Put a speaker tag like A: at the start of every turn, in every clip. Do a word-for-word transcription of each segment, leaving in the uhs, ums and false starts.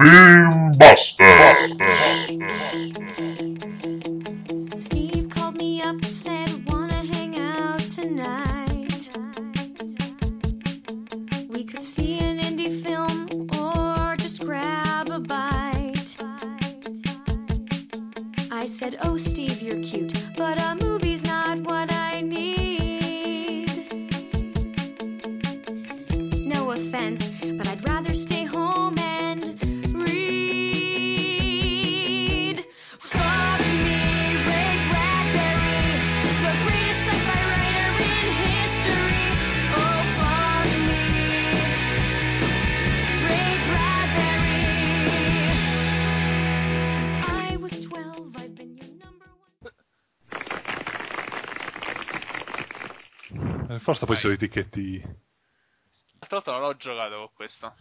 A: Film Buster.
B: Steve called me up, said, wanna hang out tonight. We could see an indie film or just grab a bite. I said, oh Steve, you're cute, but a movie's not what I need. No offense, but I'd rather stay home and read. Fuck me, Ray Bradbury, the greatest sci-fi writer in history. Oh, fuck me, Ray Bradbury. Since I was twelve, I've been your number one.
C: Eh, Forse poi sono i ticchetti.
D: L'altra volta non ho giocato con questo.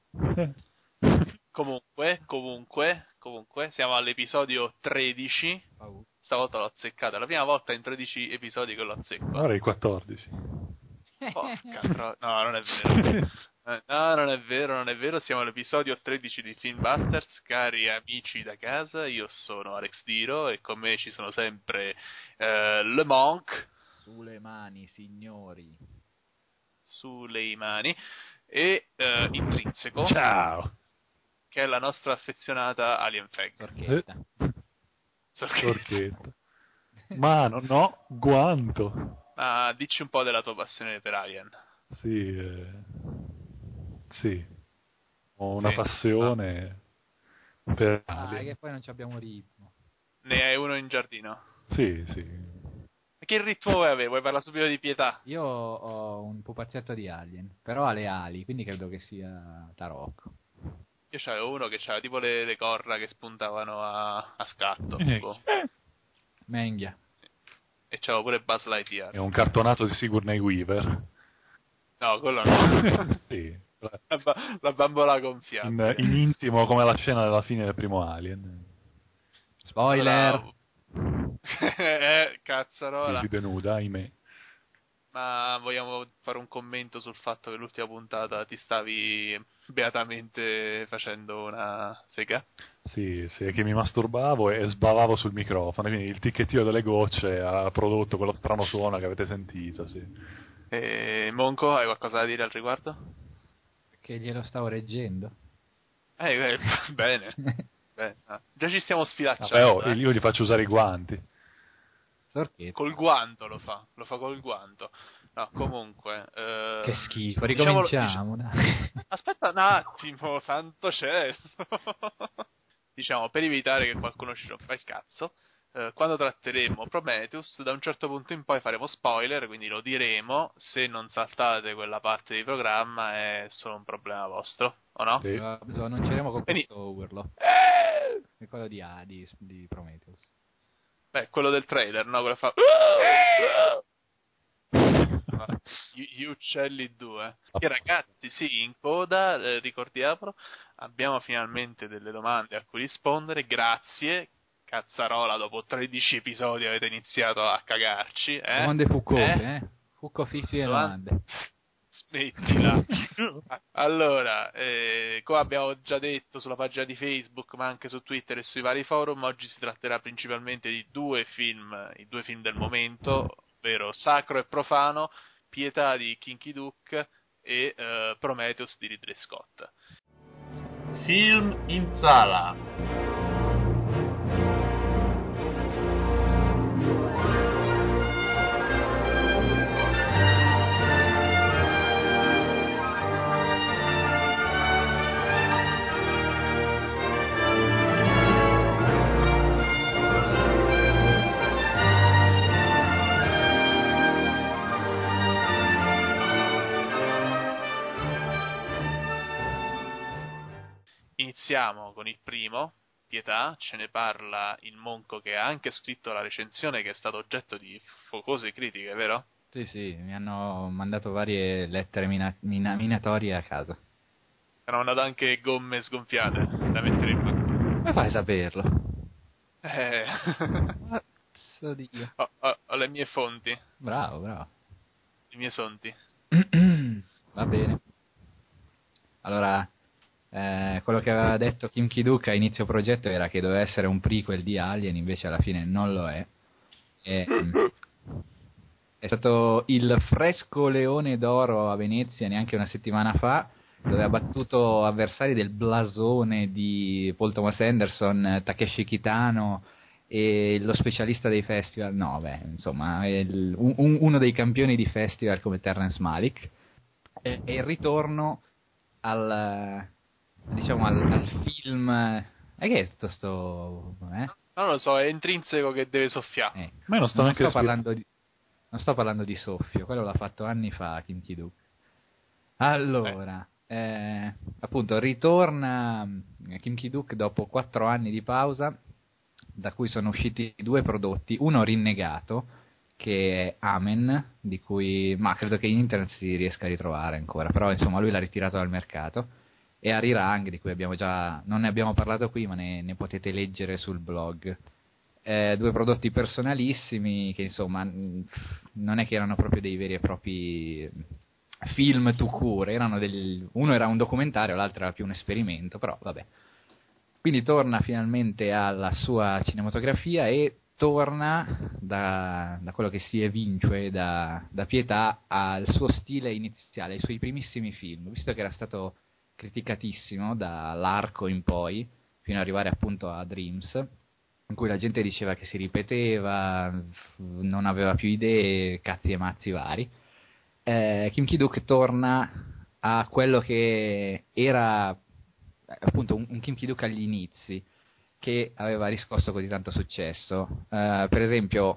D: Comunque, comunque, comunque, siamo all'episodio tredici. Stavolta l'ho azzeccata. È la prima volta in tredici episodi che l'ho azzeccato.
C: Ora i quattordici.
D: Porca tro... No, non è vero. Eh, No, non è vero, non è vero. Siamo all'episodio tredici di Filmbusters, cari amici da casa. Io sono Alex Diro e con me ci sono sempre eh, Le Monk.
E: Sulle mani, signori.
D: Sulle mani e eh, Intrinseco,
C: Ciao!
D: che è la nostra affezionata Alien Fag.
E: Torchetta.
C: Torchetta. Mano, no, guanto.
D: Ma dici un po' della tua passione per Alien.
C: Sì, eh, sì. Ho una
D: Sì.
C: passione per
E: Ah, è
C: Alien.
E: che poi non ci abbiamo ritmo.
D: Ne hai uno in giardino.
C: Sì, sì.
D: E che ritmo vuoi avere? Vuoi parlare subito di Pietà?
E: Io ho un pupazzetto di Alien, però ha le ali, quindi credo che sia Tarocco.
D: Io c'avevo uno che c'aveva tipo le, le corna che spuntavano a, a scatto.
C: Eh.
D: Boh.
E: Menghia.
D: E c'avevo pure Buzz Lightyear.
C: È un cartonato di Sigourney Weaver.
D: No, quello no.
C: Sì.
D: La, ba- la bambola gonfiabile.
C: In, in intimo come la scena della fine del primo Alien.
E: Spoiler!
D: Allora- eh,
C: Sì,
D: cazzarola.
C: si denuda, ahimè.
D: Ma vogliamo fare un commento sul fatto che l'ultima puntata ti stavi beatamente facendo una sega?
C: Sì, sì, è che mi masturbavo e sbavavo sul microfono, quindi il ticchettio delle gocce ha prodotto quello strano suono che avete sentito, sì.
D: E Monco, hai qualcosa da dire al riguardo?
E: Che glielo stavo reggendo.
D: Eh, eh, bene. Bene. Ah, già ci stiamo
C: Vabbè,
D: sfilacciando.
C: oh,
D: eh.
C: io gli faccio usare i guanti.
E: Torchetta.
D: Col guanto lo fa, lo fa col guanto. No, comunque... eh,
E: Che schifo,
D: diciamolo-
E: ricominciamo.
D: dic- Aspetta un attimo, santo cielo. Diciamo, per evitare che qualcuno ci rompa il cazzo, eh, quando tratteremo Prometheus, da un certo punto in poi faremo spoiler, quindi lo diremo. Se non saltate quella parte di programma è solo un problema vostro, o no?
C: Sì.
E: Lo, lo annunceremo con
D: Quindi-
E: questo urlo.
D: Eh!
E: È quello di, ah, di, di Prometheus.
D: Beh, quello del trailer, no? Quello fa... Gli, gli uccelli due. E ragazzi, sì, in coda, eh, ricordiamolo, abbiamo finalmente delle domande a cui rispondere. Grazie, cazzarola, dopo tredici episodi avete iniziato a cagarci. Eh?
E: Domande fuccose,
D: Eh?
E: eh? Fucco fissi e
D: Domande-
E: domande.
D: Smettila. Allora, eh, come abbiamo già detto sulla pagina di Facebook, ma anche su Twitter e sui vari forum, oggi si tratterà principalmente di due film, i due film del momento, ovvero Sacro e Profano, Pietà di Kinky Duke e eh, Prometheus di Ridley Scott.
A: Film in sala.
D: Iniziamo con il primo, Pietà, ce ne parla il Monco che ha anche scritto la recensione che è stato oggetto di focose critiche, vero?
E: Sì, sì, mi hanno mandato varie lettere mina- mina- minatorie a casa.
D: Hanno mandato anche gomme sgonfiate da mettere in macchina.
E: Come fai a saperlo?
D: Eh...
E: Cazzo Dio.
D: ho, ho- ho le mie fonti,
E: Bravo, bravo.
D: i miei sonti.
E: Va bene. Allora, Eh, quello che aveva detto Kim Ki-duk a inizio progetto era che doveva essere un prequel di Alien, invece alla fine non lo è. E, è stato il fresco Leone d'Oro a Venezia neanche una settimana fa, dove ha battuto avversari del blasone di Paul Thomas Anderson, Takeshi Kitano e lo specialista dei festival, no beh, insomma, è il, un, uno dei campioni di festival come Terrence Malick. E, e il ritorno al, diciamo, al, al film... È che è sto... sto eh?
D: Non lo so, è intrinseco che deve soffiare.
E: Eh,
C: Ma io non sto
E: non
C: neanche
E: sto
C: respirando.
E: parlando di... Non sto parlando di soffio, quello l'ha fatto anni fa Kim Ki-duk. Allora, eh, appunto, ritorna Kim Ki-duk dopo quattro anni di pausa, da cui sono usciti due prodotti, uno rinnegato, che è Amen, di cui, ma credo che in internet si riesca a ritrovare ancora, però insomma lui l'ha ritirato dal mercato, e Arirang, di cui abbiamo già, non ne abbiamo parlato qui, ma ne, ne potete leggere sul blog. Eh, due prodotti personalissimi che insomma non è che erano proprio dei veri e propri film to cure, erano del, uno era un documentario, l'altro era più un esperimento, però vabbè. Quindi torna finalmente alla sua cinematografia e torna da, da quello che si evince da, da Pietà al suo stile iniziale, ai suoi primissimi film, visto che era stato criticatissimo dall'Arco in poi, fino ad arrivare appunto a Dreams, in cui la gente diceva che si ripeteva, non aveva più idee, cazzi e mazzi vari. Eh, Kim Ki-duk torna a quello che era appunto un, un Kim Ki-duk agli inizi, che aveva riscosso così tanto successo. Eh, per esempio,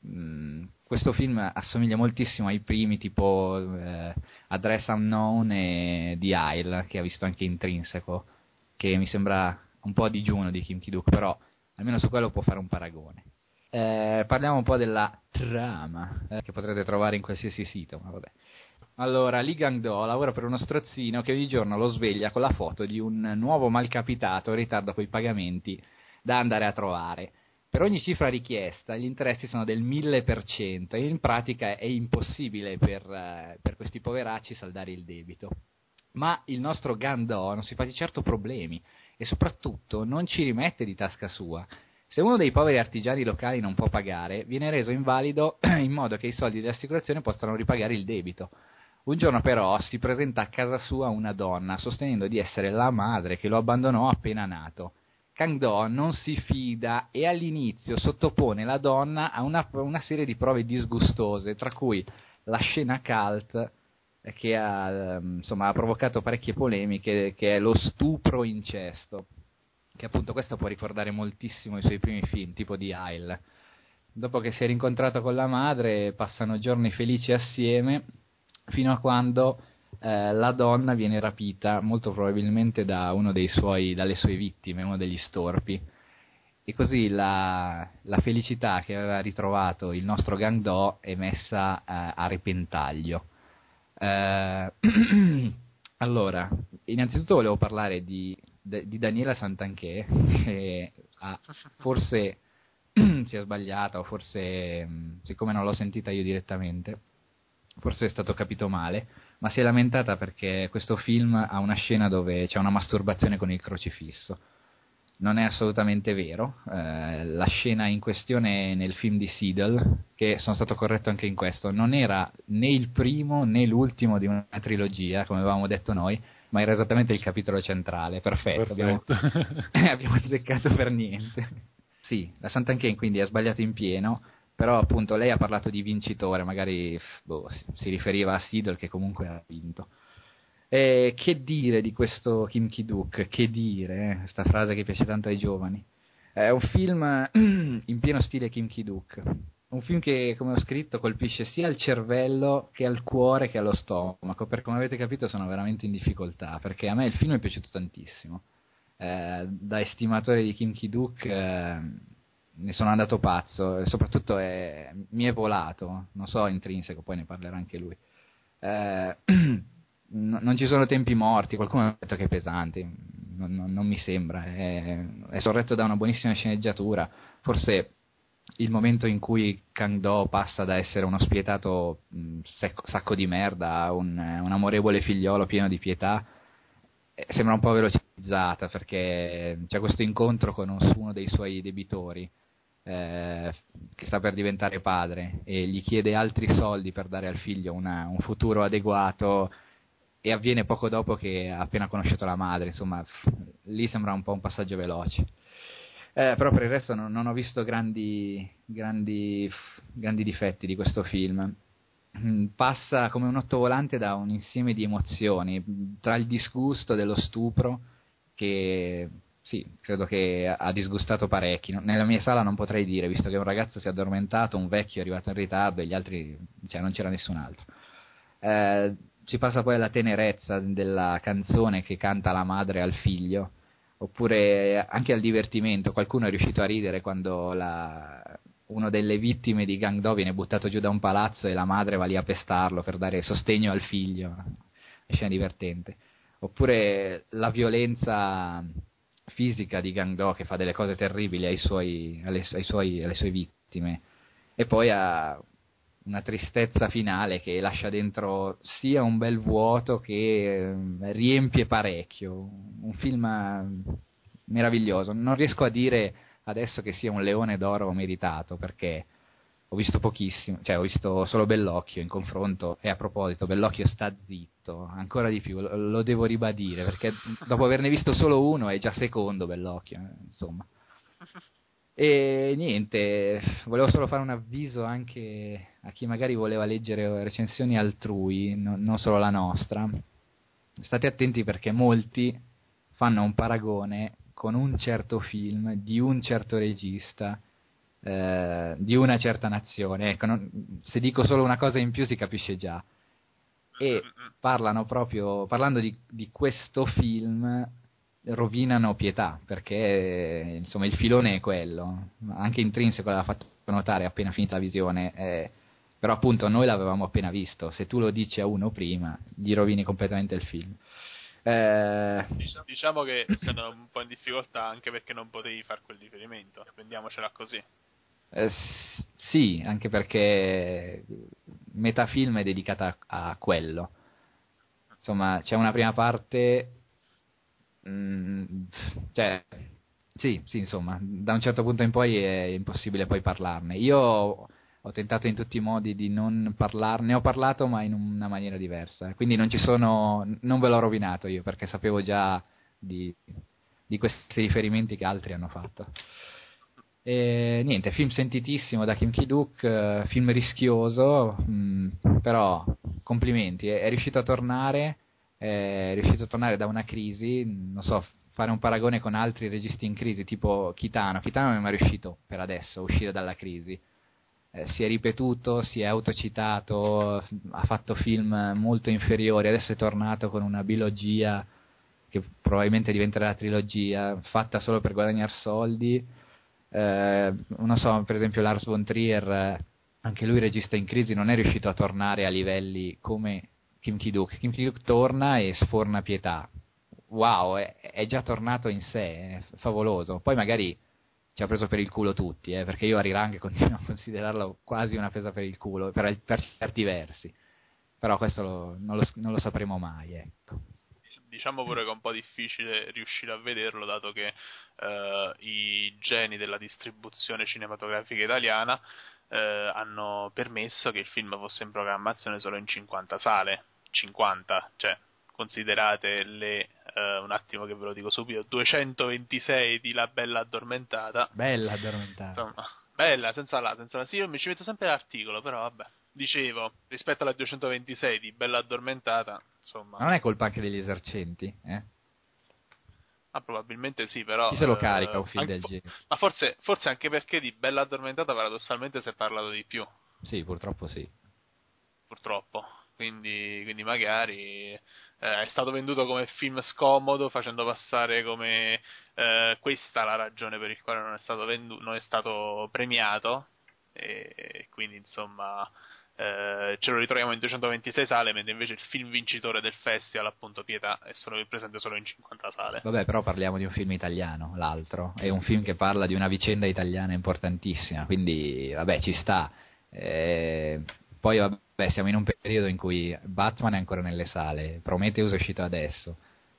E: mh, questo film assomiglia moltissimo ai primi, tipo eh, Address Unknown e The Isle, che ha visto anche Intrinseco, che mi sembra un po' a digiuno di Kim Ki-duk, però almeno su quello può fare un paragone. Eh, parliamo un po' della trama, eh, che potrete trovare in qualsiasi sito, ma vabbè. Allora, Lee Gang-do lavora per uno strozzino che ogni giorno lo sveglia con la foto di un nuovo malcapitato in ritardo coi pagamenti da andare a trovare. Per ogni cifra richiesta gli interessi sono del mille per cento e in pratica è impossibile per, eh, per questi poveracci saldare il debito. Ma il nostro Gang-do non si fa di certo problemi e soprattutto non ci rimette di tasca sua. Se uno dei poveri artigiani locali non può pagare, viene reso invalido in modo che i soldi dell'assicurazione possano ripagare il debito. Un giorno però si presenta a casa sua una donna, sostenendo di essere la madre che lo abbandonò appena nato. Kang-do non si fida e all'inizio sottopone la donna a una, una serie di prove disgustose, tra cui la scena cult che ha, insomma, ha provocato parecchie polemiche, che è lo stupro incesto, che appunto questo può ricordare moltissimo i suoi primi film, tipo The Isle. Dopo che si è rincontrato con la madre, passano giorni felici assieme, fino a quando eh, la donna viene rapita, molto probabilmente da uno dei suoi, dalle sue vittime, uno degli storpi. E così la, la felicità che aveva ritrovato il nostro Gang-do è messa eh, a repentaglio. Eh, allora, innanzitutto volevo parlare di, di Daniela Santanchè, che ha, forse si è sbagliata, o forse, siccome non l'ho sentita io direttamente, forse è stato capito male, ma si è lamentata perché questo film ha una scena dove c'è una masturbazione con il crocifisso. Non è assolutamente vero, eh, la scena in questione nel film di Seidel, che sono stato corretto anche in questo, non era né il primo né l'ultimo di una trilogia, come avevamo detto noi, ma era esattamente il capitolo centrale. Perfetto, abbiamo, abbiamo azzeccato per niente. Sì, la Santanchè quindi ha sbagliato in pieno, però appunto lei ha parlato di vincitore, magari boh, si riferiva a Seidel che comunque ha vinto. Eh, che dire di questo Kim Ki-duk? Che dire, eh? Questa frase che piace tanto ai giovani. È un film in pieno stile Kim Ki-duk. Un film che, come ho scritto, colpisce sia al cervello che al cuore che allo stomaco. Perché, come avete capito, sono veramente in difficoltà. Perché a me il film è piaciuto tantissimo. Eh, da estimatore di Kim Ki-duk eh, ne sono andato pazzo. E soprattutto è, mi è volato. Non so, Intrinseco, poi ne parlerà anche lui. Eh, non ci sono tempi morti, qualcuno ha detto che è pesante, non, non, non mi sembra, è, è sorretto da una buonissima sceneggiatura. Forse il momento in cui Kang-do passa da essere uno spietato mh, secco, sacco di merda a un, un amorevole figliolo pieno di pietà eh, sembra un po' veloce, realizzata, perché c'è questo incontro con un- uno dei suoi debitori eh, che sta per diventare padre e gli chiede altri soldi per dare al figlio una- un futuro adeguato, e avviene poco dopo che ha appena conosciuto la madre. Insomma, f- lì sembra un po' un passaggio veloce. Eh, però per il resto non, non ho visto grandi, grandi, grandi difetti di questo film. Mm, Passa come un ottovolante da un insieme di emozioni, tra il disgusto dello stupro, che sì, credo che ha disgustato parecchi. No- Nella mia sala non potrei dire, visto che un ragazzo si è addormentato, un vecchio è arrivato in ritardo e gli altri, cioè non c'era nessun altro. Eh, si passa poi alla tenerezza della canzone che canta la madre al figlio, oppure anche al divertimento. Qualcuno è riuscito a ridere quando la- uno delle vittime di Gang Do viene buttato giù da un palazzo e la madre va lì a pestarlo per dare sostegno al figlio. Una scena divertente. Oppure la violenza fisica di Gang Do, che fa delle cose terribili ai suoi, alle, ai suoi- alle sue vittime. E poi ha una tristezza finale che lascia dentro sia un bel vuoto che eh, riempie parecchio. Un film eh, meraviglioso. Non riesco a dire adesso che sia un leone d'oro meritato, perché ho visto pochissimo, cioè ho visto solo Bellocchio in confronto. E a proposito, Bellocchio sta zitto, ancora di più, lo, lo devo ribadire, perché dopo averne visto solo uno è già secondo Bellocchio, eh, insomma. E niente, volevo solo fare un avviso anche a chi magari voleva leggere recensioni altrui, no- non solo la nostra. State attenti, perché molti fanno un paragone con un certo film, di un certo regista, eh, di una certa nazione. Ecco, non- se dico solo una cosa in più si capisce già. E parlano proprio, parlando di, di questo film, rovinano Pietà, perché eh, insomma il filone è quello, anche Intrinseco l'ha fatto notare appena finita la visione, eh, però appunto noi l'avevamo appena visto, se tu lo dici a uno prima gli rovini completamente il film. Eh,
D: Dic- Diciamo che essendo un po' in difficoltà anche perché non potevi fare quel riferimento, prendiamocela così.
E: eh, s- sì, anche perché metà film è dedicata a, a quello. Insomma, c'è una prima parte. Mm, cioè, sì, sì, insomma, da un certo punto in poi è impossibile poi parlarne. Io ho tentato in tutti i modi di non parlarne, ho parlato ma in una maniera diversa, quindi non ci sono, non ve l'ho rovinato io, perché sapevo già di, di questi riferimenti che altri hanno fatto. E niente, film sentitissimo da Kim Ki-duk, eh, film rischioso, mh, però complimenti, è, è riuscito a tornare, è riuscito a tornare da una crisi, non so, fare un paragone con altri registi in crisi, tipo Kitano. Kitano non è mai riuscito per adesso a uscire dalla crisi. Eh, si è ripetuto, si è autocitato, ha fatto film molto inferiori, adesso è tornato con una bilogia che probabilmente diventerà la trilogia, fatta solo per guadagnare soldi. Eh, non so, per esempio Lars von Trier, eh, anche lui regista in crisi, non è riuscito a tornare a livelli come Kim Ki-duk. Kim Ki-duk torna e sforna Pietà. Wow, è, è già tornato in sé, è favoloso. Poi magari ci ha preso per il culo tutti, eh, perché io Arirang continuo a considerarlo quasi una presa per il culo, per, per certi versi. Però questo lo- non, lo, non lo sapremo mai, ecco.
D: Diciamo pure che è un po' difficile riuscire a vederlo, dato che eh, i geni della distribuzione cinematografica italiana eh, hanno permesso che il film fosse in programmazione solo in cinquanta sale. cinquanta, cioè considerate le, eh, un attimo che ve lo dico subito, duecentoventisei di La Bella Addormentata.
E: Bella addormentata.
D: Insomma, bella, senza la, senza la. Sì, io mi ci metto sempre l'articolo, però vabbè. Dicevo, rispetto alla duecentoventisei di Bella Addormentata, insomma.
E: Ma non è colpa anche degli esercenti, eh?
D: Ah, probabilmente sì, però.
E: Chi se lo
D: eh,
E: carica un film
D: anche-
E: del
D: fo-
E: genere?
D: Ma forse, forse anche perché di Bella Addormentata paradossalmente si è parlato di più,
E: Sì, purtroppo sì.
D: purtroppo. Quindi, quindi magari eh, è stato venduto come film scomodo, facendo passare come eh, questa la ragione per il quale non è stato vendu- non è stato premiato. E, e quindi insomma eh, ce lo ritroviamo in duecentoventisei sale, mentre invece il film vincitore del festival, appunto Pietà, è solo presente solo in cinquanta sale.
E: Vabbè, però parliamo di un film italiano, l'altro. È un film che parla di una vicenda italiana importantissima, quindi vabbè, ci sta. Eh, poi vabbè, siamo in un periodo in cui Batman è ancora nelle sale, Prometheus è uscito adesso.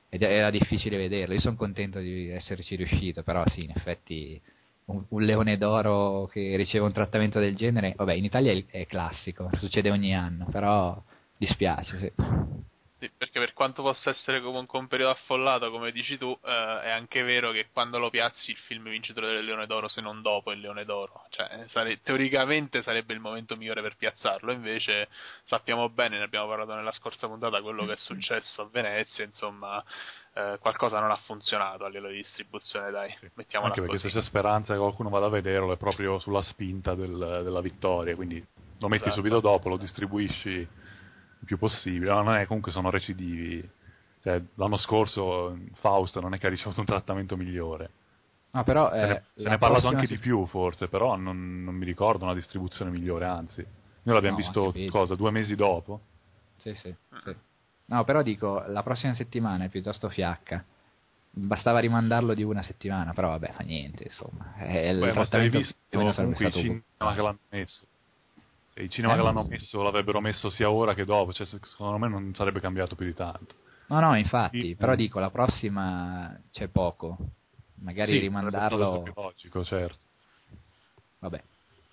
E: ed era difficile vederlo. Io sono contento di esserci riuscito, però sì, in effetti un, un leone d'oro che riceve un trattamento del genere, vabbè, in Italia è, è classico, succede ogni anno, però dispiace, sì.
D: Sì, perché per quanto possa essere comunque un periodo affollato, come dici tu, eh, è anche vero che quando lo piazzi il film vincitore del Leone d'Oro, se non dopo il Leone d'Oro, cioè sare- teoricamente sarebbe il momento migliore per piazzarlo, invece sappiamo bene, ne abbiamo parlato nella scorsa puntata, quello che è successo a Venezia, insomma, eh, qualcosa non ha funzionato a livello di distribuzione, dai,
C: Sì.
D: mettiamola
C: Anche perché
D: così.
C: se c'è speranza che qualcuno vada a vederlo è proprio sulla spinta del- della vittoria, quindi lo metti
D: Esatto.
C: subito dopo, lo distribuisci il più possibile. No, non è, comunque sono recidivi. Cioè, l'anno scorso Faust non è che ha ricevuto un trattamento migliore.
E: No, però
C: Se ne,
E: eh,
C: se
E: la
C: ne è parlato
E: prossima
C: anche di
E: se-
C: più forse, però non, non mi ricordo una distribuzione migliore, anzi. Noi l'abbiamo
E: no, anche
C: visto,
E: peggio.
C: cosa, due mesi dopo?
E: Sì, sì, sì. No, però dico, la prossima settimana è piuttosto fiacca. Bastava rimandarlo di una settimana, però vabbè, fa niente, insomma. Eh, il
C: Beh, ma se hai
E: trattamento
C: visto
E: più o meno sarebbe
C: comunque i
E: stato
C: cinema
E: uguale.
C: che l'hanno messo. Se i cinema
E: Eh?
C: che l'hanno messo l'avrebbero messo sia ora che dopo, cioè, secondo me non sarebbe cambiato più di tanto.
E: No, no,
C: Sì,
E: infatti, però
C: eh,
E: dico, la prossima c'è poco. Magari
C: sì, sarebbe stato più
E: rimandarlo,
C: logico, certo.
E: vabbè.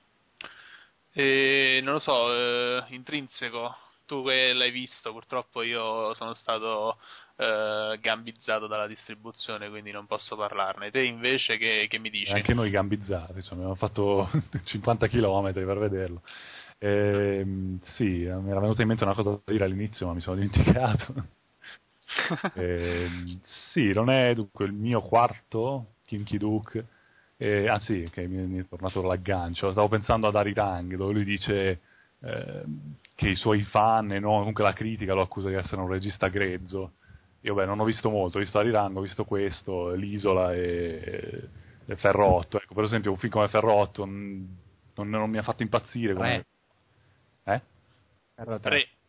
D: E non lo so, eh, Intrinseco, tu che l'hai visto, purtroppo io sono stato eh, gambizzato dalla distribuzione, quindi non posso parlarne. Te invece che, che mi
C: E
D: dici?
C: anche noi gambizzati, insomma, abbiamo fatto cinquanta chilometri per vederlo. Ehm, sì, mi era venuta in mente una cosa da dire all'inizio, ma mi sono dimenticato. Ehm, sì, non è dunque il mio quarto Kinky Duke, eh, ah sì, che mi, mi è tornato l'aggancio. Stavo pensando ad Arirang, dove lui dice eh, che i suoi fan e no, comunque la critica lo accusa di essere un regista grezzo. Io beh, non ho visto molto, ho visto Arirang, ho visto questo, L'Isola e, e Ferrotto. Ecco, per esempio un film come Ferrotto non, non, non mi ha fatto impazzire come...
E: Tre,
C: Eh?
E: Ferro tre.
D: tre.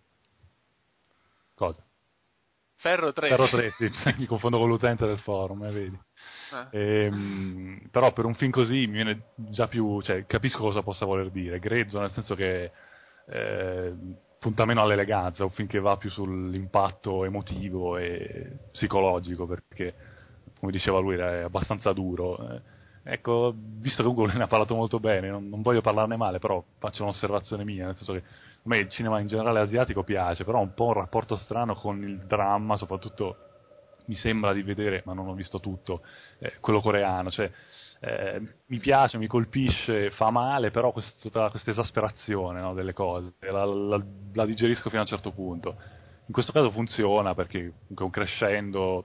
C: Cosa?
D: Ferro tre.
C: Ferro tre, sì, mi confondo con l'utente del forum, eh, vedi.
D: Eh.
C: Ehm, però per un film così mi viene già più, cioè capisco cosa possa voler dire, grezzo nel senso che eh, punta meno all'eleganza, è un film che va più sull'impatto emotivo e psicologico, perché come diceva lui è abbastanza duro. Eh, ecco, visto che Ugo ne ha parlato molto bene, non, non voglio parlarne male, però faccio un'osservazione mia, nel senso che a me il cinema in generale asiatico piace, però ho un po' un rapporto strano con il dramma, soprattutto mi sembra di vedere, ma non ho visto tutto, eh, quello coreano, cioè eh, mi piace, mi colpisce, fa male, però questa esasperazione, no, delle cose, la, la, la digerisco fino a un certo punto. In questo caso funziona perché comunque è un crescendo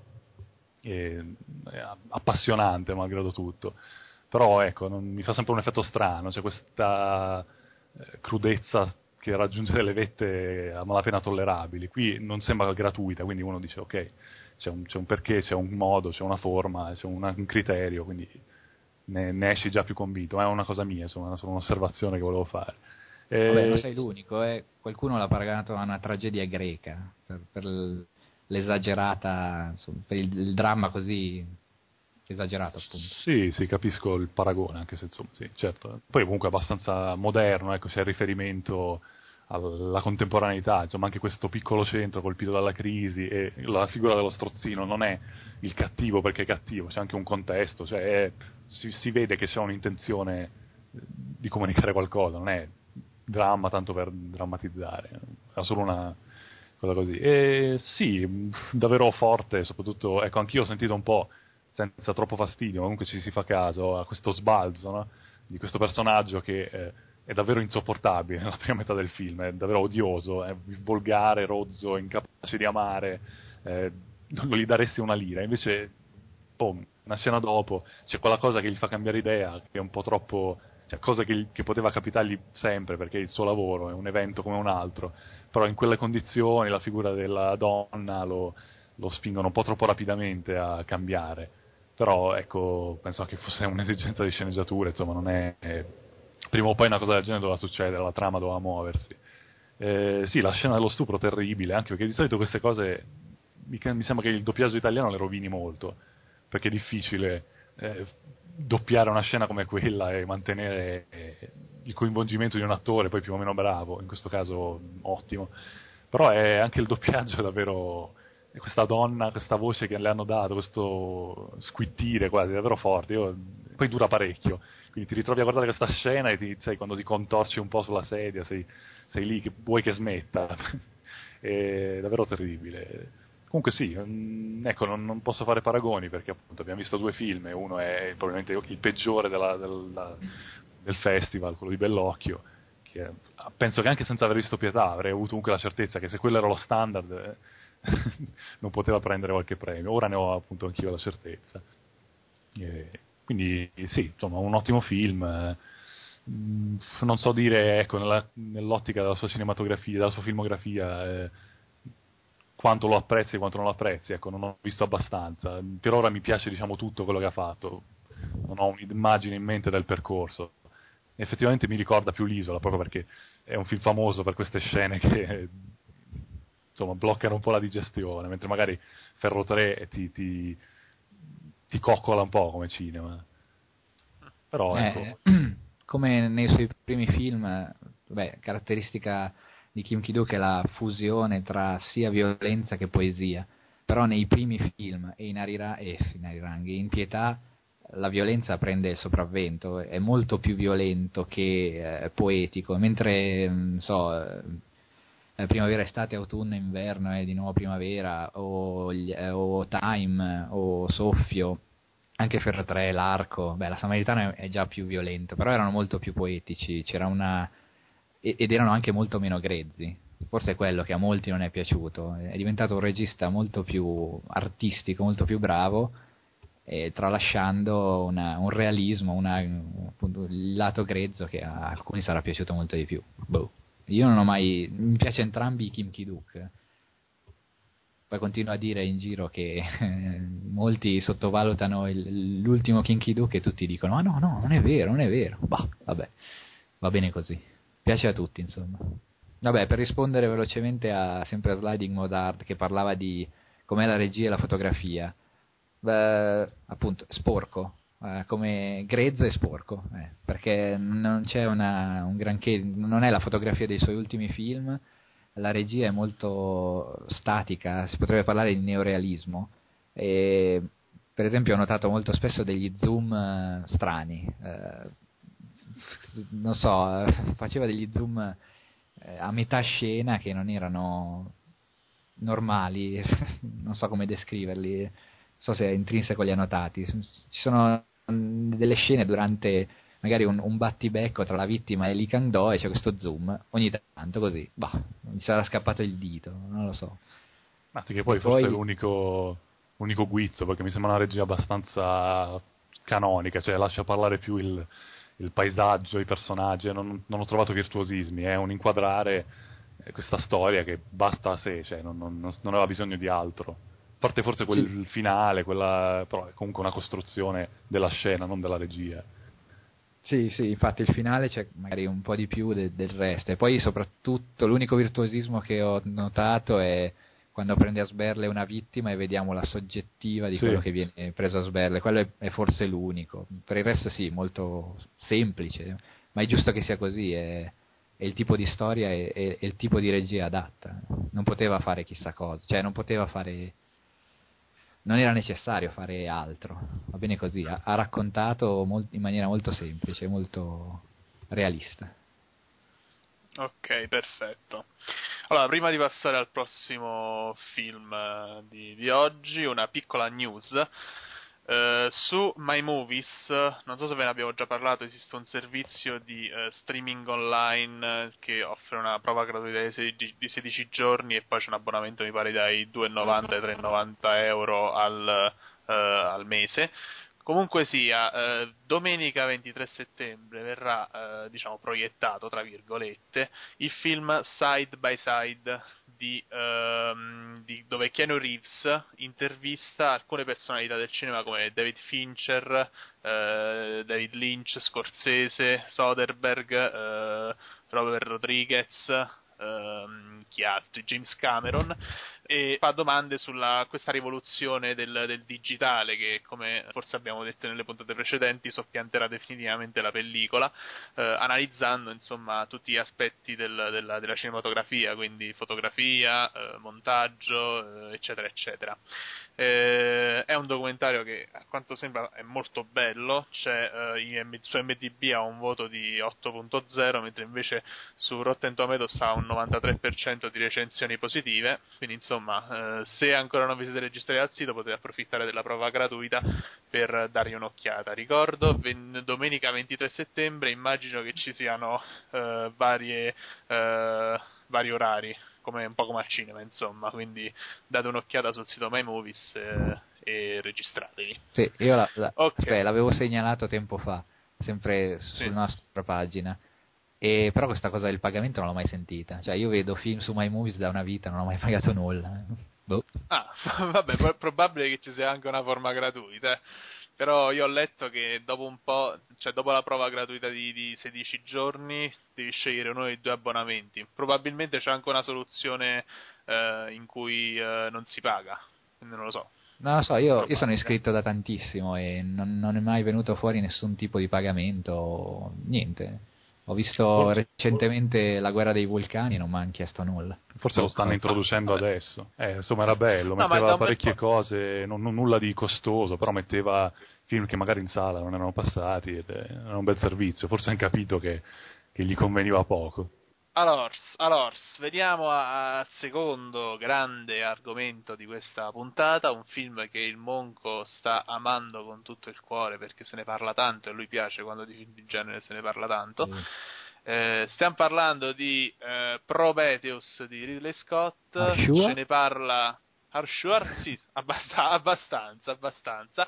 C: eh, è appassionante malgrado tutto, però ecco, non- mi fa sempre un effetto strano, c'è questa eh, crudezza che raggiunge delle vette a malapena tollerabili. Qui non sembra gratuita, quindi uno dice ok, c'è un, c'è un perché, c'è un modo, c'è una forma, c'è una- un criterio, quindi ne, ne esci già più convinto. Ma è una cosa mia, insomma, è solo un'osservazione che volevo fare.
E: Vabbè, non
C: E,
E: sei l'unico, eh. Qualcuno l'ha paragonato a una tragedia greca, per, per l- l'esagerata, insomma, per il, il dramma così esagerato, appunto.
C: Sì, sì, capisco il paragone, anche se insomma, sì, certo. Poi comunque è abbastanza moderno, ecco, c'è il riferimento alla contemporaneità, insomma, anche questo piccolo centro colpito dalla crisi e la figura dello strozzino non è il cattivo perché è cattivo, c'è anche un contesto, cioè è- si, si vede che c'è un'intenzione di comunicare qualcosa, non è dramma tanto per drammatizzare, è solo una cosa così. E sì, davvero forte, soprattutto, ecco, anch'io ho sentito un po' senza troppo fastidio, ma comunque ci si fa caso a questo sbalzo, no? Di questo personaggio che eh, è davvero insopportabile nella prima metà del film, è davvero odioso, è volgare, rozzo, incapace di amare, eh, non gli daresti una lira, invece, boom, una scena dopo c'è quella cosa che gli fa cambiare idea, che è un po' troppo, cioè cosa che, che poteva capitargli sempre, perché è il suo lavoro, è un evento come un altro, però in quelle condizioni la figura della donna lo, lo spingono un po' troppo rapidamente a cambiare. Però ecco, penso che fosse un'esigenza di sceneggiatura, insomma, non è, è- prima o poi una cosa del genere doveva succedere, la trama doveva muoversi. Eh, sì, la scena dello stupro terribile, anche perché di solito queste cose mi, mi sembra che il doppiaggio italiano le rovini molto, perché è difficile eh, doppiare una scena come quella e mantenere eh, il coinvolgimento di un attore poi più o meno bravo, in questo caso ottimo. Però è, anche il doppiaggio è davvero e questa donna, questa voce che le hanno dato, questo squittire quasi, è davvero forte. Io, poi dura parecchio, quindi ti ritrovi a guardare questa scena e ti, sai, quando ti contorci un po' sulla sedia, sei, sei lì che vuoi che smetta. È davvero terribile. Comunque sì, mm, ecco, non, non posso fare paragoni perché appunto abbiamo visto due film e uno è probabilmente il peggiore della, della, del festival, quello di Bellocchio, che penso che anche senza aver visto Pietà avrei avuto comunque la certezza che se quello era lo standard eh, non poteva prendere qualche premio. Ora ne ho appunto anch'io la certezza. E quindi sì, insomma, un ottimo film. eh, mm, Non so dire, ecco, nella- nell'ottica della sua cinematografia, della sua filmografia, eh, quanto lo apprezzi e quanto non lo apprezzi. Ecco, non ho visto abbastanza. Per ora mi piace, diciamo, tutto quello che ha fatto. Non ho un'immagine in mente del percorso. Effettivamente mi ricorda più l'Isola, proprio perché è un film famoso per queste scene che insomma bloccano un po' la digestione, mentre magari Ferro tre ti, ti, ti coccola un po' come cinema. Però ecco,
E: Eh, come nei suoi primi film, beh, caratteristica di Kim Ki-duk è la fusione tra sia violenza che poesia, però nei primi film e in Arira e in Arirang, in Pietà, la violenza prende il sopravvento, è molto più violento che eh, poetico, mentre, non so, eh, primavera, estate, autunno, inverno e di nuovo primavera, o, gli- eh, o Time, o Soffio, anche Ferro tre, l'Arco, beh, la Samaritana è già più violento, però erano molto più poetici, c'era una e- ed erano anche molto meno grezzi. Forse è quello che a molti non è piaciuto. È diventato un regista molto più artistico, molto più bravo, e tralasciando una- un realismo, una- appunto, il lato grezzo che a alcuni sarà piaciuto molto di più. Boh. Io non ho mai. Mi piace entrambi i Kim Ki-duk. Poi continuo a dire in giro che molti sottovalutano il- l'ultimo Kim Ki-duk e tutti dicono: ah no, no, non è vero, non è vero. Bah, vabbè, va bene così. Piace a tutti, insomma. Vabbè, per rispondere velocemente a sempre a Sliding Mode Hard che parlava di com'è la regia e la fotografia. Beh, appunto, sporco, eh, come grezzo e sporco, eh, perché non c'è una, un granché, non è la fotografia dei suoi ultimi film, la regia è molto statica, si potrebbe parlare di neorealismo, e per esempio ho notato molto spesso degli zoom eh, strani, eh, non so, eh, faceva degli zoom eh, a metà scena che non erano normali, non so come descriverli, non so se è intrinseco li ha notati. Ci sono mm, delle scene durante magari un, un battibecco tra la vittima e Lee Kang-do e c'è questo zoom, ogni tanto così, bah, mi sarà scappato il dito, non lo so.
C: ma sì che
E: E
C: poi forse è
E: poi,
C: l'unico, l'unico guizzo, perché mi sembra una regia abbastanza canonica, cioè lascia parlare più il, il paesaggio, i personaggi, non, non ho trovato virtuosismi, è un inquadrare eh, questa storia che basta a sé, cioè non, non, non aveva bisogno di altro. A parte forse
E: sì,
C: quel finale, quella, però è comunque una costruzione della scena, non della regia.
E: sì, sì, infatti il finale c'è magari un po' di più de- del resto. E poi soprattutto l'unico virtuosismo che ho notato è quando prende a sberle una vittima e vediamo la soggettiva di quello
C: Sì,
E: che viene preso a sberle. Quello è, è forse l'unico. Per il resto sì, molto semplice, ma è giusto che sia così, è, è il tipo di storia e è, è il tipo di regia adatta. Non poteva fare chissà cosa, cioè non poteva fare non era necessario fare altro, va bene così, ha, ha raccontato mol- in maniera molto semplice, molto realista.
D: Ok, perfetto. Allora, prima di passare al prossimo film eh, di, di oggi, una piccola news. Eh, su My Movies, non so se ve ne abbiamo già parlato, esiste un servizio di eh, streaming online eh, che offre una prova gratuita di sedici, di sedici giorni e poi c'è un abbonamento mi pare dai due e novanta ai tre e novanta euro al, eh, al mese. Comunque sia, eh, domenica ventitré settembre verrà, eh, diciamo, proiettato, tra virgolette, il film Side by Side di, ehm, di- dove Keanu Reeves intervista alcune personalità del cinema come David Fincher, eh, David Lynch, Scorsese, Soderbergh, eh, Robert Rodriguez, ehm, chi altri, James Cameron, e fa domande sulla questa rivoluzione del, del digitale che, come forse abbiamo detto nelle puntate precedenti, soppianterà definitivamente la pellicola, eh, analizzando insomma tutti gli aspetti del, della, della cinematografia, quindi fotografia, eh, montaggio, eh, eccetera eccetera. Eh, è un documentario che a quanto sembra è molto bello, c'è, eh, in, su M D B ha un voto di otto punto zero, mentre invece su Rotten Tomatoes ha un novantatré per cento di recensioni positive, quindi insomma, eh, se ancora non vi siete registrati al sito potete approfittare della prova gratuita per dargli un'occhiata. Ricordo, ven- domenica ventitré settembre, immagino che ci siano eh, varie, eh, vari orari, come un po' come al cinema, insomma, quindi date un'occhiata sul sito MyMovies eh, e registratevi.
E: Sì, io la, la,
D: Ok.
E: aspetta, l'avevo segnalato tempo fa, sempre
D: Sì.
E: sulla nostra pagina. E però questa cosa del pagamento non l'ho mai sentita. Cioè, io vedo film su MyMovies da una vita, non ho mai pagato nulla. Boh.
D: Ah, vabbè, è probabile che ci sia anche una forma gratuita, eh. Però io ho letto che dopo un po', cioè dopo la prova gratuita di, di sedici giorni, devi scegliere uno dei due abbonamenti. Probabilmente c'è anche una soluzione eh, in cui eh, non si paga, quindi non lo so.
E: Non lo so, io, io sono
D: Probabile.
E: iscritto da tantissimo e non, non è mai venuto fuori nessun tipo di pagamento, niente. Ho visto
C: Forse-
E: recentemente La guerra dei vulcani e non mi hanno chiesto nulla.
C: Forse lo stanno
E: Ah,
C: introducendo
D: vabbè.
C: adesso. Eh, insomma, era bello,
D: No, ma
C: metteva
D: da un bel
C: parecchie
D: po'.
C: cose, non, non- nulla di costoso, però metteva film che magari in sala non erano passati ed eh, era un bel servizio. Forse hanno capito che, che gli conveniva poco.
D: Allora, allora, veniamo a- al secondo grande argomento di questa puntata, un film che il Monco sta amando con tutto il cuore perché se ne parla tanto e a lui piace quando di film di genere se ne parla tanto.
E: Sì.
D: Eh, stiamo parlando di eh, Prometheus di Ridley Scott,
E: Are you sure?
D: ce ne parla... Are you sure? Sì, abbast- abbastanza, abbastanza.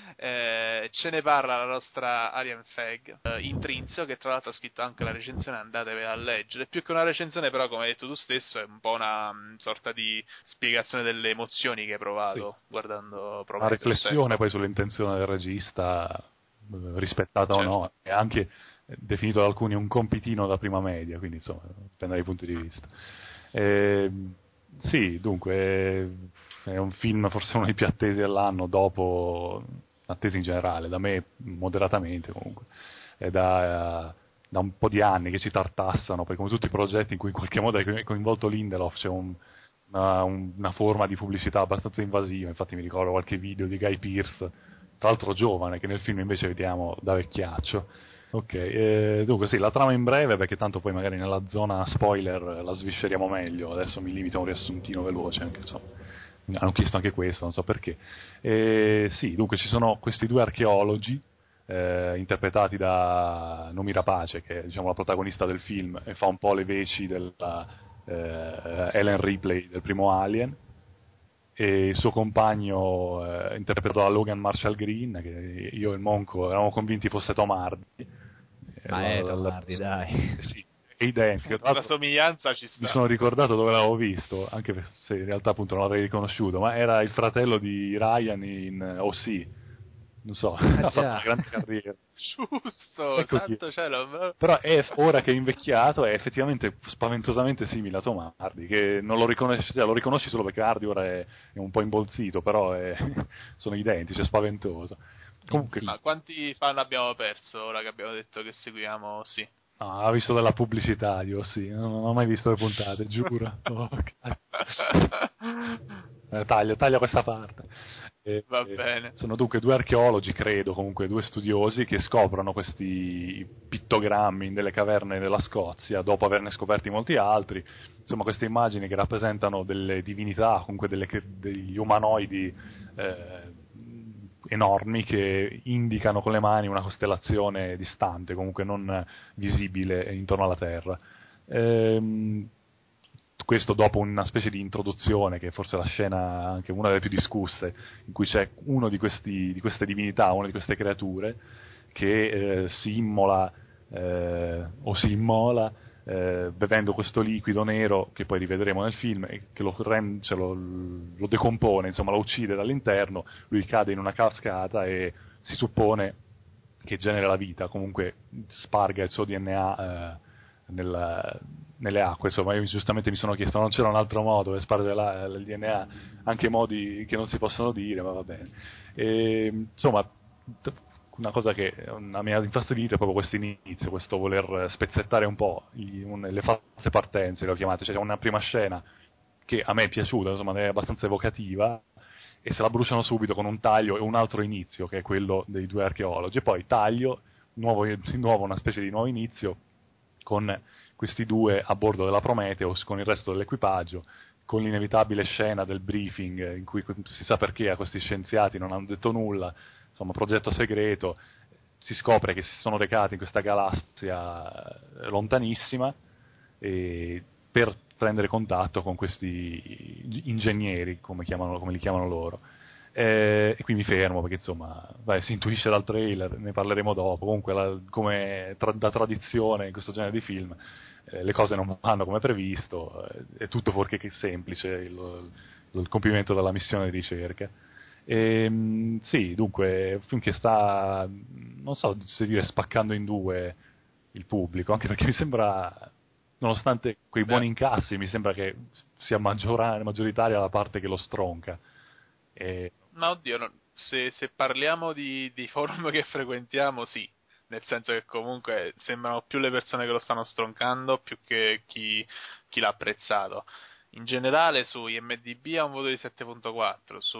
D: Eh, ce ne parla la nostra Arian Feg, eh, Intrinzio, che tra l'altro ha scritto anche la recensione, andatevela a leggere. Più che una recensione, però, come hai detto tu stesso, è un po' una mh, sorta di spiegazione delle emozioni che hai provato guardando Prometheus.
C: Una riflessione
D: ecco.
C: poi sull'intenzione del regista, eh, rispettata o
D: Certo.
C: no, e anche eh, definito da alcuni un compitino da prima media, quindi insomma, dipende dai punti di vista. Eh, sì, dunque, eh, è un film forse uno dei più attesi dell'anno, dopo, attesi in generale, da me moderatamente comunque, è da, eh, da un po' di anni che ci tartassano, poi come tutti i progetti in cui in qualche modo è coinvolto Lindelof, c'è un una, un- una forma di pubblicità abbastanza invasiva. Infatti mi ricordo qualche video di Guy Pearce, tra l'altro giovane, che nel film invece vediamo da vecchiaccio. Ok, eh, dunque sì, la trama in breve, perché tanto poi magari nella zona spoiler la svisceriamo meglio. Adesso mi limito a un riassuntino veloce, anche insomma hanno chiesto anche questo, non so perché. Eh, sì, dunque ci sono questi due archeologi eh, interpretati da Noomi Rapace, che è diciamo la protagonista del film e fa un po' le veci della eh, Ellen Ripley del primo Alien, e il suo compagno eh, interpretato da Logan Marshall Green, che io e il Monco eravamo convinti fosse Tom Hardy. Eh,
E: Ma
C: la-
E: è
C: la-
E: Tom
C: la-
E: Hardy, dai.
C: eh sì, è identico. Tra
D: La
C: l'altro
D: somiglianza ci
C: mi
D: sta.
C: sono ricordato dove l'avevo visto, anche se in realtà appunto non l'avrei riconosciuto, ma era il fratello di Ryan in O C. Non so, ha fatto
E: già.
C: una grande carriera.
D: Giusto,
C: Ecco chi.
D: santo cielo.
C: Però è, ora che è invecchiato è effettivamente spaventosamente simile a Tom Hardy, che non lo riconosci, cioè, lo riconosci solo perché Hardy ora è, è un po' imbolzito, però è- sono identici, è spaventoso. Comunque,
D: Ma quanti fan abbiamo perso ora che abbiamo detto che seguiamo? Sì.
C: no, ha visto della pubblicità, io sì, non, non ho mai visto le puntate, giuro. Oh, eh, taglia, taglia questa parte. Eh,
D: Va
C: eh,
D: bene.
C: sono dunque due archeologi, credo, comunque due studiosi, che scoprono questi pittogrammi nelle caverne della Scozia, dopo averne scoperti molti altri. Insomma, queste immagini che rappresentano delle divinità, comunque delle, degli umanoidi eh, enormi che indicano con le mani una costellazione distante, comunque non visibile intorno alla Terra. Ehm, questo dopo una specie di introduzione, che forse è la scena anche una delle più discusse, in cui c'è uno di, questi, di queste divinità, una di queste creature, che eh, si immola eh, o si immola eh, bevendo questo liquido nero, che poi rivedremo nel film, e che lo, rend, cioè lo, lo decompone, insomma lo uccide dall'interno, lui cade in una cascata e si suppone che genera la vita, comunque sparga il suo D N A eh, nella, nelle acque. Insomma, io giustamente mi sono chiesto, non c'era un altro modo per spargere la, il D N A, anche modi che non si possono dire, ma va bene. E, insomma, una cosa che mi ha infastidito è proprio questo inizio, questo voler spezzettare un po' gli, un, le false partenze, le ho chiamate. Cioè, c'è una prima scena che a me è piaciuta, insomma, è abbastanza evocativa, e se la bruciano subito con un taglio e un altro inizio, che è quello dei due archeologi, e poi taglio, nuovo, di nuovo una specie di nuovo inizio, con questi due a bordo della Prometheus, con il resto dell'equipaggio, con l'inevitabile scena del briefing, in cui si sa perché a questi scienziati non hanno detto nulla, insomma, progetto segreto, si scopre che si sono recati in questa galassia lontanissima, e per prendere contatto con questi ingegneri, come, chiamano, come li chiamano loro. Eh, e qui mi fermo perché insomma vai, si intuisce dal trailer, ne parleremo dopo. Comunque la, come tra, da tradizione in questo genere di film, eh, le cose non vanno come previsto, eh, è tutto fuorché che semplice il, il compimento della missione di ricerca. E, sì, dunque un film che sta, non so se dire, spaccando in due il pubblico, anche perché mi sembra, nonostante quei
D: Beh.
C: buoni incassi, mi sembra che sia maggiora, maggioritaria la parte che lo stronca. E...
D: Ma oddio, no, se, se parliamo di, di forum che frequentiamo, sì, nel senso che comunque sembrano più le persone che lo stanno stroncando più che chi, chi l'ha apprezzato. In generale su I M D B ha un voto di sette virgola quattro, su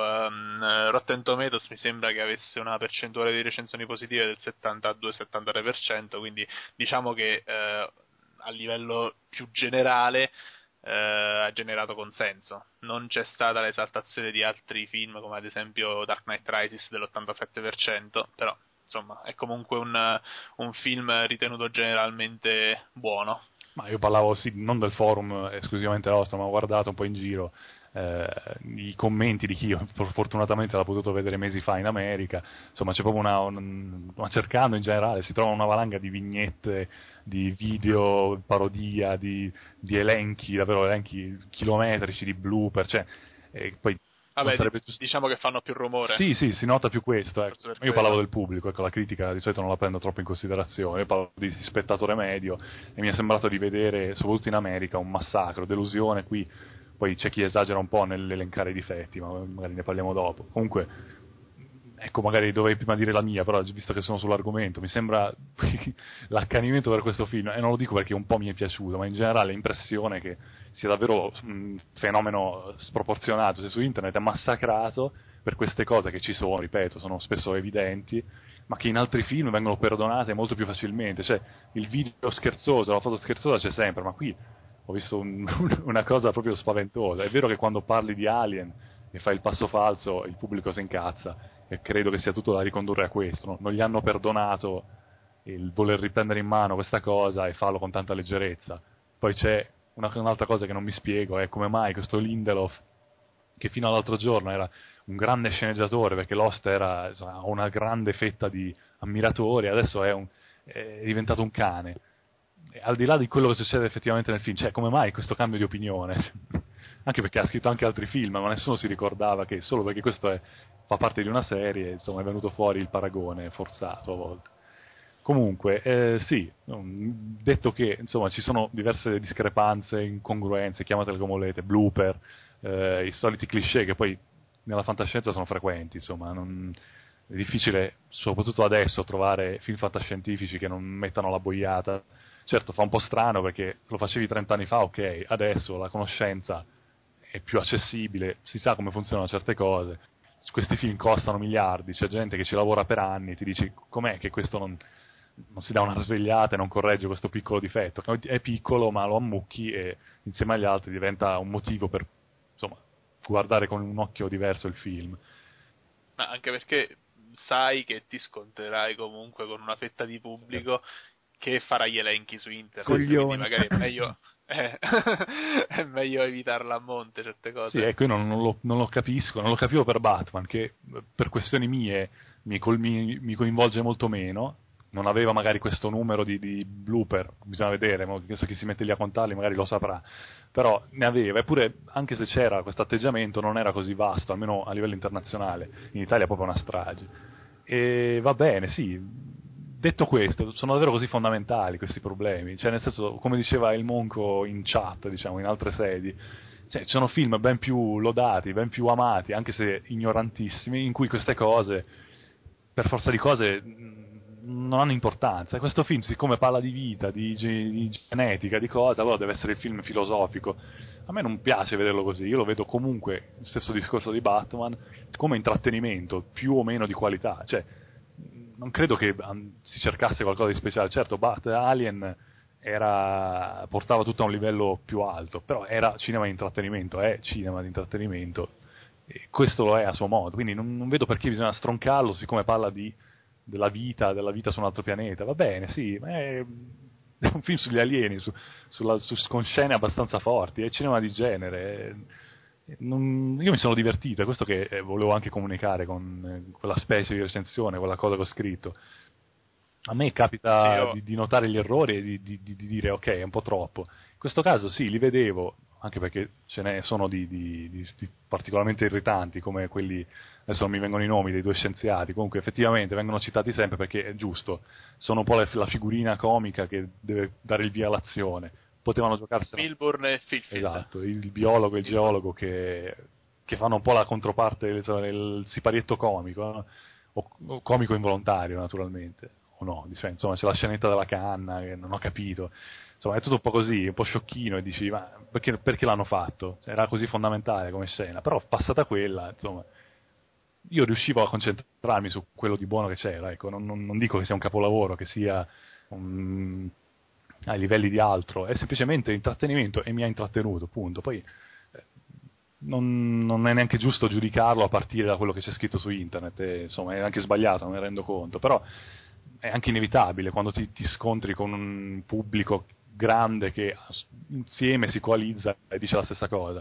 D: um, Rotten Tomatoes mi sembra che avesse una percentuale di recensioni positive del settantadue settantatré per cento, quindi diciamo che eh, a livello più generale eh, ha generato consenso. Non c'è stata l'esaltazione di altri film come ad esempio Dark Knight Rises dell'ottantasette per cento, però insomma è comunque un, un film ritenuto generalmente buono.
C: Ma io parlavo sì, non del forum esclusivamente nostro, ma ho guardato un po' in giro eh, i commenti di chi fortunatamente l'ha potuto vedere mesi fa in America. Insomma, c'è proprio una, un, ma cercando in generale si trova una valanga di vignette, di video parodia, di, di elenchi, davvero elenchi chilometrici di blooper, cioè, e poi non
D: Vabbè,
C: sarebbe
D: di-
C: giusto.
D: diciamo che fanno più rumore.
C: Sì, sì, si nota più questo. Ecco.
D: Forse per
C: Io parlavo
D: quello.
C: del pubblico, ecco, la critica di solito non la prendo troppo in considerazione. Io parlo di spettatore medio e mi è sembrato di vedere, soprattutto in America, un massacro, delusione. Qui poi c'è chi esagera un po' nell'elencare i difetti, ma magari ne parliamo dopo. Comunque, ecco, magari dovevi prima dire la mia, però visto che sono sull'argomento, mi sembra l'accanimento per questo film, e non lo dico perché un po' mi è piaciuto, ma in generale l'impressione che sia davvero un fenomeno sproporzionato, se su internet è massacrato per queste cose che ci sono, ripeto, sono spesso evidenti, ma che in altri film vengono perdonate molto più facilmente. Cioè, il video scherzoso, la foto scherzosa c'è sempre, ma qui ho visto un, una cosa proprio spaventosa. È vero che quando parli di Alien e fai il passo falso il pubblico si incazza, e credo che sia tutto da ricondurre a questo, no? Non gli hanno perdonato il voler riprendere in mano questa cosa e farlo con tanta leggerezza. Poi c'è una, un'altra cosa che non mi spiego, è come mai questo Lindelof, che fino all'altro giorno era un grande sceneggiatore, perché Lost era insomma, una grande fetta di ammiratori, adesso è, un, è diventato un cane. E al di là di quello che succede effettivamente nel film, cioè come mai questo cambio di opinione? Anche perché ha scritto anche altri film, ma nessuno si ricordava che solo perché questo è, fa parte di una serie, insomma, è venuto fuori il paragone forzato a volte. Comunque, eh, sì, detto che insomma ci sono diverse discrepanze, incongruenze, chiamatele come volete, blooper, eh, i soliti cliché che poi nella fantascienza sono frequenti, insomma, non, è difficile, soprattutto adesso, trovare film fantascientifici che non mettano la boiata. Certo, fa un po' strano perché lo facevi trent'anni fa, ok, adesso la conoscenza è più accessibile, si sa come funzionano certe cose, questi film costano miliardi, c'è gente che ci lavora per anni, ti dici com'è che questo non, non si dà una svegliata e non corregge questo piccolo difetto, è piccolo ma lo ammucchi e insieme agli altri diventa un motivo per, insomma, guardare con un occhio diverso il film.
D: Ma anche perché sai che ti scontrerai comunque con una fetta di pubblico che farà gli elenchi su internet,
E: Coglioni.
D: quindi magari è meglio eh, è meglio evitarla a monte certe cose.
C: Sì, ecco, io non, non, lo, non lo capisco, non lo capivo per Batman, che per questioni mie mi, col, mi, mi coinvolge molto meno, non aveva magari questo numero di, di blooper, bisogna vedere, adesso chi si mette lì a contarli magari lo saprà, però ne aveva, eppure anche se c'era questo atteggiamento non era così vasto, almeno a livello internazionale, in Italia è proprio una strage. E va bene, sì, detto questo, sono davvero così fondamentali questi problemi, cioè nel senso, come diceva il Monco in chat, diciamo, in altre sedi, cioè, ci sono film ben più lodati, ben più amati, anche se ignorantissimi, in cui queste cose, per forza di cose, non hanno importanza. Questo film, siccome parla di vita, di, ge- di genetica, di cose, allora deve essere il film filosofico. A me non piace vederlo così, io lo vedo comunque, stesso discorso di Batman, come intrattenimento, più o meno di qualità. Cioè, non credo che um, si cercasse qualcosa di speciale. Certo, Bat- Alien era, portava tutto a un livello più alto, però era cinema di intrattenimento, è cinema di intrattenimento, e questo lo è a suo modo, quindi non, non vedo perché bisogna stroncarlo, siccome parla di, della vita, della vita su un altro pianeta. Va bene, sì, ma è, è un film sugli alieni, su, sulla, su, con scene abbastanza forti, è cinema di genere. È, non, io mi sono divertito, è questo che eh, volevo anche comunicare con eh, quella specie di recensione, quella cosa che ho scritto. A me
D: Sì,
C: capita
D: io-
C: di, di notare gli errori e di, di- di dire ok, è un po' troppo. In questo caso sì, li vedevo, anche perché ce ne sono di, di- di- di particolarmente irritanti, come quelli, adesso non mi vengono i nomi, dei due scienziati, comunque effettivamente vengono citati sempre perché è giusto, sono un po' la, la figurina comica che deve dare il via all'azione. Potevano giocarsela.
D: Milburn e Filfield.
C: Esatto, il biologo e il geologo che, che fanno un po' la controparte, insomma, il siparietto comico, no? o, o comico involontario naturalmente, o no, cioè, insomma c'è la scenetta della canna che non ho capito, insomma è tutto un po' così, un po' sciocchino, e dici ma perché, perché l'hanno fatto? Cioè, era così fondamentale come scena, però passata quella, insomma, io riuscivo a concentrarmi su quello di buono che c'era, ecco, non, non- non dico che sia un capolavoro, che sia un- ai livelli di altro, è semplicemente intrattenimento e mi ha intrattenuto, punto. Poi eh, non, non è neanche giusto giudicarlo a partire da quello che c'è scritto su internet, e, insomma è anche sbagliato, me ne rendo conto, però è anche inevitabile quando ti, ti scontri con un pubblico grande che insieme si coalizza e dice la stessa cosa.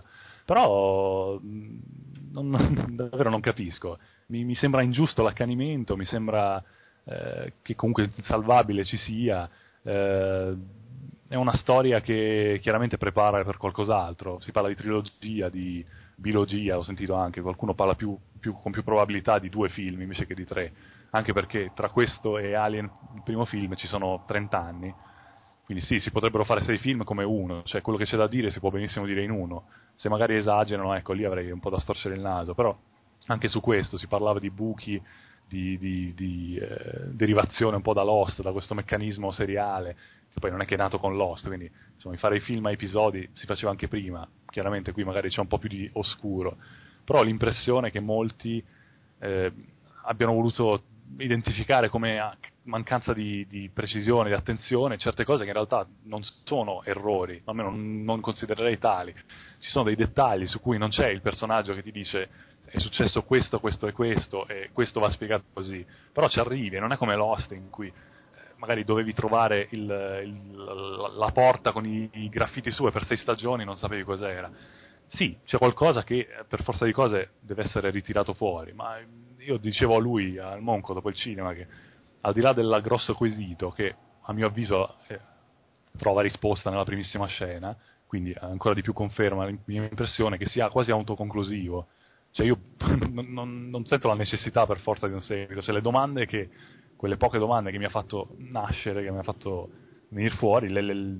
C: Però mh, non- non- davvero non capisco, mi, mi sembra ingiusto l'accanimento, mi sembra eh, che comunque salvabile ci sia. eh, è una storia che chiaramente prepara per qualcos'altro, si parla di trilogia, di bilogia, ho sentito anche, qualcuno parla più, più- con più probabilità di due film invece che di tre, anche perché tra questo e Alien, il primo film, ci sono trenta anni, quindi sì, si potrebbero fare sei film come uno, cioè quello che c'è da dire si può benissimo dire in uno, se magari esagerano, ecco, lì avrei un po' da storcere il naso, però anche su questo si parlava di buchi, di, di- di, eh, derivazione un po' da Lost, da questo meccanismo seriale, che poi non è che è nato con Lost, quindi insomma fare i film a episodi si faceva anche prima, chiaramente qui magari c'è un po' più di oscuro, però ho l'impressione che molti eh, abbiano voluto identificare come a- mancanza di, di precisione, di attenzione, certe cose che in realtà non sono errori, almeno non, non considererei tali. Ci sono dei dettagli su cui non c'è il personaggio che ti dice è successo questo, questo e questo, e questo va spiegato così, però ci arrivi, e non è come Lost in cui eh, magari dovevi trovare il- il- la, la porta con i, i graffiti su e per sei stagioni non sapevi cos'era. Sì, c'è qualcosa che eh, per forza di cose deve essere ritirato fuori, ma io dicevo a lui, al Monco, dopo il cinema, che al di là del grosso quesito, che a mio avviso eh, trova risposta nella primissima scena, quindi ancora di più conferma la mia impressione che sia quasi autoconclusivo, cioè io non, non- non sento la necessità per forza di un seguito, cioè le domande che, quelle poche domande che mi ha fatto nascere, che mi ha fatto venire fuori, le, le-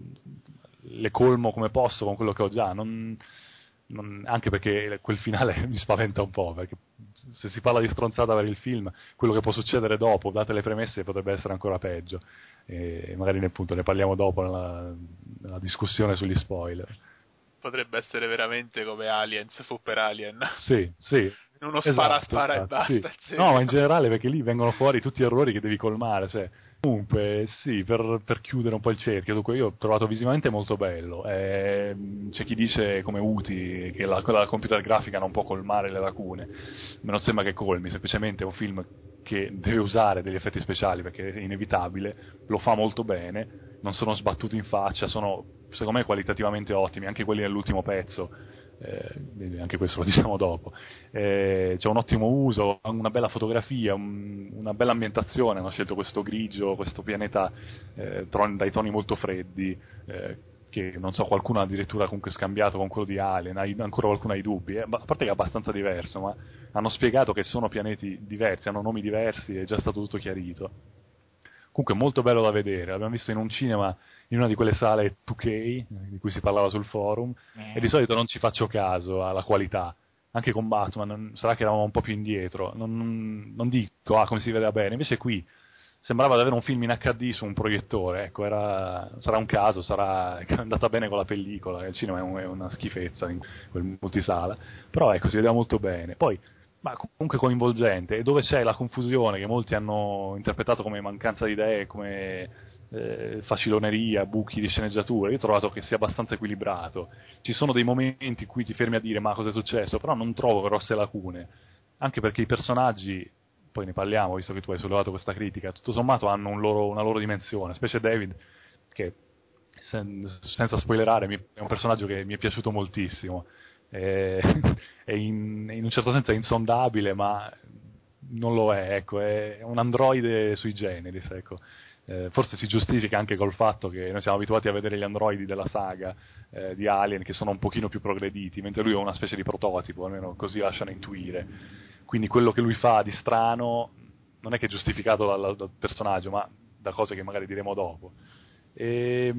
C: le colmo come posso con quello che ho già, non, non- anche perché quel finale mi spaventa un po', perché se si parla di stronzata per il film, quello che può succedere dopo, date le premesse, potrebbe essere ancora peggio, e magari ne, appunto, ne parliamo dopo nella, nella discussione sugli spoiler.
D: Potrebbe essere veramente come Aliens fu per Alien.
C: Sì, sì.
D: Uno spara,
C: Esatto,
D: spara e
C: esatto,
D: basta.
C: sì.
D: il
C: No, ma in
D: seguito.
C: generale perché lì vengono fuori tutti gli errori che devi colmare, cioè, comunque sì, per, per chiudere un po' il cerchio, dunque io ho trovato visivamente molto bello, eh, c'è chi dice come Uti che la, quella della computer grafica non può colmare le lacune, me non sembra che colmi, semplicemente è un film che deve usare degli effetti speciali perché è inevitabile, lo fa molto bene, non sono sbattuti in faccia, sono secondo me qualitativamente ottimi, anche quelli dell'ultimo pezzo, eh, anche questo lo diciamo dopo. Eh, c'è un ottimo uso, una bella fotografia, un- una bella ambientazione, hanno scelto questo grigio, questo pianeta eh, tron- dai toni molto freddi, eh, che non so, qualcuno ha addirittura comunque scambiato con quello di Alien, hai, ancora qualcuno ha i dubbi, eh, ma- a parte che è abbastanza diverso, ma hanno spiegato che sono pianeti diversi, hanno nomi diversi, è già stato tutto chiarito. comunque molto bello da vedere. L'abbiamo visto in un cinema, in una di quelle sale due K di cui si parlava sul forum,
E: Eh.
C: e di solito non ci faccio caso alla qualità. Anche con Batman, non- sarà che eravamo un po' più indietro, non, non- non dico ah, come si vedeva bene, invece qui sembrava di avere un film in acca di su un proiettore, ecco, era, sarà un caso, sarà è andata bene con la pellicola, il cinema è, un- è una schifezza in quel multisala, però ecco, si vedeva molto bene. Poi, ma comunque coinvolgente, e dove c'è la confusione che molti hanno interpretato come mancanza di idee, come eh, faciloneria, buchi di sceneggiatura, io ho trovato che sia abbastanza equilibrato. Ci sono dei momenti in cui ti fermi a dire ma cosa è successo, però non trovo grosse lacune, anche perché i personaggi, poi ne parliamo visto che tu hai sollevato questa critica, tutto sommato hanno un loro- una loro dimensione, specie David, che sen- senza spoilerare mi- è un personaggio che mi è piaciuto moltissimo. è, è in, in un certo senso è insondabile, ma non lo è, ecco, è un androide sui generis, ecco. Eh, forse si giustifica anche col fatto che noi siamo abituati a vedere gli androidi della saga eh, di Alien che sono un pochino più progrediti, mentre lui è una specie di prototipo, almeno così lasciano intuire. Quindi quello che lui fa di strano non è che è giustificato dal, dal personaggio, ma da cose che magari diremo dopo. E,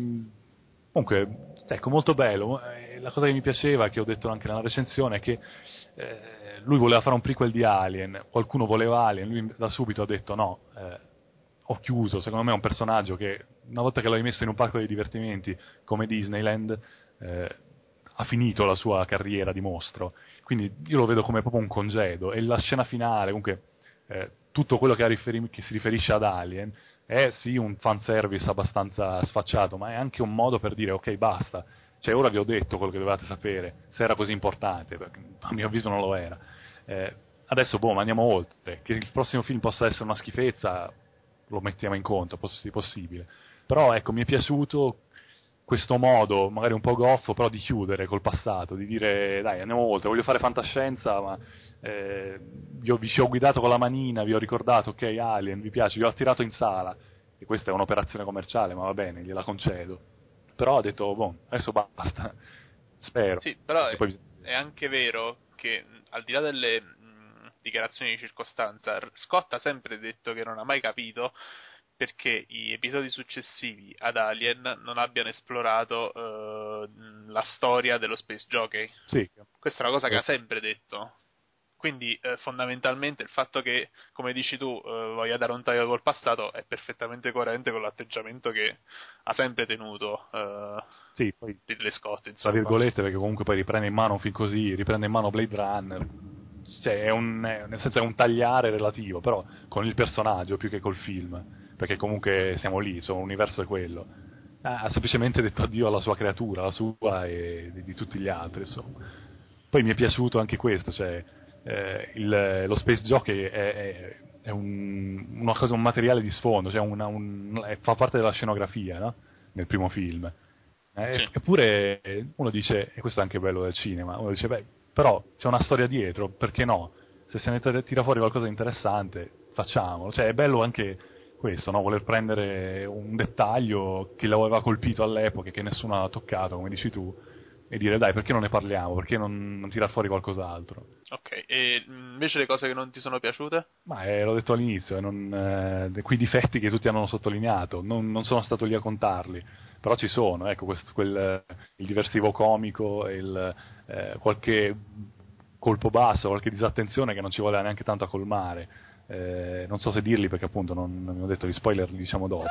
C: comunque, ecco, molto bello. Eh, La cosa che mi piaceva, che ho detto anche nella recensione, è che eh, lui voleva fare un prequel di Alien, qualcuno voleva Alien, lui da subito ha detto no, eh, ho chiuso. Secondo me è un personaggio che una volta che l'hai messo in un parco di divertimenti come Disneyland eh, ha finito la sua carriera di mostro, quindi io lo vedo come proprio un congedo, e la scena finale, comunque eh, tutto quello che, riferi- che si riferisce ad Alien è sì un fanservice abbastanza sfacciato, ma è anche un modo per dire ok basta, cioè ora vi ho detto quello che dovevate sapere, se era così importante, perché a mio avviso non lo era. Eh, adesso boh, ma andiamo oltre, che il prossimo film possa essere una schifezza lo mettiamo in conto, poss- possibile, però ecco, mi è piaciuto questo modo, magari un po' goffo, però di chiudere col passato, di dire dai andiamo oltre, voglio fare fantascienza, ma eh, vi, ho, vi ci ho guidato con la manina, vi ho ricordato ok Alien, vi piace, vi ho attirato in sala, e questa è un'operazione commerciale, ma va bene, gliela concedo, però ho detto boh, adesso basta, spero.
D: Sì, però
C: E
D: è,
C: poi,
D: è anche vero che mh, al di là delle mh, dichiarazioni di circostanza, R- Scott ha sempre detto che non ha mai capito perché gli episodi successivi ad Alien non abbiano esplorato eh, mh, la storia dello Space Jockey.
C: sì,
D: Questa è una cosa che
C: eh,
D: ha sempre detto. Quindi eh, fondamentalmente il fatto che, come dici tu, eh, voglia dare un taglio col passato è perfettamente coerente con l'atteggiamento che ha sempre tenuto eh,
C: sì, poi
D: Ridley Scott,
C: tra
D: insomma.
C: virgolette, perché comunque poi riprende in mano un film così, riprende in mano Blade Runner, cioè è un, è- nel senso è un tagliare relativo, però con il personaggio più che col film, perché comunque siamo lì, insomma, l'universo è quello. Ha semplicemente detto addio alla sua creatura, la sua e di, di tutti gli altri, insomma. Poi mi è piaciuto anche questo, cioè eh, il- lo Space Jockey è, è- è un, una cosa, un materiale di sfondo, cioè una- un- è- fa parte della scenografia, no? Nel primo film. Eh,
D: Sì.
C: eppure eh, uno dice, e questo è anche bello del cinema, uno dice, beh, però c'è una storia dietro, perché no? Se se ne t- tira fuori qualcosa di interessante, facciamolo. Cioè è bello anche questo, no? Voler prendere un dettaglio che l'aveva colpito all'epoca e che nessuno ha toccato, come dici tu, e dire dai, perché non ne parliamo? Perché non, non tirar fuori qualcos'altro?
D: Ok, e mh, invece le cose che non ti sono piaciute?
C: Ma eh, l'ho detto all'inizio, eh, non, eh, quei difetti che tutti hanno sottolineato, non, non sono stato lì a contarli, però ci sono, ecco, questo, quel, eh, il diversivo comico, il, eh, qualche colpo basso, qualche disattenzione che non ci vuole neanche tanto a colmare. Eh, non so se dirli perché appunto non, non mi ho detto gli spoiler, li diciamo dopo.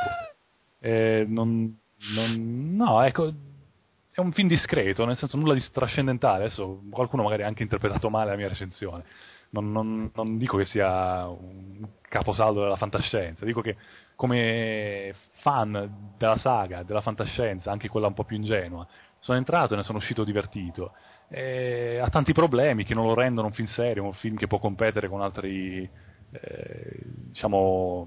C: Eh, non, non- no, ecco, è un film discreto, nel senso nulla di trascendentale. Adesso qualcuno magari ha anche interpretato male la mia recensione. Non, non- non dico che sia un caposaldo della fantascienza, dico che come fan della saga, della fantascienza, anche quella un po' più ingenua, sono entrato e ne sono uscito divertito. E ha tanti problemi che non lo rendono un film serio, un film che può competere con altri, eh, diciamo,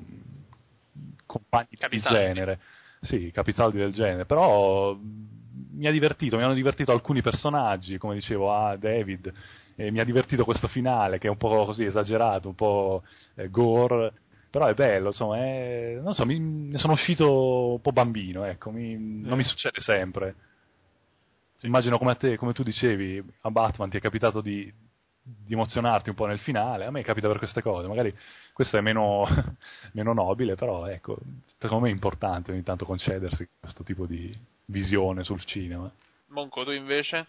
C: compagni del
D: Capisaldi.
C: genere. Sì, capisaldi del genere, però mi ha divertito, mi hanno divertito alcuni personaggi, come dicevo, ah, David, e mi ha divertito questo finale che è un po' così esagerato, un po' eh, gore, però è bello, insomma, è, non so, mi, ne sono uscito un po' bambino, ecco, mi- non mi succede sempre.
D: Sì.
C: Immagino come a te, come tu dicevi, a Batman ti è capitato di di emozionarti un po' nel finale. A me capita per queste cose, magari questo è meno, meno nobile, però ecco, secondo me è importante ogni tanto concedersi questo tipo di visione sul cinema.
D: Monco, tu invece?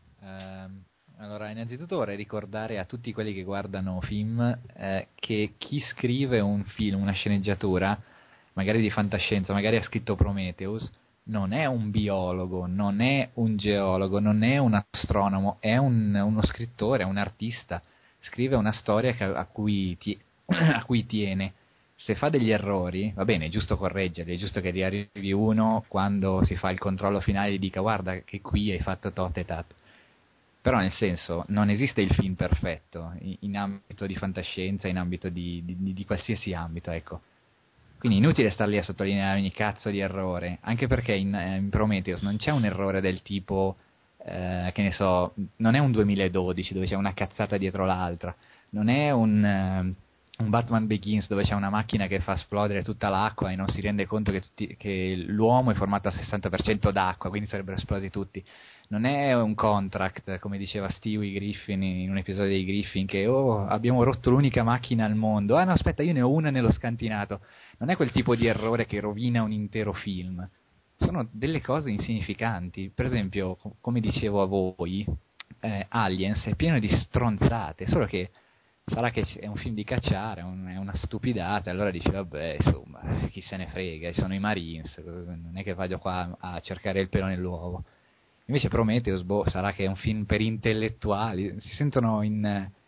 E: Ehm, allora, innanzitutto vorrei ricordare a tutti quelli che guardano film eh, che chi scrive un film, una sceneggiatura, magari di fantascienza, magari ha scritto Prometheus, non è un biologo, non è un geologo, non è un astronomo, è un- uno scrittore, è un artista. Scrive una storia che- a cui, ti- a cui tiene. Se fa degli errori, va bene, è giusto correggerli, è giusto che ti arrivi uno quando si fa il controllo finale e gli dica guarda che qui hai fatto tot e tat. Però nel senso, non esiste il film perfetto, in, in ambito di fantascienza, in ambito di, di- di qualsiasi ambito, ecco. Quindi inutile star lì a sottolineare ogni cazzo di errore, anche perché in, eh, in Prometheus non c'è un errore del tipo, eh, che ne so, non è un duemiladodici dove c'è una cazzata dietro l'altra, non è un, eh, un Batman Begins dove c'è una macchina che fa esplodere tutta l'acqua e non si rende conto che, tutti- che l'uomo è formato al sessanta per cento d'acqua, quindi sarebbero esplosi tutti. Non è un Contract, come diceva Stewie Griffin in un episodio dei Griffin, che oh, abbiamo rotto l'unica macchina al mondo. Ah no, aspetta, io ne ho una nello scantinato. Non è quel tipo di errore che rovina un intero film. Sono delle cose insignificanti. Per esempio, co- come dicevo a voi, eh, Aliens è pieno di stronzate, solo che sarà che c- è un film di cacciare, è un- è una stupidata, allora dici vabbè, insomma, chi se ne frega, sono i Marines, non è che vado qua a cercare il pelo nell'uovo. Invece Prometheus, boh, sarà che è un film per intellettuali, si sentono in...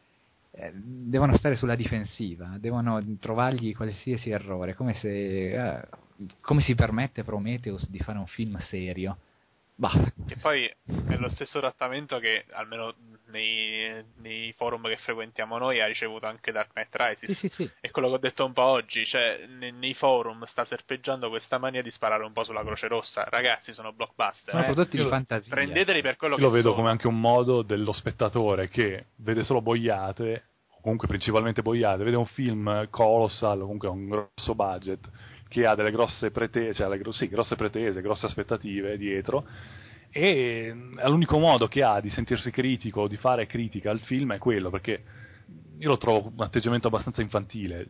E: eh, devono stare sulla difensiva, devono trovargli qualsiasi errore, come se... eh, come si permette Prometheus di fare un film serio? Bah,
D: Che poi è lo stesso trattamento che, almeno nei, nei forum che frequentiamo noi, ha ricevuto anche Dark Knight Rises.
E: sì, sì, sì.
D: È quello che ho detto un po' oggi, cioè ne- nei forum sta serpeggiando questa mania di sparare un po' sulla Croce Rossa. Ragazzi, sono blockbuster,
E: Sono
D: eh.
E: prodotti
C: io
E: di
C: lo-
E: fantasia.
D: Prendeteli per quello
C: Io
D: che
C: lo vedo
D: sono.
C: come anche un modo dello spettatore che vede solo boiate, o comunque principalmente boiate, vede un film colossal, comunque ha un grosso budget, che ha delle grosse pretese, cioè le gro- sì, grosse pretese, grosse aspettative dietro, e mm, l'unico modo che ha di sentirsi critico, di fare critica al film è quello, perché io lo trovo un atteggiamento abbastanza infantile.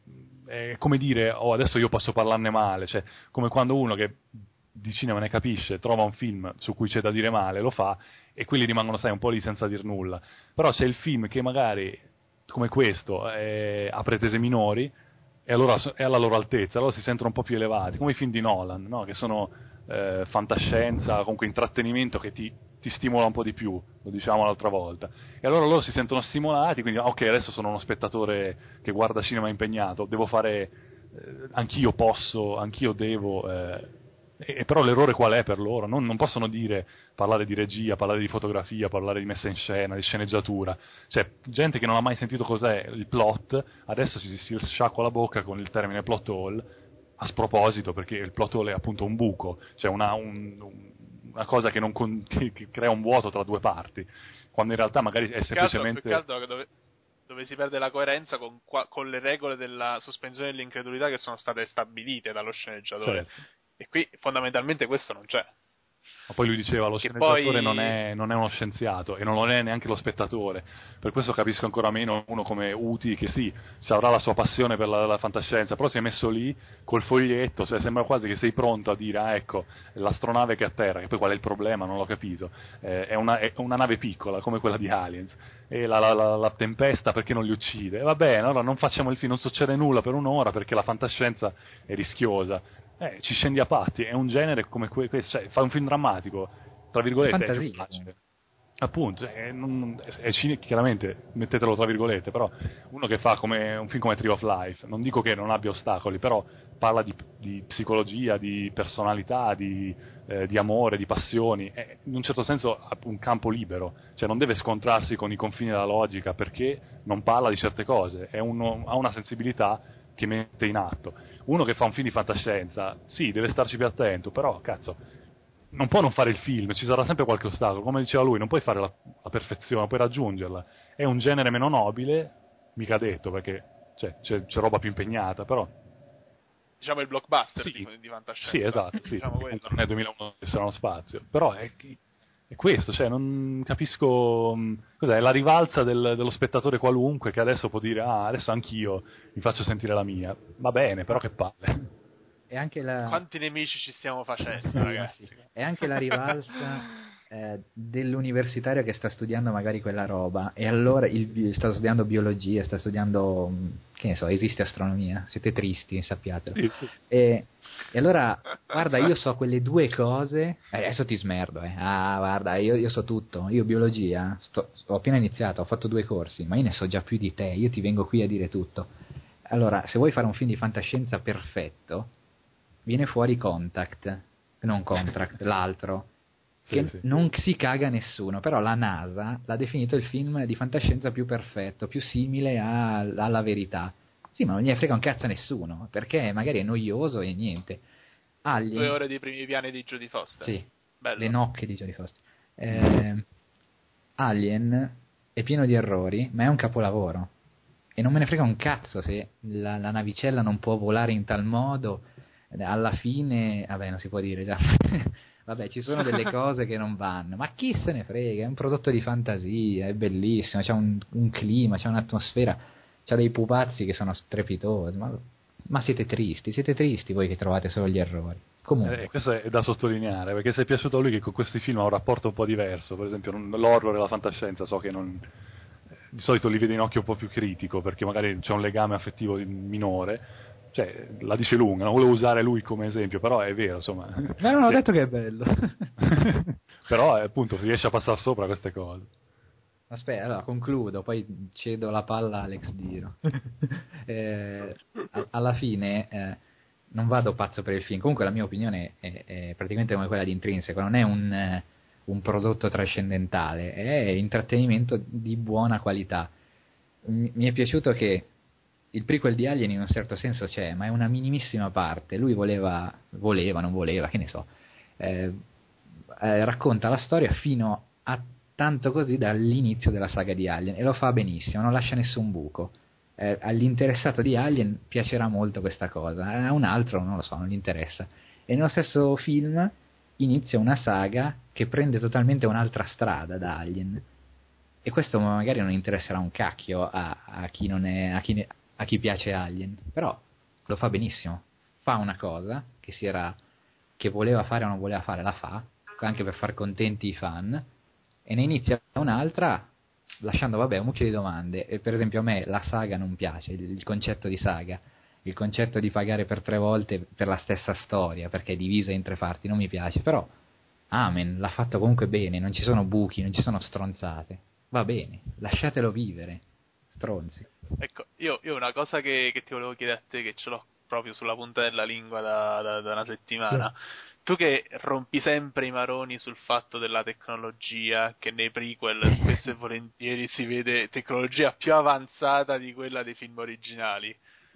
C: È come dire, oh adesso io posso parlarne male, cioè come quando uno che di cinema ne capisce, trova un film su cui c'è da dire male, lo fa, e quelli rimangono, sai, un po' lì senza dir nulla. Però c'è il film che magari, come questo, è- ha pretese minori, e allora so- è alla loro altezza, allora si sentono un po' più elevati, come i film di Nolan, no? Che sono eh, fantascienza, comunque intrattenimento che ti, ti stimola un po' di più, lo diciamo l'altra volta. E allora loro si sentono stimolati, quindi ok, adesso sono uno spettatore che guarda cinema impegnato, devo fare, eh, anch'io posso, anch'io devo... eh, e, e però l'errore qual è per loro? Non, non possono dire, parlare di regia, parlare di fotografia, parlare di messa in scena, di sceneggiatura. Cioè, gente che non ha mai sentito cos'è il plot, adesso si, si sciacqua la bocca con il termine plot hole, a sproposito, perché il plot hole è appunto un buco, cioè una, un- un- una cosa che, non con- che- che crea un vuoto tra due parti, quando in realtà magari è
D: Più che altro, più
C: semplicemente...
D: che altro che dove, dove si perde la coerenza con, qua- con le regole della sospensione dell'incredulità che sono state stabilite dallo sceneggiatore.
C: Certo.
D: E qui fondamentalmente questo non c'è.
C: Ma poi lui diceva lo
D: Che
C: sceneggiatore
D: poi
C: non è, non è uno scienziato e non lo è neanche lo spettatore, per questo capisco ancora meno uno come Uti che sì, ci avrà la sua passione per la, la fantascienza, però si è messo lì col foglietto, cioè sembra quasi che sei pronto a dire ah ecco l'astronave che atterra, che poi qual è il problema, non l'ho capito, eh, è, una, è una nave piccola come quella di Aliens, e la, la, la, la tempesta perché non li uccide, e va bene, allora non facciamo il film, non succede nulla per un'ora perché la fantascienza è rischiosa. Eh, ci scendi a patti, è un genere come que- questo, cioè, fa un film drammatico, tra virgolette, è più
E: fantasia.
C: facile. Appunto, è, non- è- è cine- chiaramente, mettetelo tra virgolette, però uno che fa come un film come Tree of Life, non dico che non abbia ostacoli, però parla di, di psicologia, di personalità, di, eh, di amore, di passioni, è, in un certo senso ha un campo libero, cioè non deve scontrarsi con i confini della logica perché non parla di certe cose, è uno- ha una sensibilità che mette in atto. Uno che fa un film di fantascienza, sì, deve starci più attento, però, cazzo, non può non fare il film, ci sarà sempre qualche ostacolo, come diceva lui, non puoi fare la, la perfezione, non puoi raggiungerla. È un genere meno nobile, mica detto, perché cioè, c'è, c'è roba più impegnata, però...
D: diciamo il blockbuster
C: Sì,
D: di, di fantascienza.
C: sì, esatto, sì,
D: Diciamo
C: appunto,
D: quello.
C: non è duemilauno che sarà uno spazio, però è, è questo, cioè non capisco mh, cos'è, la rivalsa del- dello spettatore qualunque che adesso può dire ah, adesso anch'io mi faccio sentire la mia. Va bene, però che palle.
E: E anche la...
D: Quanti nemici ci stiamo facendo,
E: Sì,
D: ragazzi?
E: sì. È anche la rivalsa eh, dell'universitario che sta studiando magari quella roba e allora il, bi- sta studiando biologia, sta studiando, mh, che ne so, esiste astronomia, siete tristi, sappiatelo.
C: Sì, sì.
E: E, e allora, guarda, io so quelle due cose, eh, adesso ti smerdo, eh. Ah, guarda, io, io so tutto, io biologia, sto- ho appena iniziato, ho fatto due corsi, ma io ne so già più di te, io ti vengo qui a dire tutto. Allora, se vuoi fare un film di fantascienza perfetto, viene fuori Contact, non Contract, l'altro,
C: Sì,
E: che
C: sì.
E: non si caga nessuno, però la NASA l'ha definito il film di fantascienza più perfetto, più simile a- alla verità. Sì, ma non gliene frega un cazzo a nessuno, perché magari è noioso e niente. Alien,
D: Due ore di primi piani di Jodie Foster.
E: sì,
D: Bello.
E: le nocche di Jodie Foster. Eh, Alien è pieno di errori, ma è un capolavoro. E non me ne frega un cazzo se la, la navicella non può volare in tal modo. Alla fine, vabbè, non si può dire già. Vabbè, ci sono delle cose che non vanno, ma chi se ne frega? È un prodotto di fantasia, è bellissimo, c'è un, un clima, c'è un'atmosfera, c'ha dei pupazzi che sono strepitosi. Ma, ma siete tristi, siete tristi voi che trovate solo gli errori. Comunque,
C: Eh, questo è da sottolineare, perché se è piaciuto a lui che con questi film ha un rapporto un po' diverso, per esempio non- l'horror e la fantascienza, so che non, eh, di solito li vede in occhio un po' più critico, perché magari c'è un legame affettivo di- minore, cioè la dice lunga, non volevo usare lui come esempio, però è vero, insomma.
E: ma non ho
C: Sì.
E: detto che è bello.
C: Però eh, appunto si riesce a passare sopra queste cose.
E: Aspetta, allora concludo, poi cedo la palla a Alex Diro. Eh, a- alla fine eh, non vado pazzo per il film, comunque la mia opinione è, è praticamente come quella di Intrinseco, non è un, eh, un prodotto trascendentale, è intrattenimento di buona qualità. Mi, mi è piaciuto che il prequel di Alien in un certo senso c'è, ma è una minimissima parte, lui voleva, voleva, non voleva, che ne so, eh, eh, racconta la storia fino a tanto così dall'inizio della saga di Alien e lo fa benissimo, non lascia nessun buco. Eh, all'interessato di Alien piacerà molto questa cosa, a un altro non lo so, non gli interessa. E nello stesso film inizia una saga che prende totalmente un'altra strada da Alien. E questo magari non interesserà un cacchio a, a chi non è, a chi, ne- a chi piace Alien, però lo fa benissimo. Fa una cosa che si era, che voleva fare o non voleva fare, la fa, anche per far contenti i fan, e ne inizia un'altra lasciando vabbè un mucchio di domande. E per esempio a me la saga non piace, il, il concetto di saga, il concetto di pagare per tre volte per la stessa storia perché è divisa in tre parti non mi piace, però amen, l'ha fatto comunque bene, non ci sono buchi, non ci sono stronzate, va bene, lasciatelo vivere, stronzi.
D: Ecco, io, io una cosa che, che ti volevo chiedere a te, che ce l'ho proprio sulla punta della lingua da, da- da una settimana. Tu che rompi sempre i maroni sul fatto della tecnologia, che nei prequel spesso e volentieri si vede tecnologia più avanzata di quella dei film originali.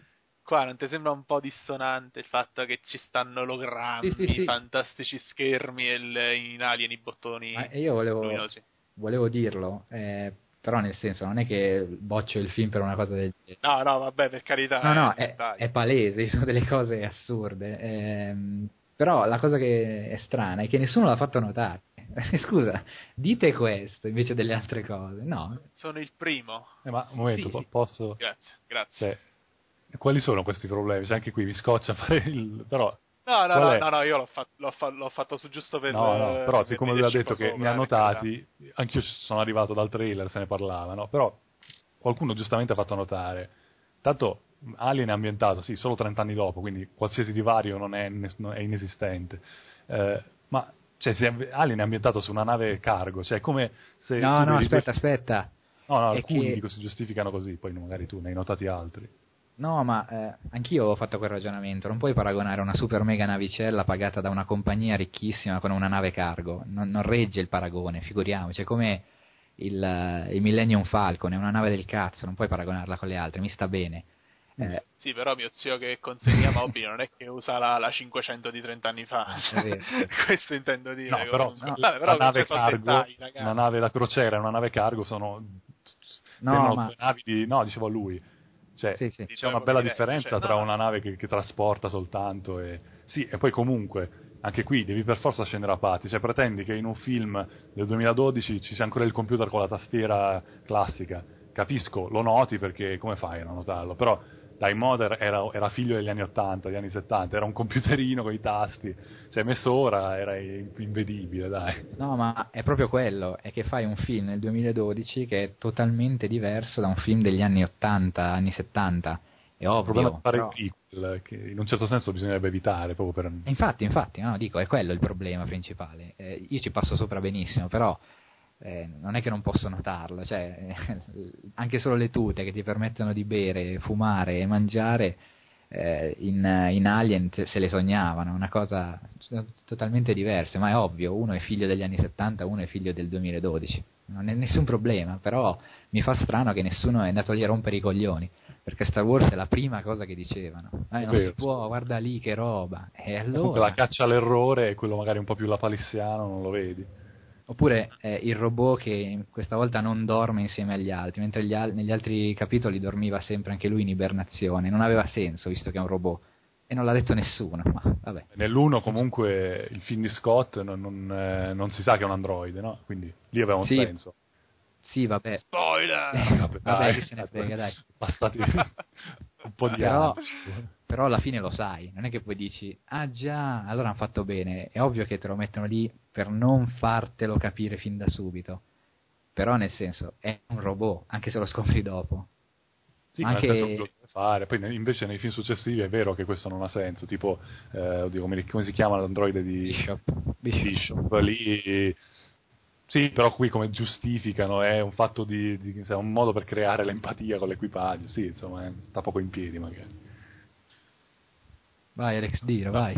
D: Qua non ti sembra un po' dissonante il fatto che ci stanno ologrammi,
E: Sì, sì, sì.
D: fantastici schermi e il- in Alien i bottoni
E: Ma io volevo,
D: luminosi?
E: volevo dirlo, eh, però nel senso non è che boccio il film per una cosa del genere.
D: No, no, vabbè, per carità,
E: No, no,
D: eh,
E: è,
D: dai.
E: è palese, sono delle cose assurde. ehm, però la cosa che è strana è che nessuno l'ha fatto notare. Scusa, dite questo invece delle altre cose. No,
D: Sono il primo.
C: Eh, ma un momento,
E: Sì,
C: po-
E: sì.
C: posso...
D: Grazie, grazie.
C: Cioè, quali sono questi problemi? Cioè, anche qui mi scoccia fare il... però...
D: No, no,
C: qual
D: no,
C: è?
D: no, no, io l'ho, fatto l'ho, fa- l'ho fatto su giusto per,
C: No, no,
D: eh,
C: però
D: per
C: siccome lui ha
D: riderci
C: detto
D: un po'
C: che ne ha
D: sopra, per
C: notati, anch'io ci sono arrivato dal trailer, se ne parlava, no? Però qualcuno giustamente ha fatto notare. Tanto Alien è ambientato, sì, solo trenta anni dopo, quindi qualsiasi divario non è, non è inesistente. Eh, ma cioè, se Alien è ambientato su una nave cargo, cioè è come se
E: no,
C: tu
E: no,
C: vedi due
E: aspetta,
C: fi-
E: aspetta.
C: No, no,
E: È
C: alcuni
E: che
C: dico si giustificano così, poi magari tu ne hai notati altri.
E: no, ma eh, anch'io ho fatto quel ragionamento. Non puoi paragonare una super mega navicella pagata da una compagnia ricchissima con una nave cargo. Non, non regge il paragone, figuriamoci. È come il, eh, il Millennium Falcon, è una nave del cazzo, non puoi paragonarla con le altre, mi sta bene. Eh,
D: Sì, però mio zio che consegna Moby non è che usa la, la cinquecento di trenta anni fa.
E: È vero.
D: Questo intendo dire.
C: No, però
D: comunque.
E: no,
D: Vabbè,
C: la
D: però
C: nave
D: cioè, sono
C: cargo,
D: dettagli, ragazzi.
C: una nave da crociera e una nave cargo sono
E: no,
C: sembrano
E: ma
C: due navi di... No, dicevo a lui. Cioè,
E: sì, sì.
D: Di
C: c'è
D: due
C: una
D: mondi
C: bella
D: diversi,
C: differenza
D: cioè,
C: tra
D: no.
C: una nave che, che trasporta soltanto e... Sì, e poi comunque anche qui devi per forza scendere a patti, cioè pretendi che in un film del duemiladodici ci sia ancora il computer con la tastiera classica, capisco, lo noti perché come fai a non notarlo, però dai, Mother era, era figlio degli anni ottanta, degli anni settanta, era un computerino con i tasti, cioè messo ora era invedibile, dai.
E: No, ma è proprio quello, è che fai un film nel duemiladodici che è totalmente diverso da un film degli anni ottanta, anni settanta, è
C: Il problema
E: ovvio,
C: di fare
E: però...
C: il prequel, che in un certo senso bisognerebbe evitare, proprio per...
E: Infatti, infatti, no, dico, è quello il problema principale. Eh, io ci passo sopra benissimo, però eh, non è che non posso notarlo, cioè anche solo le tute che ti permettono di bere, fumare e mangiare eh, in, in Alien se se le sognavano, una cosa totalmente diversa, ma è ovvio, uno è figlio degli anni settanta, uno è figlio del duemiladodici. Non è nessun problema, però mi fa strano che nessuno è andato lì a rompere i coglioni, perché Star Wars è la prima cosa che dicevano. Eh, non
C: vero,
E: si può, guarda lì che roba. E
C: Comunque la
E: allora...
C: caccia all'errore è quello magari un po' più lapalissiano, non lo vedi.
E: Oppure eh, il robot che questa volta non dorme insieme agli altri, mentre gli al- negli altri capitoli dormiva sempre anche lui in ibernazione. Non aveva senso, visto che è un robot. E non l'ha detto nessuno, ma vabbè.
C: Nell'uno comunque il film di Scott non, non, eh, non si sa che è un androide, no? Quindi lì aveva un
E: Sì,
C: senso.
E: sì, vabbè.
D: Spoiler!
C: Vabbè,
E: Vabbè,
C: dai,
E: chi se ne frega, dai.
C: Bastati un po' di
E: Però,
C: anni.
E: però alla fine lo sai, non è che poi dici, ah già, allora hanno fatto bene. È ovvio che te lo mettono lì per non fartelo capire fin da subito. Però nel senso, è un robot, anche se lo scopri dopo.
C: Sì, ma nel senso che lo
E: Anche
C: deve fare. Poi ne- invece nei film successivi è vero che questo non ha senso. Tipo, eh, oddio, come, come si chiama l'androide di
E: Bishop. Bishop.
C: Bishop? Lì, sì, però qui come giustificano è un fatto di, di è un modo per creare l'empatia con l'equipaggio. Sì, insomma, eh, sta poco in piedi magari.
E: Vai Alex Diro, vai.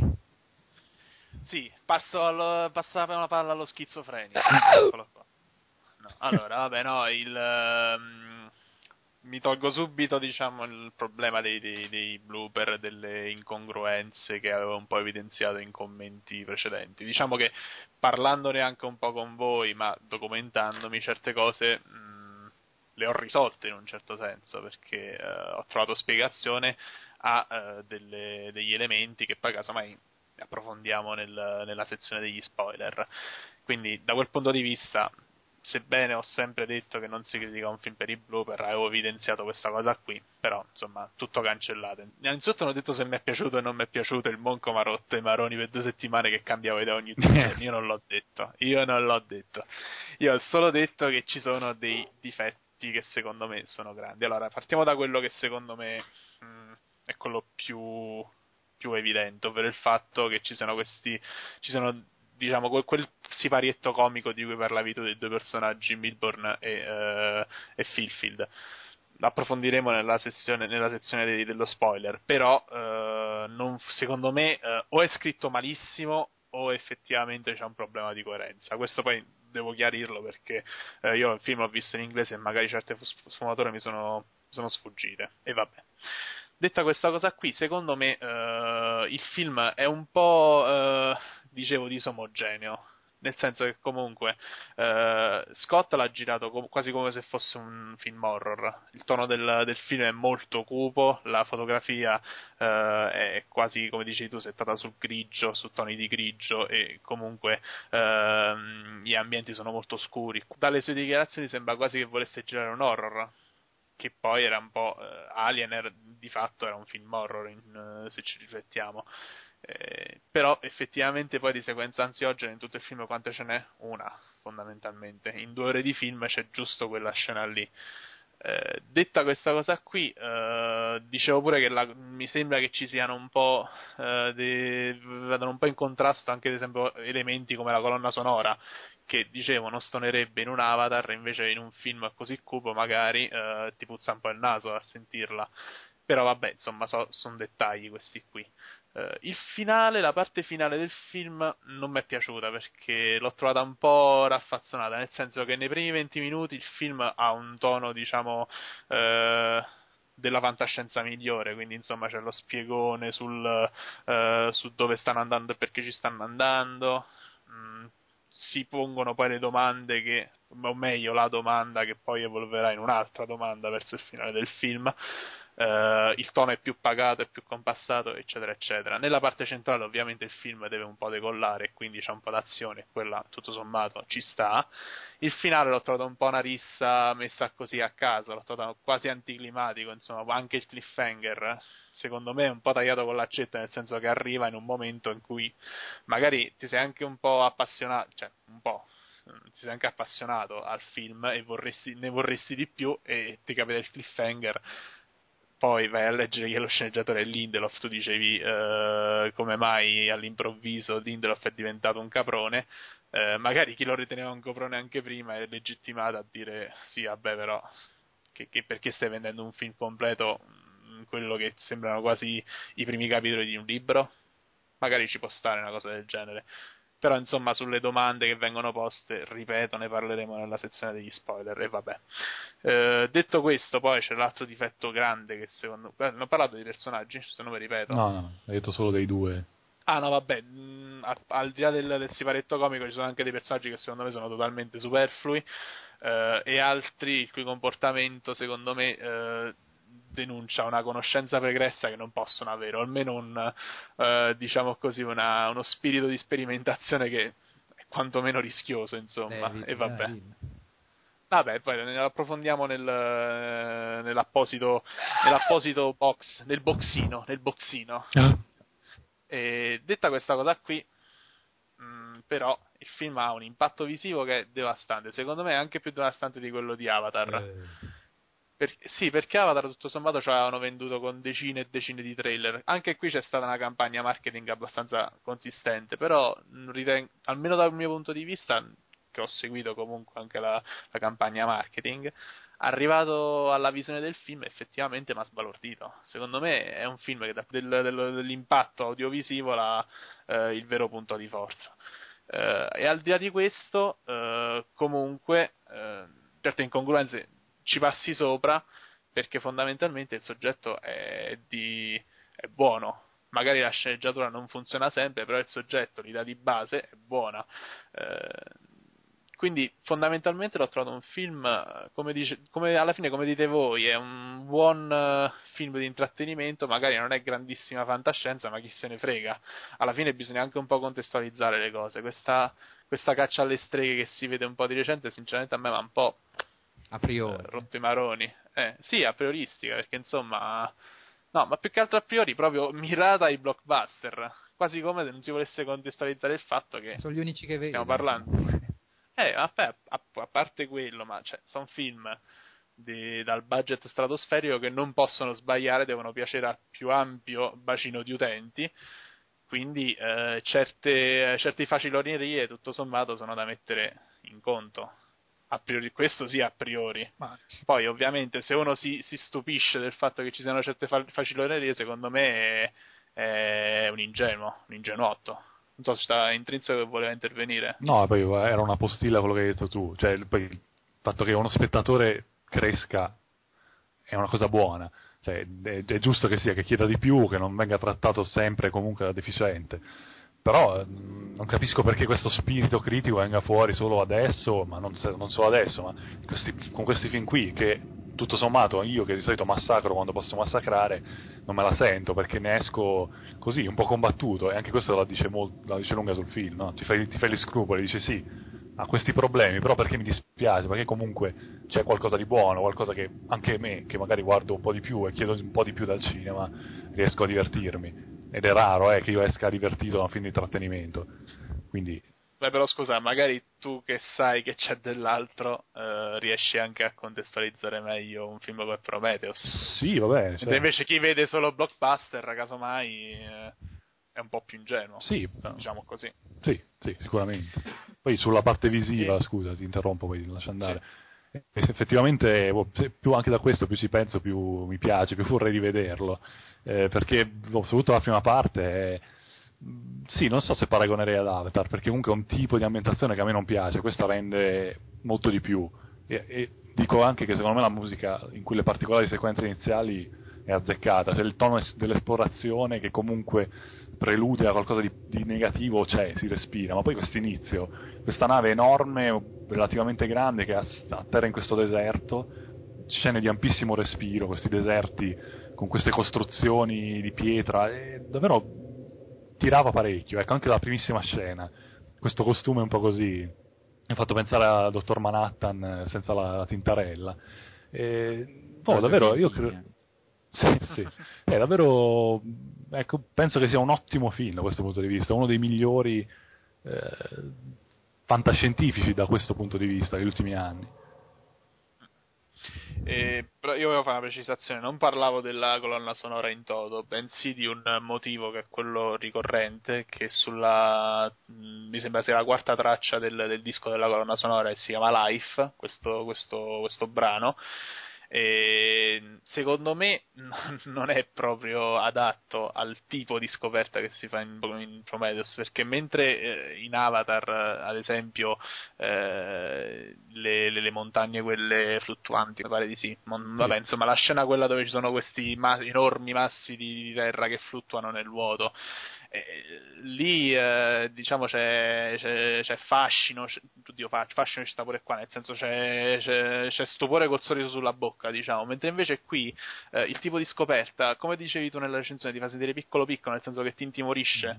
D: Sì, passo, al, passo la palla allo schizofrenico. Eccolo qua. No, allora, vabbè, no, il... ehm, mi tolgo subito, diciamo, il problema dei, dei, dei blooper, delle incongruenze che avevo un po' evidenziato in commenti precedenti. Diciamo che parlandone anche un po' con voi, ma documentandomi certe cose, mh, le ho risolte in un certo senso, perché eh, ho trovato spiegazione a eh, delle- degli elementi che poi casomai approfondiamo nel- nella sezione degli spoiler. Quindi da quel punto di vista, sebbene ho sempre detto che non si critica un film per i blooper, avevo evidenziato questa cosa qui, però insomma tutto cancellato. Innanzitutto non ho detto se mi è piaciuto o non mi è piaciuto il Monco mi ha rotto i maroni per due settimane che cambiavo idea ogni due giorni. Io non l'ho detto, io non l'ho detto. Io ho solo detto che ci sono dei difetti che secondo me sono grandi. Allora, partiamo da quello che secondo me mh, è quello più più evidente, ovvero il fatto che ci siano questi ci sono diciamo quel, quel siparietto comico di cui parlavi tu dei due personaggi Milburn e, eh, e Philfield. Approfondiremo nella sezione, nella sezione dei- dello spoiler, però eh, non- secondo me eh, o è scritto malissimo o effettivamente c'è un problema di coerenza. Questo poi devo chiarirlo perché eh, io il film l'ho visto in inglese e magari certe sf- sfumature mi sono, mi sono sfuggite e vabbè. Detta questa cosa qui, secondo me eh, il film è un po', eh, dicevo, disomogeneo. Nel senso che comunque eh, Scott l'ha girato com- quasi come se fosse un film horror. Il tono del, del film è molto cupo, la fotografia eh, è quasi, come dicevi tu, settata sul grigio, su toni di grigio e comunque ehm, gli ambienti sono molto scuri. Dalle sue dichiarazioni sembra quasi che volesse girare un horror, che poi era un po' eh, Alien era, di fatto era un film horror in, eh, se ci riflettiamo. Eh, però effettivamente poi di sequenza ansiogena in tutto il film quante ce n'è? Una, fondamentalmente. In due ore di film c'è giusto quella scena lì. Eh, detta questa cosa qui, eh, dicevo pure che la- mi sembra che ci siano un po' eh, de- vadano un po' in contrasto anche ad esempio elementi come la colonna sonora che dicevo non stonerebbe in un Avatar, invece in un film così cupo magari eh, ti puzza un po' il naso a sentirla. Però vabbè, insomma, so, sono dettagli questi qui. Eh, il finale, la parte finale del film non mi è piaciuta perché l'ho trovata un po' raffazzonata, nel senso che nei primi venti minuti il film ha un tono, diciamo, eh, della fantascienza migliore, quindi insomma c'è lo spiegone sul, eh, su dove stanno andando e perché ci stanno andando. Mm, si pongono poi le domande che, o meglio la domanda che poi evolverà in un'altra domanda verso il finale del film. Uh, il tono è più pagato, è più compassato, eccetera eccetera. Nella parte centrale ovviamente il film deve un po' decollare, quindi c'è un po' d'azione e quella tutto sommato ci sta. Il finale l'ho trovato un po' una rissa messa così a caso, l'ho trovato quasi anticlimatico, insomma. Anche il cliffhanger secondo me è un po' tagliato con l'accetta, nel senso che arriva in un momento in cui magari ti sei anche un po' appassionato, cioè un po' ti sei anche appassionato al film e vorresti, ne vorresti di più, e ti capita il cliffhanger. Poi vai a leggere che lo sceneggiatore è Lindelof, tu dicevi uh, come mai all'improvviso Lindelof è diventato un caprone. Uh, magari chi lo riteneva un caprone anche prima è legittimato a dire sì, vabbè, però che, che perché stai vendendo un film completo, mh, quello che sembrano quasi i primi capitoli di un libro? Magari ci può stare una cosa del genere. Però insomma, sulle domande che vengono poste, ripeto, ne parleremo nella sezione degli spoiler e vabbè. Eh, detto questo, poi c'è l'altro difetto grande che secondo me... Non ho parlato di personaggi, se no mi ripeto.
C: No, no, no, hai detto solo dei due.
D: Ah no, vabbè, mh, al, al di là del, del siparetto comico ci sono anche dei personaggi che secondo me sono totalmente superflui, eh, e altri il cui comportamento secondo me eh, denuncia una conoscenza pregressa che non possono avere, o almeno un, eh, diciamo così, una, uno spirito di sperimentazione che è quantomeno rischioso, insomma,
E: Devi,
D: e vabbè.
E: dai.
D: Vabbè, poi ne approfondiamo nel, nell'apposito, nell'apposito box, nel boxino, nel boxino. E detta questa cosa qui, mh, però il film ha un impatto visivo che è devastante, secondo me è anche più devastante di quello di Avatar.
C: Eh.
D: Per, sì, perché Avatar tutto sommato ci avevano venduto con decine e decine di trailer. Anche qui c'è stata una campagna marketing abbastanza consistente, però mh, ritengo, almeno dal mio punto di vista, che ho seguito comunque anche la, la campagna marketing, arrivato alla visione del film effettivamente mi ha sbalordito. Secondo me è un film che dà del, del, dell'impatto audiovisivo la, eh, il vero punto di forza. Eh, e al di là di questo, eh, comunque, eh, certe incongruenze ci passi sopra, perché fondamentalmente il soggetto è, di, è buono. Magari la sceneggiatura non funziona sempre, però il soggetto, l'idea di base è buona. Eh, quindi fondamentalmente l'ho trovato un film, come, dice, come alla fine, come dite voi, è un buon uh, film di intrattenimento. Magari non è grandissima fantascienza, ma chi se ne frega. Alla fine bisogna anche un po' contestualizzare le cose. Questa, questa caccia alle streghe che si vede un po' di recente, sinceramente a me va un po'
E: A priori.
D: uh, rotto i maroni. Eh, sì, a prioristica, perché insomma... No, ma più che altro a priori proprio mirata ai blockbuster. Quasi come se non si volesse contestualizzare il fatto che
E: Sono gli unici che vedo.
D: stiamo parlando... Eh, vabbè, a, a parte quello, ma cioè, sono film di, dal budget stratosferico che non possono sbagliare, devono piacere al più ampio bacino di utenti, quindi eh, certe, certe facilonerie tutto sommato sono da mettere in conto. A priori, questo sì, a priori.
C: Ma...
D: Poi ovviamente se uno si, si stupisce del fatto che ci siano certe fa- facilonerie, secondo me è, è un ingenuo, un ingenuotto. Non so se sta intrinseco che voleva intervenire.
C: No, poi era una postilla quello che hai detto tu, cioè poi il fatto che uno spettatore cresca è una cosa buona, cioè è, è giusto che sia, che chieda di più, che non venga trattato sempre comunque da deficiente, però mh, non capisco perché questo spirito critico venga fuori solo adesso, ma non, non solo adesso, ma questi, con questi film qui, che tutto sommato io che di solito massacro quando posso massacrare non me la sento, perché ne esco così un po' combattuto, e anche questo la dice, molto, la dice lunga sul film, no? ti, fai, ti fai gli scrupoli, dici sì, ha questi problemi, però perché mi dispiace, perché comunque c'è qualcosa di buono, qualcosa che anche me, che magari guardo un po' di più e chiedo un po' di più dal cinema, riesco a divertirmi, ed è raro eh, che io esca divertito da un film di intrattenimento, quindi...
D: Beh, però scusa, magari tu che sai che c'è dell'altro eh, riesci anche a contestualizzare meglio un film come Prometheus.
C: Sì, va bene.
D: Cioè. Invece chi vede solo blockbuster, casomai, eh, è un po' più ingenuo.
C: Sì,
D: diciamo così.
C: Sì, sì, sicuramente. Poi sulla parte visiva,
D: E...
C: scusa, ti interrompo, poi lascio andare.
D: Sì.
C: E effettivamente, più anche da questo, più ci penso, più mi piace, più vorrei rivederlo. Eh, perché, soprattutto la prima parte, è... sì, non so se paragonerei ad Avatar, perché comunque è un tipo di ambientazione che a me non piace, questa rende molto di più. E, e dico anche che secondo me la musica, in quelle particolari sequenze iniziali, è azzeccata, c'è il tono dell'esplorazione che comunque prelude a qualcosa di, di negativo, c'è, si respira, ma poi questo inizio, questa nave enorme, relativamente grande, che atterra in questo deserto, scene di ampissimo respiro, questi deserti con queste costruzioni di pietra, e davvero tirava parecchio, ecco, anche la primissima scena, questo costume un po' così, mi ha fatto pensare a Dottor Manhattan senza la, la tintarella. E, oh, davvero, io credo... Sì, sì, è davvero, ecco, penso che sia un ottimo film da questo punto di vista, uno dei migliori eh, fantascientifici da questo punto di vista degli ultimi anni.
D: Eh, però io volevo fare una precisazione, non parlavo della colonna sonora in toto, bensì di un motivo che è quello ricorrente, che sulla, mh, mi sembra sia la quarta traccia del, del disco della colonna sonora, e si chiama Life, questo, questo, questo brano. E secondo me non è proprio adatto al tipo di scoperta che si fa in, in Prometheus, perché mentre eh, in Avatar, ad esempio, eh, le, le, le montagne quelle fluttuanti, mi pare di sì, Mon- vabbè, insomma, la scena quella dove ci sono questi ma- enormi massi di, di terra che fluttuano nel vuoto, eh, lì eh, diciamo c'è, c'è, c'è fascino, c'è, oddio, fa- fascino ci sta pure qua, nel senso c'è, c'è, c'è stupore col sorriso sulla bocca, diciamo, mentre invece qui eh, il tipo di scoperta, come dicevi tu nella recensione, ti fa sentire piccolo piccolo, nel senso che ti intimorisce. Mm.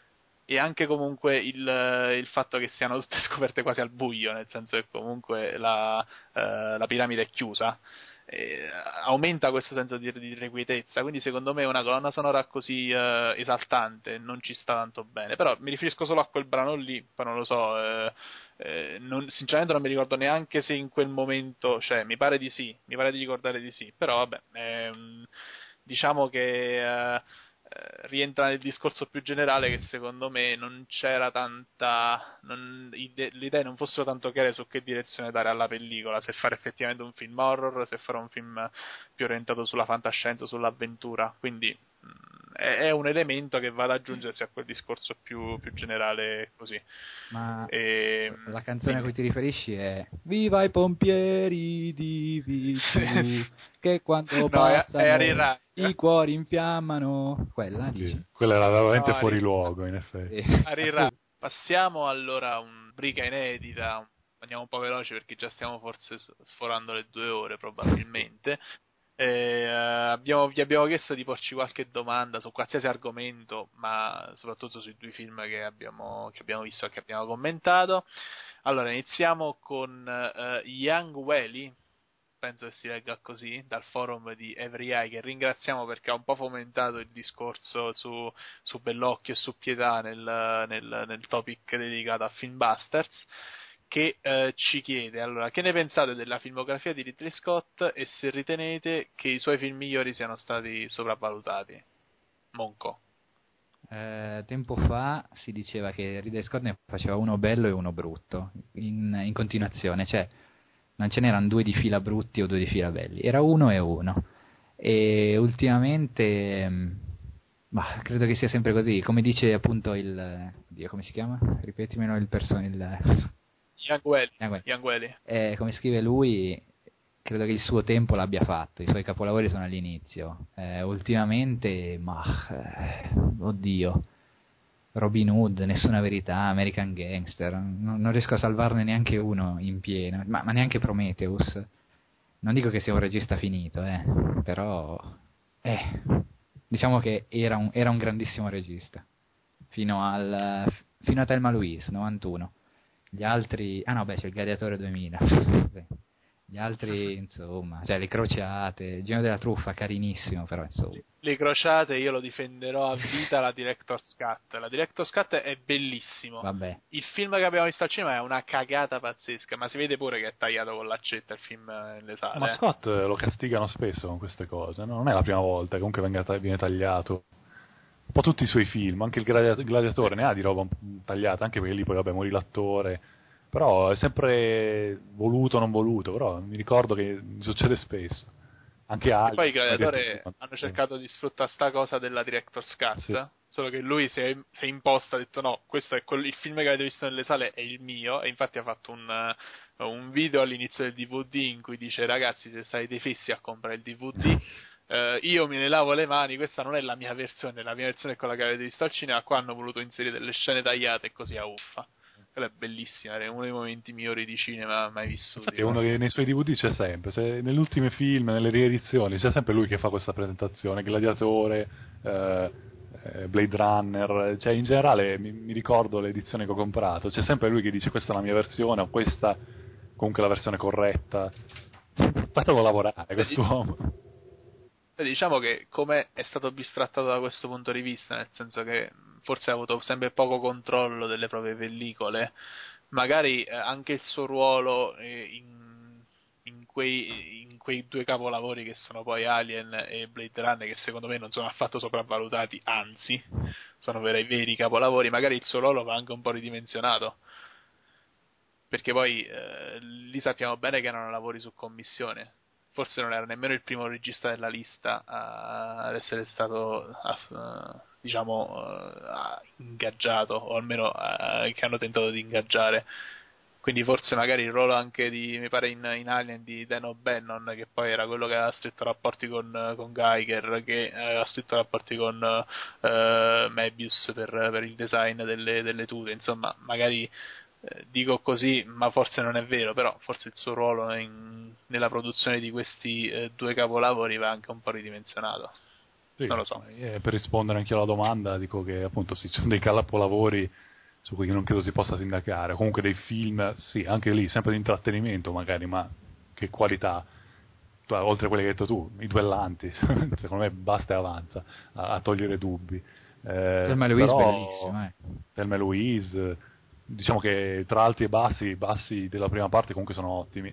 D: E anche comunque il, il fatto che siano tutte scoperte quasi al buio, nel senso che comunque la, eh, la piramide è chiusa, eh, aumenta questo senso di, di irrequietezza, quindi secondo me una colonna sonora così eh, esaltante non ci sta tanto bene, però mi riferisco solo a quel brano lì, poi non lo so, eh, eh, non, sinceramente non mi ricordo neanche se in quel momento, cioè mi pare di sì, mi pare di ricordare di sì, però vabbè, ehm, diciamo che eh, rientra nel discorso più generale che secondo me non c'era tanta non, ide- le idee non fossero tanto chiare su che direzione dare alla pellicola, se fare effettivamente un film horror, se fare un film più orientato sulla fantascienza, sull'avventura, quindi mh, è, è un elemento che va ad aggiungersi a quel discorso più, più generale così.
E: Ma
D: e,
E: la canzone
D: dimmi.
E: a cui ti riferisci è Viva i pompieri di Viggiù, che quando
D: no,
E: passano
D: è, è Harry Ra-
E: i cuori infiammano. Quella
C: Sì,
E: dici?
C: quella era veramente
D: No,
C: fuori
D: Harry-
C: luogo, in effetti.
E: Sì.
D: Harry Ra- Passiamo allora a un briga inedita, andiamo un po' veloci perché già stiamo forse s- sforando le due ore probabilmente. Eh, abbiamo, vi abbiamo chiesto di porci qualche domanda su qualsiasi argomento, ma soprattutto sui due film che abbiamo, che abbiamo visto e che abbiamo commentato. Allora, iniziamo con eh, Young Welly, penso che si legga così, dal forum di Every Eye, che ringraziamo perché ha un po' fomentato il discorso su, su Bellocchio e su Pietà nel, nel, nel topic dedicato a Filmbusters, che eh, ci chiede, allora, che ne pensate della filmografia di Ridley Scott e se ritenete che i suoi film migliori siano stati sopravvalutati? Monco.
E: Eh, tempo fa si diceva che Ridley Scott ne faceva uno bello e uno brutto in, in continuazione, cioè non ce n'erano due di fila brutti o due di fila belli, era uno e uno. E ultimamente, mh, bah, credo che sia sempre così, come dice appunto il, Dio, come si chiama? Ripetimelo il personaggio.
D: Young Welly.
E: Young
D: Young Welly.
E: Eh, come scrive lui, credo che il suo tempo l'abbia fatto, i suoi capolavori sono all'inizio. Eh, ultimamente, ma eh, oddio, Robin Hood, Nessuna Verità, American Gangster, non, non riesco a salvarne neanche uno in pieno, ma, ma neanche Prometheus. Non dico che sia un regista finito, eh, però eh, diciamo che era un, era un grandissimo regista fino al fino a Thelma Louise novantuno. Gli altri, ah no, beh, c'è il Gladiatore duemila. Sì. Gli altri, insomma, cioè Le Crociate, Il Genio della Truffa, carinissimo, però insomma.
D: Le Crociate io lo difenderò a vita, la Director's Cut. La Director's Cut è bellissimo.
E: Vabbè.
D: Il film che abbiamo visto al cinema è una cagata pazzesca, ma si vede pure che è tagliato con l'accetta il film nelle sale.
C: Ma Scott lo castigano spesso con queste cose, no? Non è la prima volta che comunque venga, viene tagliato. Un po' tutti i suoi film, anche il Gladiat- Gladiatore sì. Ne ha di roba tagliata, anche perché lì poi vabbè morì l'attore, però è sempre voluto o non voluto, però mi ricordo che mi succede spesso. Anche altri.
D: E poi i Gladiatori
C: sì.
D: hanno cercato di sfruttare sta cosa della Director's Cut,
C: sì.
D: Solo che lui si è, si è imposto, ha detto no, questo è quel, il film che avete visto nelle sale è il mio, e infatti ha fatto un, uh, un video all'inizio del D V D in cui dice ragazzi se state fissi a comprare il D V D Uh, io me ne lavo le mani, questa non è la mia versione, la mia versione è quella che avete visto al cinema, qua hanno voluto inserire delle scene tagliate e così a uffa. quella è bellissima, è uno dei momenti migliori di cinema mai vissuti.
C: Infatti è uno che nei suoi D V D c'è sempre, cioè, negli ultimi film, nelle riedizioni, c'è sempre lui che fa questa presentazione, Gladiatore, eh, eh, Blade Runner, cioè in generale mi, mi ricordo le edizioni che ho comprato, c'è sempre lui che dice questa è la mia versione, o questa comunque la versione corretta. Fatelo lavorare quest'uomo.
D: Diciamo che come è stato bistrattato da questo punto di vista, nel senso che forse ha avuto sempre poco controllo delle proprie pellicole, magari eh, anche il suo ruolo eh, in, in, quei, in quei due capolavori che sono poi Alien e Blade Runner, che secondo me non sono affatto sopravvalutati, anzi sono veri, veri capolavori, magari il suo ruolo va anche un po' ridimensionato, perché poi eh, lì sappiamo bene che erano lavori su commissione. Forse non era nemmeno il primo regista della lista ad essere stato, diciamo, ingaggiato, o almeno che hanno tentato di ingaggiare. Quindi forse magari il ruolo anche di, mi pare in, in Alien, di Dan O'Bannon, che poi era quello che aveva stretto rapporti con, con Geiger, che aveva stretto rapporti con uh, Mebius per, per il design delle, delle tute, insomma, magari... dico così, ma forse non è vero, però forse il suo ruolo in, nella produzione di questi eh, due capolavori va anche un po' ridimensionato.
C: Sì,
D: non lo so.
C: Eh, per rispondere anche alla domanda, dico che appunto sì, ci sono dei capolavori su cui non credo si possa sindacare, comunque dei film, sì, anche lì, sempre di intrattenimento magari, ma che qualità, oltre a quelle che hai detto tu, i duellanti, secondo me basta e avanza a, a togliere dubbi. Eh,
E: Thelma e Louise
C: però,
E: bellissimo, eh.
C: Thelma e Louise, diciamo che tra alti e bassi, i bassi della prima parte comunque sono ottimi.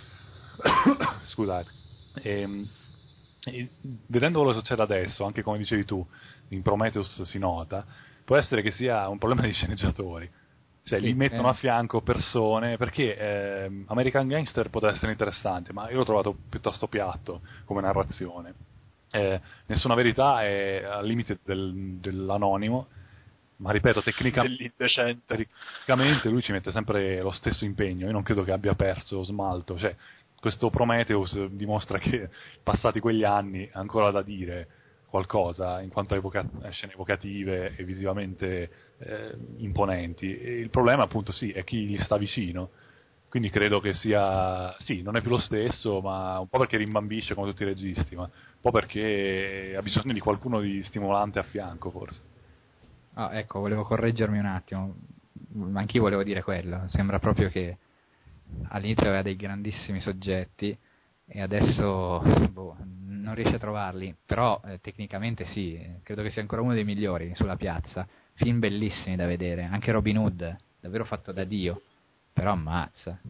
C: Scusate. E, e, vedendo quello che succede adesso, anche come dicevi tu, in Prometheus si nota, può essere che sia un problema di sceneggiatori. Cioè,
E: Sì,
C: gli mettono
E: eh.
C: a fianco persone, perché eh, American Gangster poteva essere interessante, ma io l'ho trovato piuttosto piatto come narrazione. Eh, Nessuna verità è al limite del, dell'anonimo, ma ripeto, tecnica,
D: dell'indecente.
C: tecnicamente lui ci mette sempre lo stesso impegno. Io non credo che abbia perso smalto. Cioè, questo Prometheus dimostra che passati quegli anni ha ancora da dire qualcosa in quanto a evoca- scene evocative e visivamente eh, imponenti. E il problema appunto sì è chi gli sta vicino, quindi credo che sia sì, non è più lo stesso, ma un po' perché rimbambisce come tutti i registi, ma un po' perché ha bisogno di qualcuno di stimolante a fianco forse.
E: Ah, ecco, volevo correggermi un attimo, anch'io volevo dire quello, sembra proprio che all'inizio aveva dei grandissimi soggetti e adesso boh, non riesce a trovarli, però eh, tecnicamente sì, eh, credo che sia ancora uno dei migliori sulla piazza, film bellissimi da vedere, anche Robin Hood, davvero fatto da Dio, però ammazza.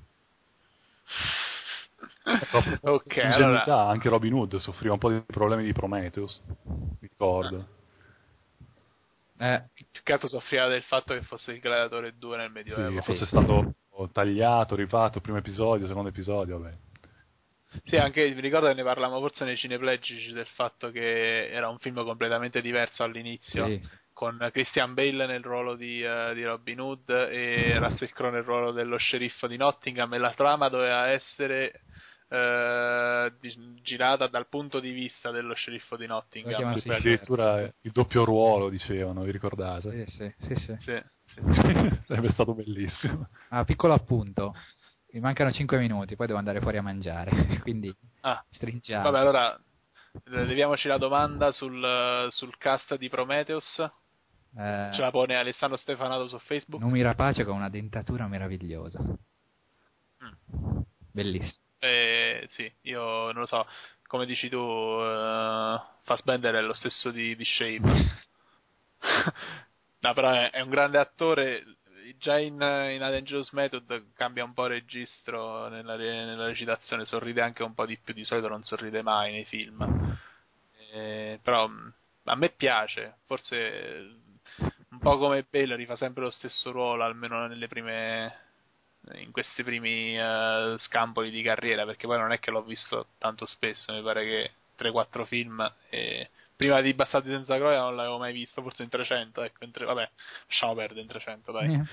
D: Ok,
C: Ingenuità,
D: allora
C: anche Robin Hood soffriva un po' di problemi di Prometheus, mi ricordo.
E: Eh,
D: più che altro soffriva del fatto che fosse il Gladiatore due nel
C: Sì,
D: Medioevo.
C: che fosse
E: Sì.
C: stato tagliato, rifatto, primo episodio, secondo episodio, vabbè.
D: Sì, anche mi ricordo che ne parlavamo forse nei cineplegici del fatto che era un film completamente diverso all'inizio,
E: sì.
D: con Christian Bale nel ruolo di, uh, di Robin Hood e Russell Crowe nel ruolo dello sceriffo di Nottingham, e la trama doveva essere uh, di- girata dal punto di vista dello sceriffo di
E: Lo
D: Nottingham.
E: chiamano
C: Sì,
E: sì,
C: poi
E: certo.
C: addirittura il doppio ruolo, dicevano, vi ricordate?
E: Sì, sì, sì, sì.
D: Sì, sì.
C: Sarebbe stato bellissimo.
E: Ah, piccolo appunto, mi mancano cinque minuti, poi devo andare fuori a mangiare, quindi
D: Ah,
E: stringiamo.
D: vabbè, allora eh, leviamoci la domanda sul, sul cast di Prometheus.
E: Eh,
D: Ce la pone Alessandro Stefanato su Facebook.
E: Numi Rapace con una dentatura meravigliosa,
D: Mm.
E: bellissimo.
D: Eh, sì, io non lo so, come dici tu, uh, Fassbender è lo stesso di, di Shape. No, però è, è un grande attore. Già in, in A Dangerous Method cambia un po' registro nella, re- nella recitazione, sorride anche un po' di più, di solito non sorride mai nei film. Eh, però mh, a me piace, forse eh, un po' come Bale rifà sempre lo stesso ruolo, almeno nelle prime, in questi primi eh, scampoli di carriera, perché poi non è che l'ho visto tanto spesso, mi pare che tre quattro film e prima di Bastardi senza gloria non l'avevo mai visto, forse in trecento, ecco, in tre... vabbè, lasciamo perdere in trecento, dai.
E: Eh,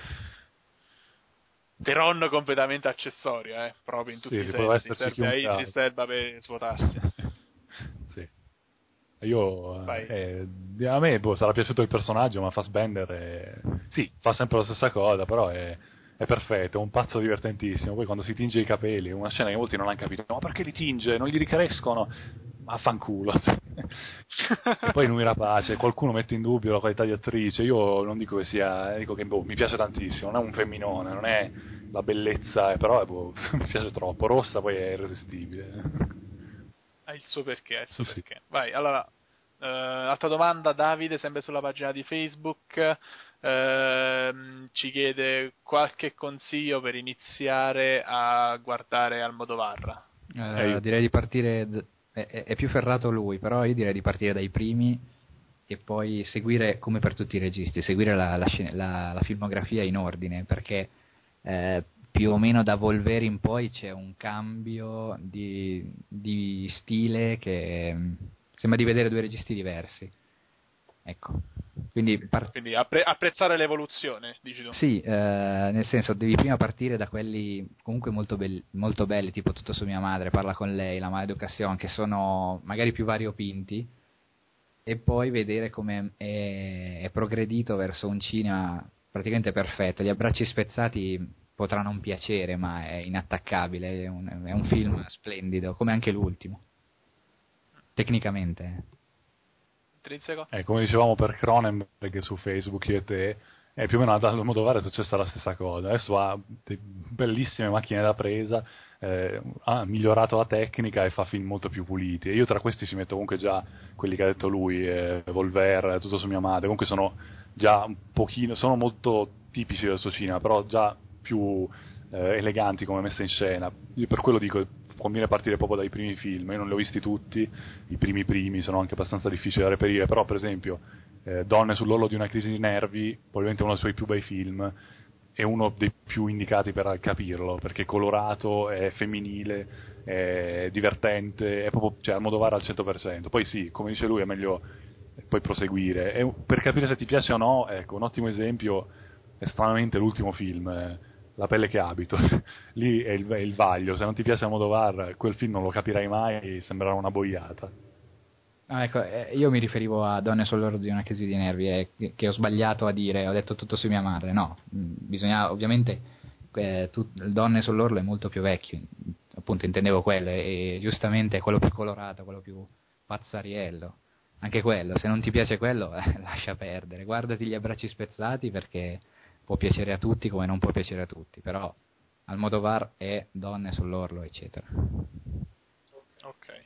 D: Teron completamente accessorio, eh, proprio in tutti
C: Sì,
D: i
C: poteva
D: sensi,
C: esserci
D: serve a
C: chiunque
D: Idris
C: altro.
D: Elba per svuotarsi.
C: Sì. Io,
D: Vai.
C: eh, eh, a me boh, sarà piaciuto il personaggio, ma Fassbender è... sì, fa sempre la stessa cosa, però è, è perfetto, è un pazzo divertentissimo. Poi quando si tinge i capelli, una scena che molti non hanno capito, ma perché li tinge? Non gli ricrescono? Ma fanculo. E poi lui rapace, qualcuno mette in dubbio la qualità di attrice, io non dico che sia, dico che boh, mi piace tantissimo, non è un femminone, non è la bellezza, eh, però boh, mi piace troppo, rossa poi è irresistibile.
D: Ha il suo perché, ha il suo
C: Sì, sì.
D: perché. Vai, allora, eh, altra domanda, Davide, sempre sulla pagina di Facebook, ehm, ci chiede qualche consiglio per iniziare a guardare Almodovar.
E: Eh,
C: Eh, io-
E: direi di partire, d- è, è- è più ferrato lui, però io direi di partire dai primi e poi seguire, come per tutti i registi, seguire la, la scena- la- la filmografia in ordine, perché eh, più o meno da Volvere in poi c'è un cambio di, di stile che mm, sembra di vedere due registi diversi. Ecco, quindi par-
D: Quindi appre- apprezzare l'evoluzione, dici tu.
E: sì, eh, nel senso devi prima partire da quelli comunque molto, bell- molto belli, tipo Tutto su mia madre, Parla con lei, La Maleducazione, che sono magari più variopinti, e poi vedere come è, è progredito verso un cinema praticamente perfetto. Gli Abbracci spezzati potrà non piacere, ma è inattaccabile, è un, è un film splendido, come anche l'ultimo, tecnicamente. eh.
D: Intrinseco?
C: Eh, come dicevamo per Cronenberg su Facebook, io e te, è più o meno ad Almodovar è successa la stessa cosa. Adesso ha de- bellissime macchine da presa, eh, ha migliorato la tecnica e fa film molto più puliti. E io tra questi ci metto comunque già quelli che ha detto lui, eh, Volver, Tutto su mia madre, comunque sono già un pochino, sono molto tipici del suo cinema, però già più eh, eleganti come messa in scena. Io per quello dico, conviene partire proprio dai primi film. Io non li ho visti tutti, i primi primi sono anche abbastanza difficili da reperire, però per esempio eh, Donne sull'orlo di una crisi di nervi, probabilmente uno dei suoi più bei film, è uno dei più indicati per capirlo, perché è colorato, è femminile, è divertente, è proprio, cioè, Almodovar al cento per cento. Poi sì, come dice lui, è meglio poi proseguire. E per capire se ti piace o no, ecco, un ottimo esempio è stranamente l'ultimo film, eh, La pelle che abito. Lì è il, è il vaglio, se non ti piace Almodovar, quel film non lo capirai mai, sembrerà una boiata.
E: Ah, ecco, eh, io mi riferivo a Donne sull'orlo di una crisi di nervi, eh, che, che ho sbagliato a dire, ho detto Tutto su mia madre, no, mm, bisogna, ovviamente, eh, tut- Donne sull'orlo è molto più vecchio, appunto intendevo quello, e, e giustamente è quello più colorato, quello più pazzariello, anche quello, se non ti piace quello, eh, lascia perdere, guardati Gli Abbracci spezzati perché può piacere a tutti come non può piacere a tutti, però Almodovar è Donne sull'orlo, eccetera.
D: Ok.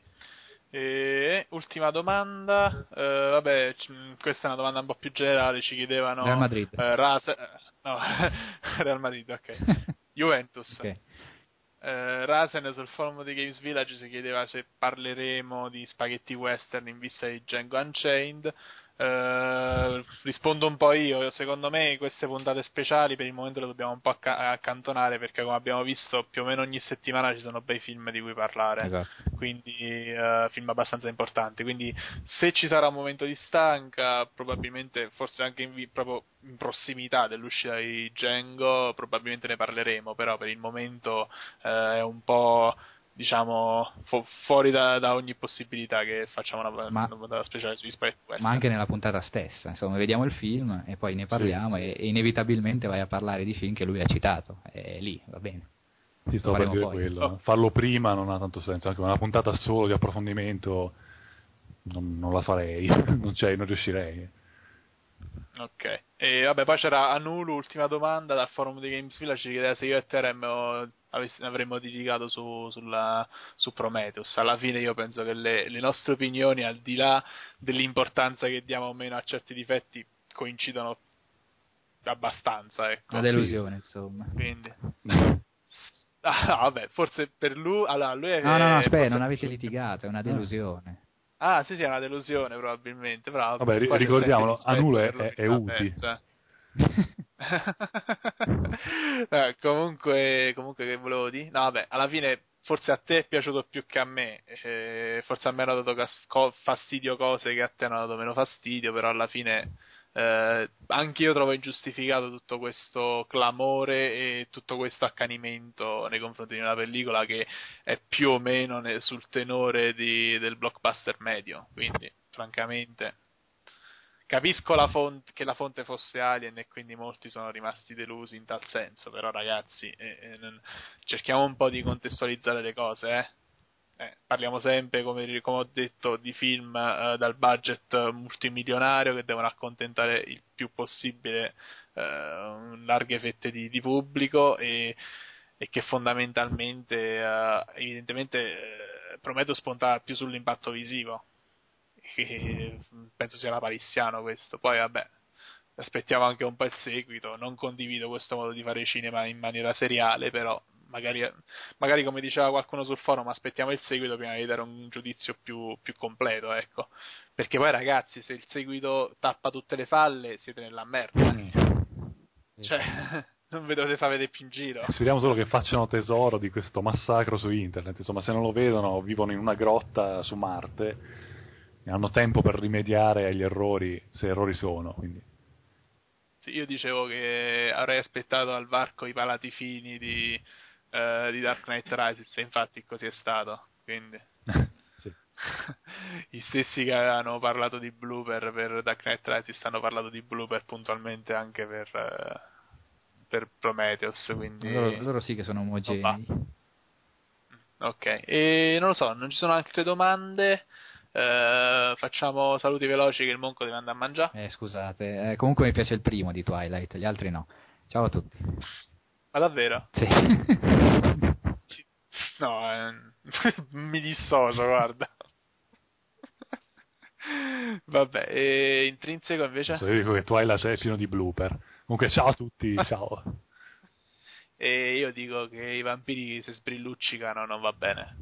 D: E ultima domanda, eh, vabbè, c- questa è una domanda un po' più generale, ci
E: Real
D: chiedevano
E: Madrid.
D: eh, Rase- eh, no, Real Madrid, ok. Juventus.
E: Ok.
D: Eh, Rasen sul forum di Games Village si chiedeva se parleremo di spaghetti western in vista di Django Unchained. Eh, rispondo un po' io, secondo me queste puntate speciali per il momento le dobbiamo un po' acca- accantonare, perché come abbiamo visto più o meno ogni settimana ci sono bei film di cui parlare,
E: Esatto.
D: quindi eh, film abbastanza importanti, quindi se ci sarà un momento di stanca, probabilmente forse anche in vi- proprio in prossimità dell'uscita di Django, probabilmente ne parleremo, però per il momento eh, è un po', diciamo, fu- fuori da, da ogni possibilità che facciamo una,
E: Ma
D: una puntata speciale sugli spaghetti
E: ma
D: western.
E: anche nella puntata stessa, insomma, vediamo il film e poi ne parliamo
C: Sì,
E: e, e inevitabilmente vai a parlare di film che lui ha citato, e lì va bene,
C: Ti
E: lo
C: sto per
E: faremo
C: dire
E: poi.
C: quello.
D: Oh,
C: Farlo prima non ha tanto senso, anche una puntata solo di approfondimento non, non la farei, non, c'è, non riuscirei.
D: ok. E vabbè, poi c'era Anulu, ultima domanda dal forum di Games Village, ci chiedeva se io e te avremmo, avess- avremmo litigato su, sulla, su Prometheus. Alla fine io penso che le, le nostre opinioni, al di là dell'importanza che diamo o meno a certi difetti, coincidono abbastanza,
E: Una
D: ecco.
C: Sì, sì.
E: delusione, insomma.
D: Quindi, ah, no, vabbè, forse per lui, allora, lui
E: No, no, no,
D: è,
E: aspetta, non
D: forse,
E: avete litigato, è una
C: Ah.
E: delusione.
D: ah, sì, sì, è una delusione probabilmente, però
C: Vabbè,
D: vabbè,
C: ri-
D: qua c'è sempre
C: ricordiamolo,
D: rispetto
C: Anulo è,
D: per
C: è, è
D: l'opinione
C: Uti.
D: avversa. Eh, comunque, comunque che volevo dire? No, vabbè, alla fine forse a te è piaciuto più che a me, eh, forse a me hanno dato cas- co- fastidio cose che a te hanno dato meno fastidio, però alla fine eh, anche io trovo ingiustificato tutto questo clamore e tutto questo accanimento nei confronti di una pellicola che è più o meno ne- sul tenore di- del blockbuster medio, quindi francamente capisco la fonte, che la fonte fosse Alien e quindi molti sono rimasti delusi in tal senso, però ragazzi, eh, eh, non- cerchiamo un po' di contestualizzare le cose, eh. Eh, parliamo sempre, come, come ho detto, di film eh, dal budget multimilionario che devono accontentare il più possibile eh, larghe fette di, di pubblico e, e che fondamentalmente, eh, evidentemente, eh, Prometheus puntava più sull'impatto visivo. Che penso sia la palissiano questo. Poi vabbè, aspettiamo anche un po' il seguito. Non condivido questo modo di fare cinema in maniera seriale, però magari, magari come diceva qualcuno sul forum, aspettiamo il seguito prima di dare un giudizio più, più completo, ecco. Perché poi ragazzi, se il seguito tappa tutte le falle, siete nella merda. Cioè, non vi dovete far vedere più in giro.
C: Speriamo solo che facciano tesoro di questo massacro su internet. Insomma, se non lo vedono, vivono in una grotta su Marte e hanno tempo per rimediare agli errori, se errori sono. Quindi.
D: Sì, io dicevo che avrei aspettato al varco i palati fini di, eh, di Dark Knight Rises, e infatti così è stato. Quindi
C: Sì.
D: gli stessi che avevano parlato di blooper per Dark Knight Rises hanno parlato di blooper puntualmente anche per, eh, per Prometheus, quindi
E: Loro, loro sì che sono
D: non va.
E: omogenei.
D: Ok, e non lo so, non ci sono altre domande. Eh, facciamo saluti veloci che il Monco deve andare a mangiare.
E: Eh, scusate, eh, comunque mi piace il primo di Twilight, gli altri no. Ciao a tutti.
D: Ma davvero?
E: Sì.
D: Sì. No, eh, mi dissocio, guarda. Vabbè, e Intrinseco invece?
C: Adesso io dico che Twilight è pieno di blooper. Comunque, ciao a tutti, ciao.
D: E io dico che i vampiri se sbrilluccicano non va bene.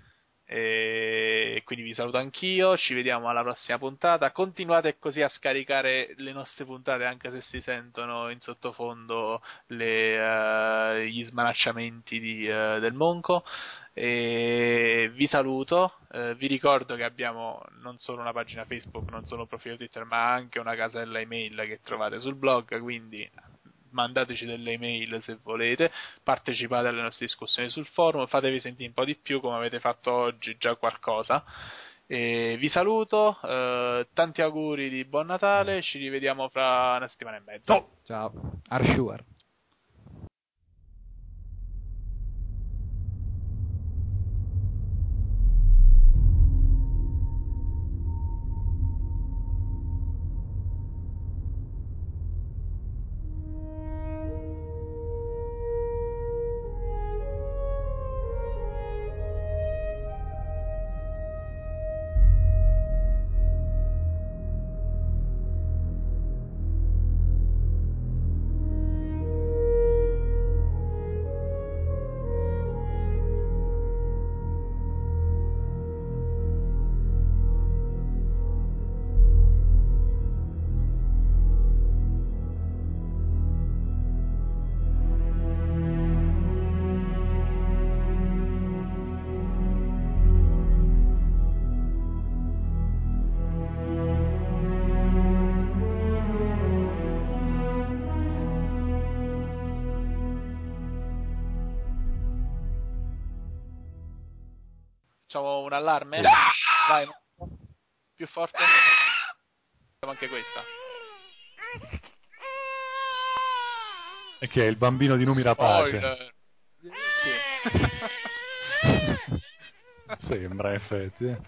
D: E quindi vi saluto anch'io, ci vediamo alla prossima puntata. Continuate così a scaricare le nostre puntate anche se si sentono in sottofondo le, eh, gli smanacciamenti di, eh, del Monco. E vi saluto, eh, vi ricordo che abbiamo non solo una pagina Facebook, non solo un profilo Twitter, ma anche una casella email che trovate sul blog, quindi mandateci delle email se volete, partecipate alle nostre discussioni sul forum, fatevi sentire un po' di più come avete fatto oggi, già qualcosa. E vi saluto, eh, tanti auguri di buon Natale, ci rivediamo fra una settimana e mezza.
E: Ciao. Arshuar.
D: Facciamo un allarme? Vai, più forte. Facciamo anche questa.
C: E che è il bambino di Numi Rapace.
D: Spoiler. Sì.
C: Sembra, in effetti. eh.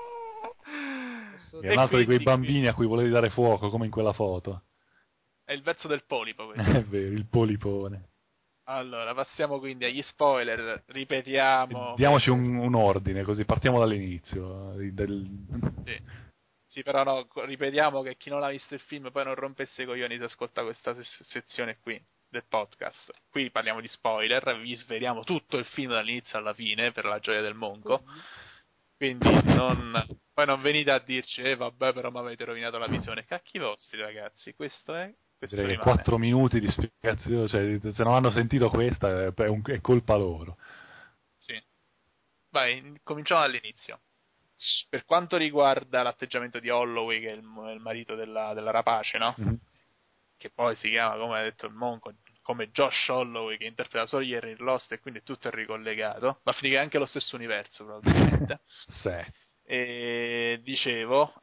C: È
D: E
C: un altro di quei
D: quindi-
C: bambini a cui volevi dare fuoco, come in quella foto.
D: È il verso del polipo questo.
C: È vero, il polipone.
D: Allora, passiamo quindi agli spoiler, ripetiamo.
C: Diamoci un, un ordine, così partiamo dall'inizio. eh, Del...
D: Sì. Sì, però no, ripetiamo che chi non ha visto il film poi non rompesse i coglioni se ascolta questa se- sezione qui del podcast. Qui parliamo di spoiler, vi sveliamo tutto il film dall'inizio alla fine per la gioia del Monco. Quindi non, poi non venite a dirci, eh vabbè, però mi avete rovinato la visione. Cacchi vostri, ragazzi, questo è. Questo
C: Direi che
D: rimane.
C: quattro minuti di spiegazione, cioè se non hanno sentito questa è, è un- è colpa loro.
D: Sì. Vai, cominciamo dall'inizio. Per quanto riguarda l'atteggiamento di Holloway, che è il, il marito della, della rapace, no?
C: Mhm.
D: Che poi si chiama, come ha detto il Monco, come Josh Holloway, che interpreta Sawyer in Lost, e quindi tutto è ricollegato. Va a finire che è anche lo stesso universo, probabilmente.
C: Sì.
D: E dicevo,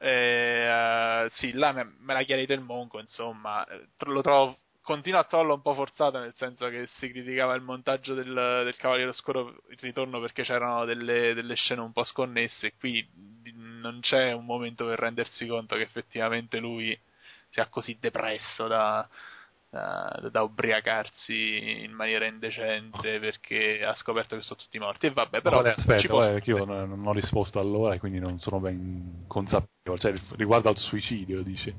D: eh, sì, là me, me l'ha chiarito il Monco, insomma, eh, tro- lo trovo, continua a trovarlo un po' forzato, nel senso che si criticava il montaggio del, del Cavaliere Oscuro il ritorno perché c'erano delle, delle scene un po' sconnesse, e qui di- non c'è un momento per rendersi conto che effettivamente lui sia così depresso da, da, da ubriacarsi in maniera indecente perché ha scoperto che sono tutti morti. E vabbè, però
C: Qual è-
D: ci
C: aspetta,
D: può
C: guarda, che
D: stare.
C: io non, non ho risposto allora e quindi non sono ben consapevole. Cioè, riguardo al suicidio, dici?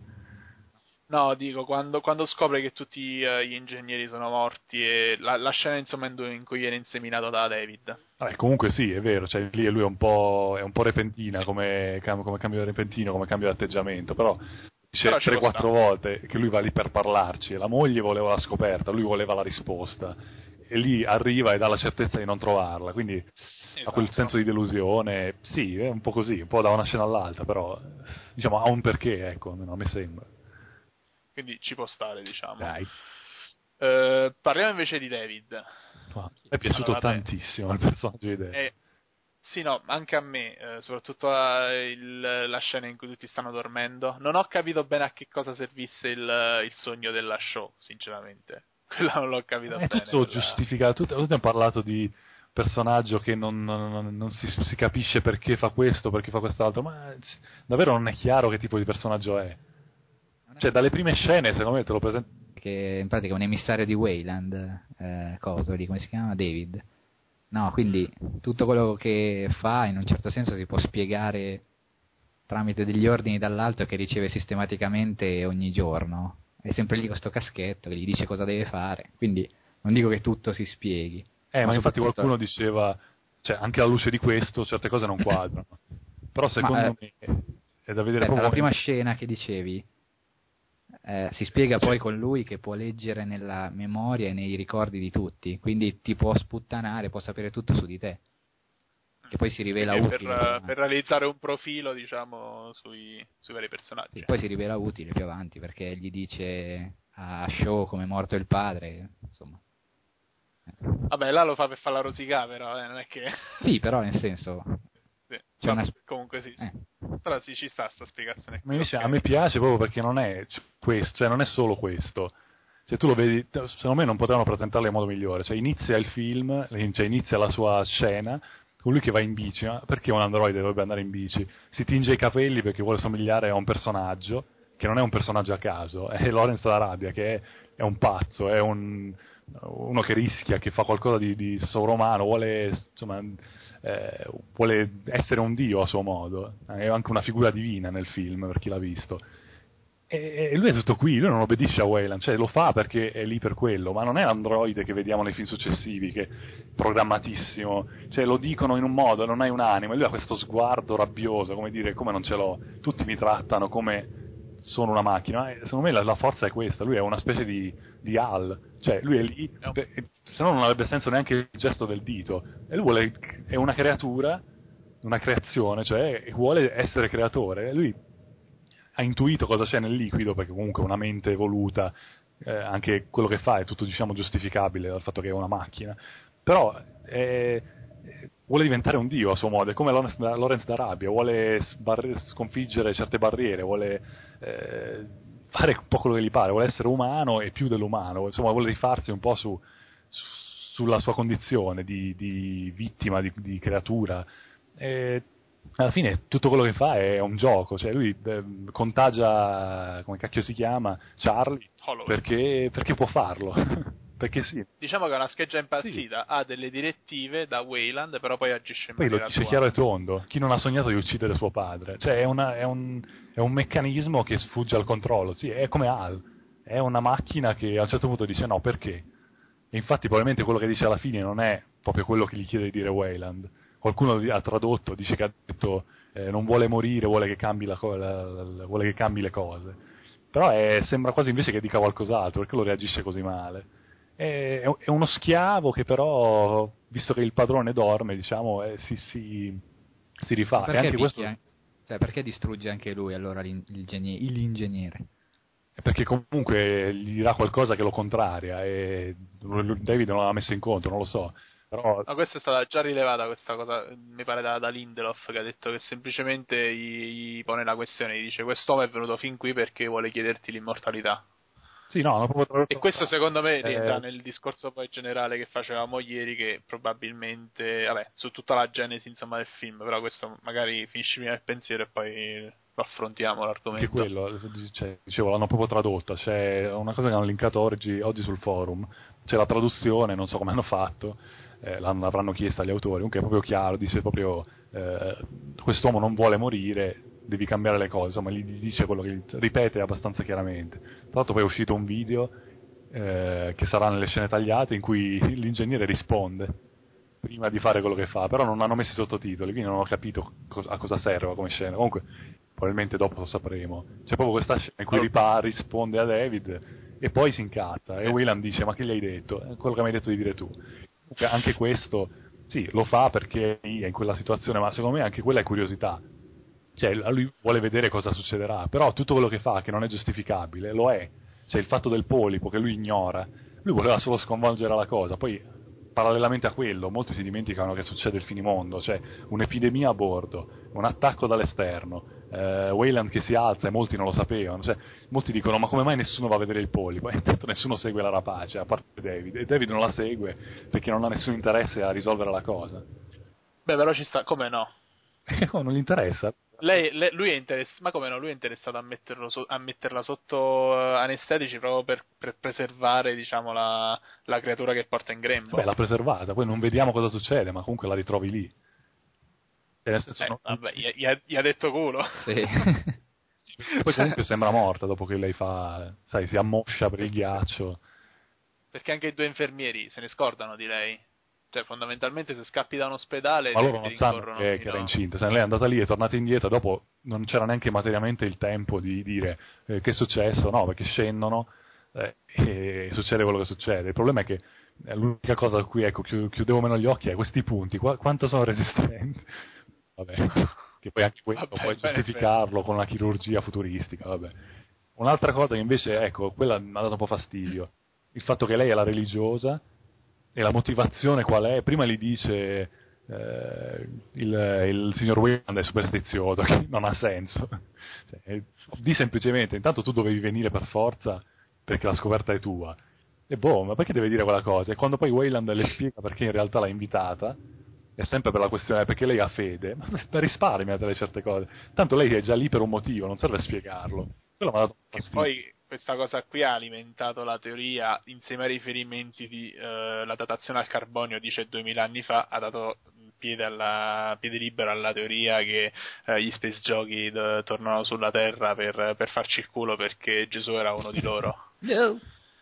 D: No, dico, quando, quando scopre che tutti eh, gli ingegneri sono morti e la, la scena insomma in, in cui viene inseminato da David.
C: Vabbè, comunque sì, è vero, cioè, lì lui è un po', è un po' repentina
D: Sì,
C: come, cam- come cambio repentino, come cambio di atteggiamento, però
D: però
C: dice
D: ci può
C: tre quattro
D: stare.
C: volte che lui va lì per parlarci e la moglie voleva la scoperta, lui voleva la risposta e lì arriva e dà la certezza di non trovarla, quindi ha quel
D: Esatto.
C: senso di delusione, sì, è un po' così, un po' da una scena all'altra, però diciamo ha un perché, ecco, almeno a me sembra.
D: Quindi ci può stare, diciamo.
C: Dai.
D: Eh, parliamo invece di David.
C: Ma è piaciuto
D: Allora, vabbè,
C: tantissimo il personaggio di David.
D: è- sì, no, anche a me, eh, soprattutto la, il- la scena in cui tutti stanno dormendo. Non ho capito bene a che cosa servisse il, il sogno della show, sinceramente. Quella non l'ho capita
C: È
D: bene.
C: tutto
D: Quella...
C: giustificato, tutti tutti hanno parlato di personaggio che non, non- non si, si capisce perché fa questo, perché fa quest'altro, ma s- davvero non è chiaro che tipo di personaggio è. Cioè, dalle prime scene, secondo me, te lo presento.
E: Che in pratica è un emissario di Wayland, eh, coso lì, come si chiama? David. No, quindi tutto quello che fa in un certo senso si può spiegare tramite degli ordini dall'alto che riceve sistematicamente ogni giorno. È sempre lì con sto caschetto che gli dice cosa deve fare, quindi non dico che tutto si spieghi.
C: Eh, ma infatti
E: soprattutto-
C: qualcuno diceva, cioè, anche alla luce di questo, certe cose non quadrano. Però secondo
E: Ma, eh,
C: me è da vedere
E: aspetta,
C: proprio
E: la prima
C: come.
E: scena che dicevi eh, si spiega
C: Sì.
E: poi con lui che può leggere nella memoria e nei ricordi di tutti, quindi ti può sputtanare, può sapere tutto su di te, che poi si rivela
D: Quindi è per,
E: utile più
D: eh,
E: avanti.
D: per realizzare un profilo, diciamo, sui, sui vari personaggi.
E: Sì, poi si rivela utile più avanti perché gli dice a Shaw come è morto il padre, insomma.
D: Vabbè, là lo fa per fare la rosicà, però, eh, non è che...
E: Sì, però nel senso
D: Sì,
E: c'è una...
D: vabbè, comunque sì, sì.
E: eh.
D: Però sì, ci sta sta spiegazione
C: Ma
D: qui,
C: invece
D: ok.
C: a me piace proprio perché non è c- questo, cioè non è solo questo. Cioè tu lo vedi, t- secondo me non potevano presentarlo in modo migliore. Cioè inizia il film, cioè inizia la sua scena con lui che va in bici, ma perché un androide dovrebbe andare in bici? Si tinge i capelli perché vuole somigliare a un personaggio, che non è un personaggio a caso, è Lawrence d'Arabia, che è, è un pazzo, è un, uno che rischia, che fa qualcosa di, di sovrumano, vuole, insomma, eh, vuole essere un dio a suo modo, è anche una figura divina nel film, per chi l'ha visto. E e lui è tutto qui, lui non obbedisce a Wayland, cioè lo fa perché è lì per quello, ma non è l'androide che vediamo nei film successivi, che è programmatissimo, cioè lo dicono in un modo, non hai un'anima, e lui ha questo sguardo rabbioso, come dire, come non ce l'ho, tutti mi trattano come sono una macchina, e secondo me la, la forza è questa, lui è una specie di, di Hal, cioè lui è lì,
D: È un-
C: per- se no non avrebbe senso neanche il gesto del dito, e lui vuole, è una creatura, una creazione, cioè vuole essere creatore, e lui ha intuito cosa c'è nel liquido, perché comunque una mente evoluta, eh, anche quello che fa è tutto diciamo giustificabile dal fatto che è una macchina, però eh, vuole diventare un dio a suo modo, è come Lawrence, Lawrence d'Arabia, vuole sbar- sconfiggere certe barriere, vuole eh, fare un po' quello che gli pare, vuole essere umano e più dell'umano, insomma vuole rifarsi un po' su, su- sulla sua condizione di, di vittima, di, di creatura. E alla fine tutto quello che fa è un gioco, cioè lui eh, contagia, come cacchio si chiama, Charlie,
D: Holloway.
C: perché, perché può farlo, perché sì.
D: Diciamo che è una scheggia
C: Sì.
D: impazzita, ha delle direttive da Wayland, però poi agisce in
C: Poi lo
D: maniera
C: dice
D: sua.
C: chiaro e tondo, chi non ha sognato di uccidere suo padre, cioè è, una- è un, è un meccanismo che sfugge al controllo, sì, è come Hal, è una macchina che a un certo punto dice no, perché? E infatti probabilmente quello che dice alla fine non è proprio quello che gli chiede di dire Wayland. Qualcuno ha tradotto, dice che ha detto eh, non vuole morire, vuole che cambi, la co- la- la- vuole che cambi le cose. Però è- sembra quasi invece che dica qualcos'altro, perché lo reagisce così male. È, è uno schiavo che però, visto che il padrone dorme, diciamo, eh, si, si, si rifà.
E: Ma
C: E
E: perché
C: anche questo
E: picchia? Cioè, perché distrugge anche lui allora l'in- l'ingegnie- l'ingegnere?
C: è perché comunque gli dirà qualcosa che lo contraria e David non l'ha messo in conto, non lo so. Però
D: No, questa è stata già rilevata, questa cosa, mi pare da, da Lindelof, che ha detto che semplicemente gli, gli pone la questione, gli dice quest'uomo è venuto fin qui perché vuole chiederti l'immortalità.
C: sì, no, hanno proprio tradotto
D: E questo secondo me rientra
C: eh,
D: nel discorso poi generale che facevamo ieri, che probabilmente, vabbè, su tutta la genesi insomma del film, però questo magari finisci prima il pensiero e poi lo affrontiamo
C: anche
D: l'argomento.
C: quello, cioè, dicevo, l'hanno proprio tradotta, c'è una cosa che hanno linkato oggi, oggi sul forum, c'è la traduzione, non so come hanno fatto, eh, l'hanno, l'avranno chiesta agli autori, comunque è proprio chiaro, dice proprio eh, quest'uomo non vuole morire, devi cambiare le cose, insomma gli, gli dice quello che ripete abbastanza chiaramente. Tra l'altro poi è uscito un video eh, che sarà nelle scene tagliate in cui l'ingegnere risponde prima di fare quello che fa, però non hanno messo i sottotitoli, quindi non ho capito co- a cosa serva come scena. Comunque probabilmente dopo lo sapremo. C'è proprio questa scena in cui ripara, risponde a David e poi si incazza
D: Sì.
C: e Wayland dice ma che gli hai detto? "Eh, quello che mi hai detto di dire tu". Comunque anche questo sì, lo fa perché è in quella situazione, ma secondo me anche quella è curiosità. Cioè, lui vuole vedere cosa succederà, però tutto quello che fa, che non è giustificabile, lo è. Cioè, il fatto del polipo che lui ignora, lui voleva solo sconvolgere la cosa, poi parallelamente a quello, molti si dimenticano che succede il finimondo, cioè un'epidemia a bordo, un attacco dall'esterno, eh, Wayland che si alza e molti non lo sapevano, cioè, molti dicono ma come mai nessuno va a vedere il polipo? E intanto nessuno segue la rapace, a parte David, e David non la segue perché non ha nessun interesse a risolvere la cosa.
D: Beh, però ci sta, come no?
C: Oh, non gli interessa.
D: Lei, le- lui è interessato, ma come no, lui è interessato a, metterlo so- a metterla sotto eh, anestetici proprio per, per preservare, diciamo, la, la creatura che porta in
C: Beh,
D: grembo.
C: l'ha preservata, poi non vediamo cosa succede, ma comunque la ritrovi lì. Cioè, nel senso,
D: Eh,
C: non- non-
D: vabbè, gli, gli ha, gli ha detto culo.
E: Sì.
C: poi comunque sembra morta dopo che lei fa, sai, si ammoscia per il
D: perché,
C: ghiaccio.
D: perché anche i due infermieri se ne scordano di lei. Cioè, fondamentalmente, se scappi da un ospedale
C: Ma
D: ti,
C: loro
D: ti
C: non sanno
D: rincorrono
C: che, che era
D: fino.
C: incinta, se lei è andata lì, è tornata indietro, dopo non c'era neanche materialmente il tempo di dire eh, che è successo, no, perché scendono eh, e succede quello che succede. Il problema è che eh, l'unica cosa a cui ecco, chiu- chiudevo meno gli occhi è questi punti, qua- quanto sono resistenti. Vabbè, che poi anche quello
D: Vabbè,
C: puoi
D: bene, effetti.
C: giustificarlo con una chirurgia futuristica, vabbè. Un'altra cosa che invece, ecco, quella mi ha dato un po' fastidio, il fatto che lei è la religiosa e la motivazione qual è? Prima gli dice eh, il, il signor Wayland è superstizioso, che non ha senso. Cioè, di semplicemente, intanto tu dovevi venire per forza perché la scoperta è tua. E boh, ma perché deve dire quella cosa? E quando poi Wayland le spiega perché in realtà l'ha invitata, è sempre per la questione perché lei ha fede, ma per risparmiare certe cose. Tanto lei è già lì per un motivo, non serve spiegarlo. Quello mi ha dato
D: Che
C: fastidio.
D: poi questa cosa qui ha alimentato la teoria, insieme ai riferimenti di eh, la datazione al carbonio dice duemila anni fa, ha dato piede, alla, piede libero alla teoria che eh, gli Space Giochi eh, tornano sulla Terra per, per farci il culo perché Gesù era uno di loro.
E: No.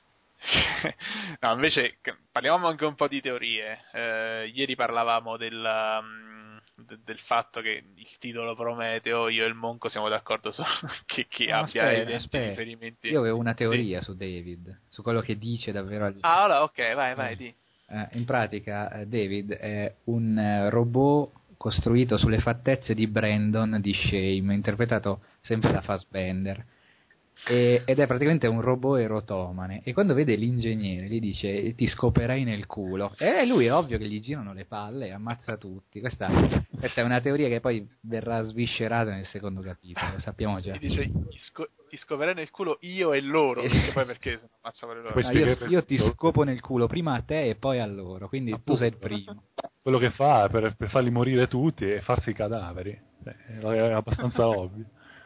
D: No, invece c- parliamo anche un po' di teorie. Eh, ieri parlavamo del, mm, de- del fatto che il titolo Prometeo, io e il Monco siamo d'accordo su che, che
E: No,
D: abbia
E: aspetta,
D: evidenti
E: aspetta.
D: riferimenti.
E: Io avevo una
D: Sì.
E: teoria su David, su quello che dice davvero al...
D: Ah, allora, ok, vai, vai,
E: Eh,
D: di.
E: eh, in pratica eh, David è un eh, robot costruito sulle fattezze di Brandon di Shame, interpretato sempre da Fassbender. E- ed è praticamente un robot erotomane, e quando vede l'ingegnere gli dice ti scoperai nel culo, e lui è ovvio che gli girano le palle e ammazza tutti. Questa, questa è una teoria che poi verrà sviscerata nel secondo capitolo, lo sappiamo già.
D: Gli dice ti, sco- ti scoverei nel culo io e loro,
E: Sì.
D: perché poi perché se non ammazza pure loro.
C: Poi
E: No, io,
C: spiegare
E: io ti
C: tutto.
E: scopo nel culo prima a te e poi a loro, quindi tu sei il
C: Appunto.
E: primo.
C: Quello che fa è per, per farli morire tutti e farsi i cadaveri. Cioè, è abbastanza ovvio.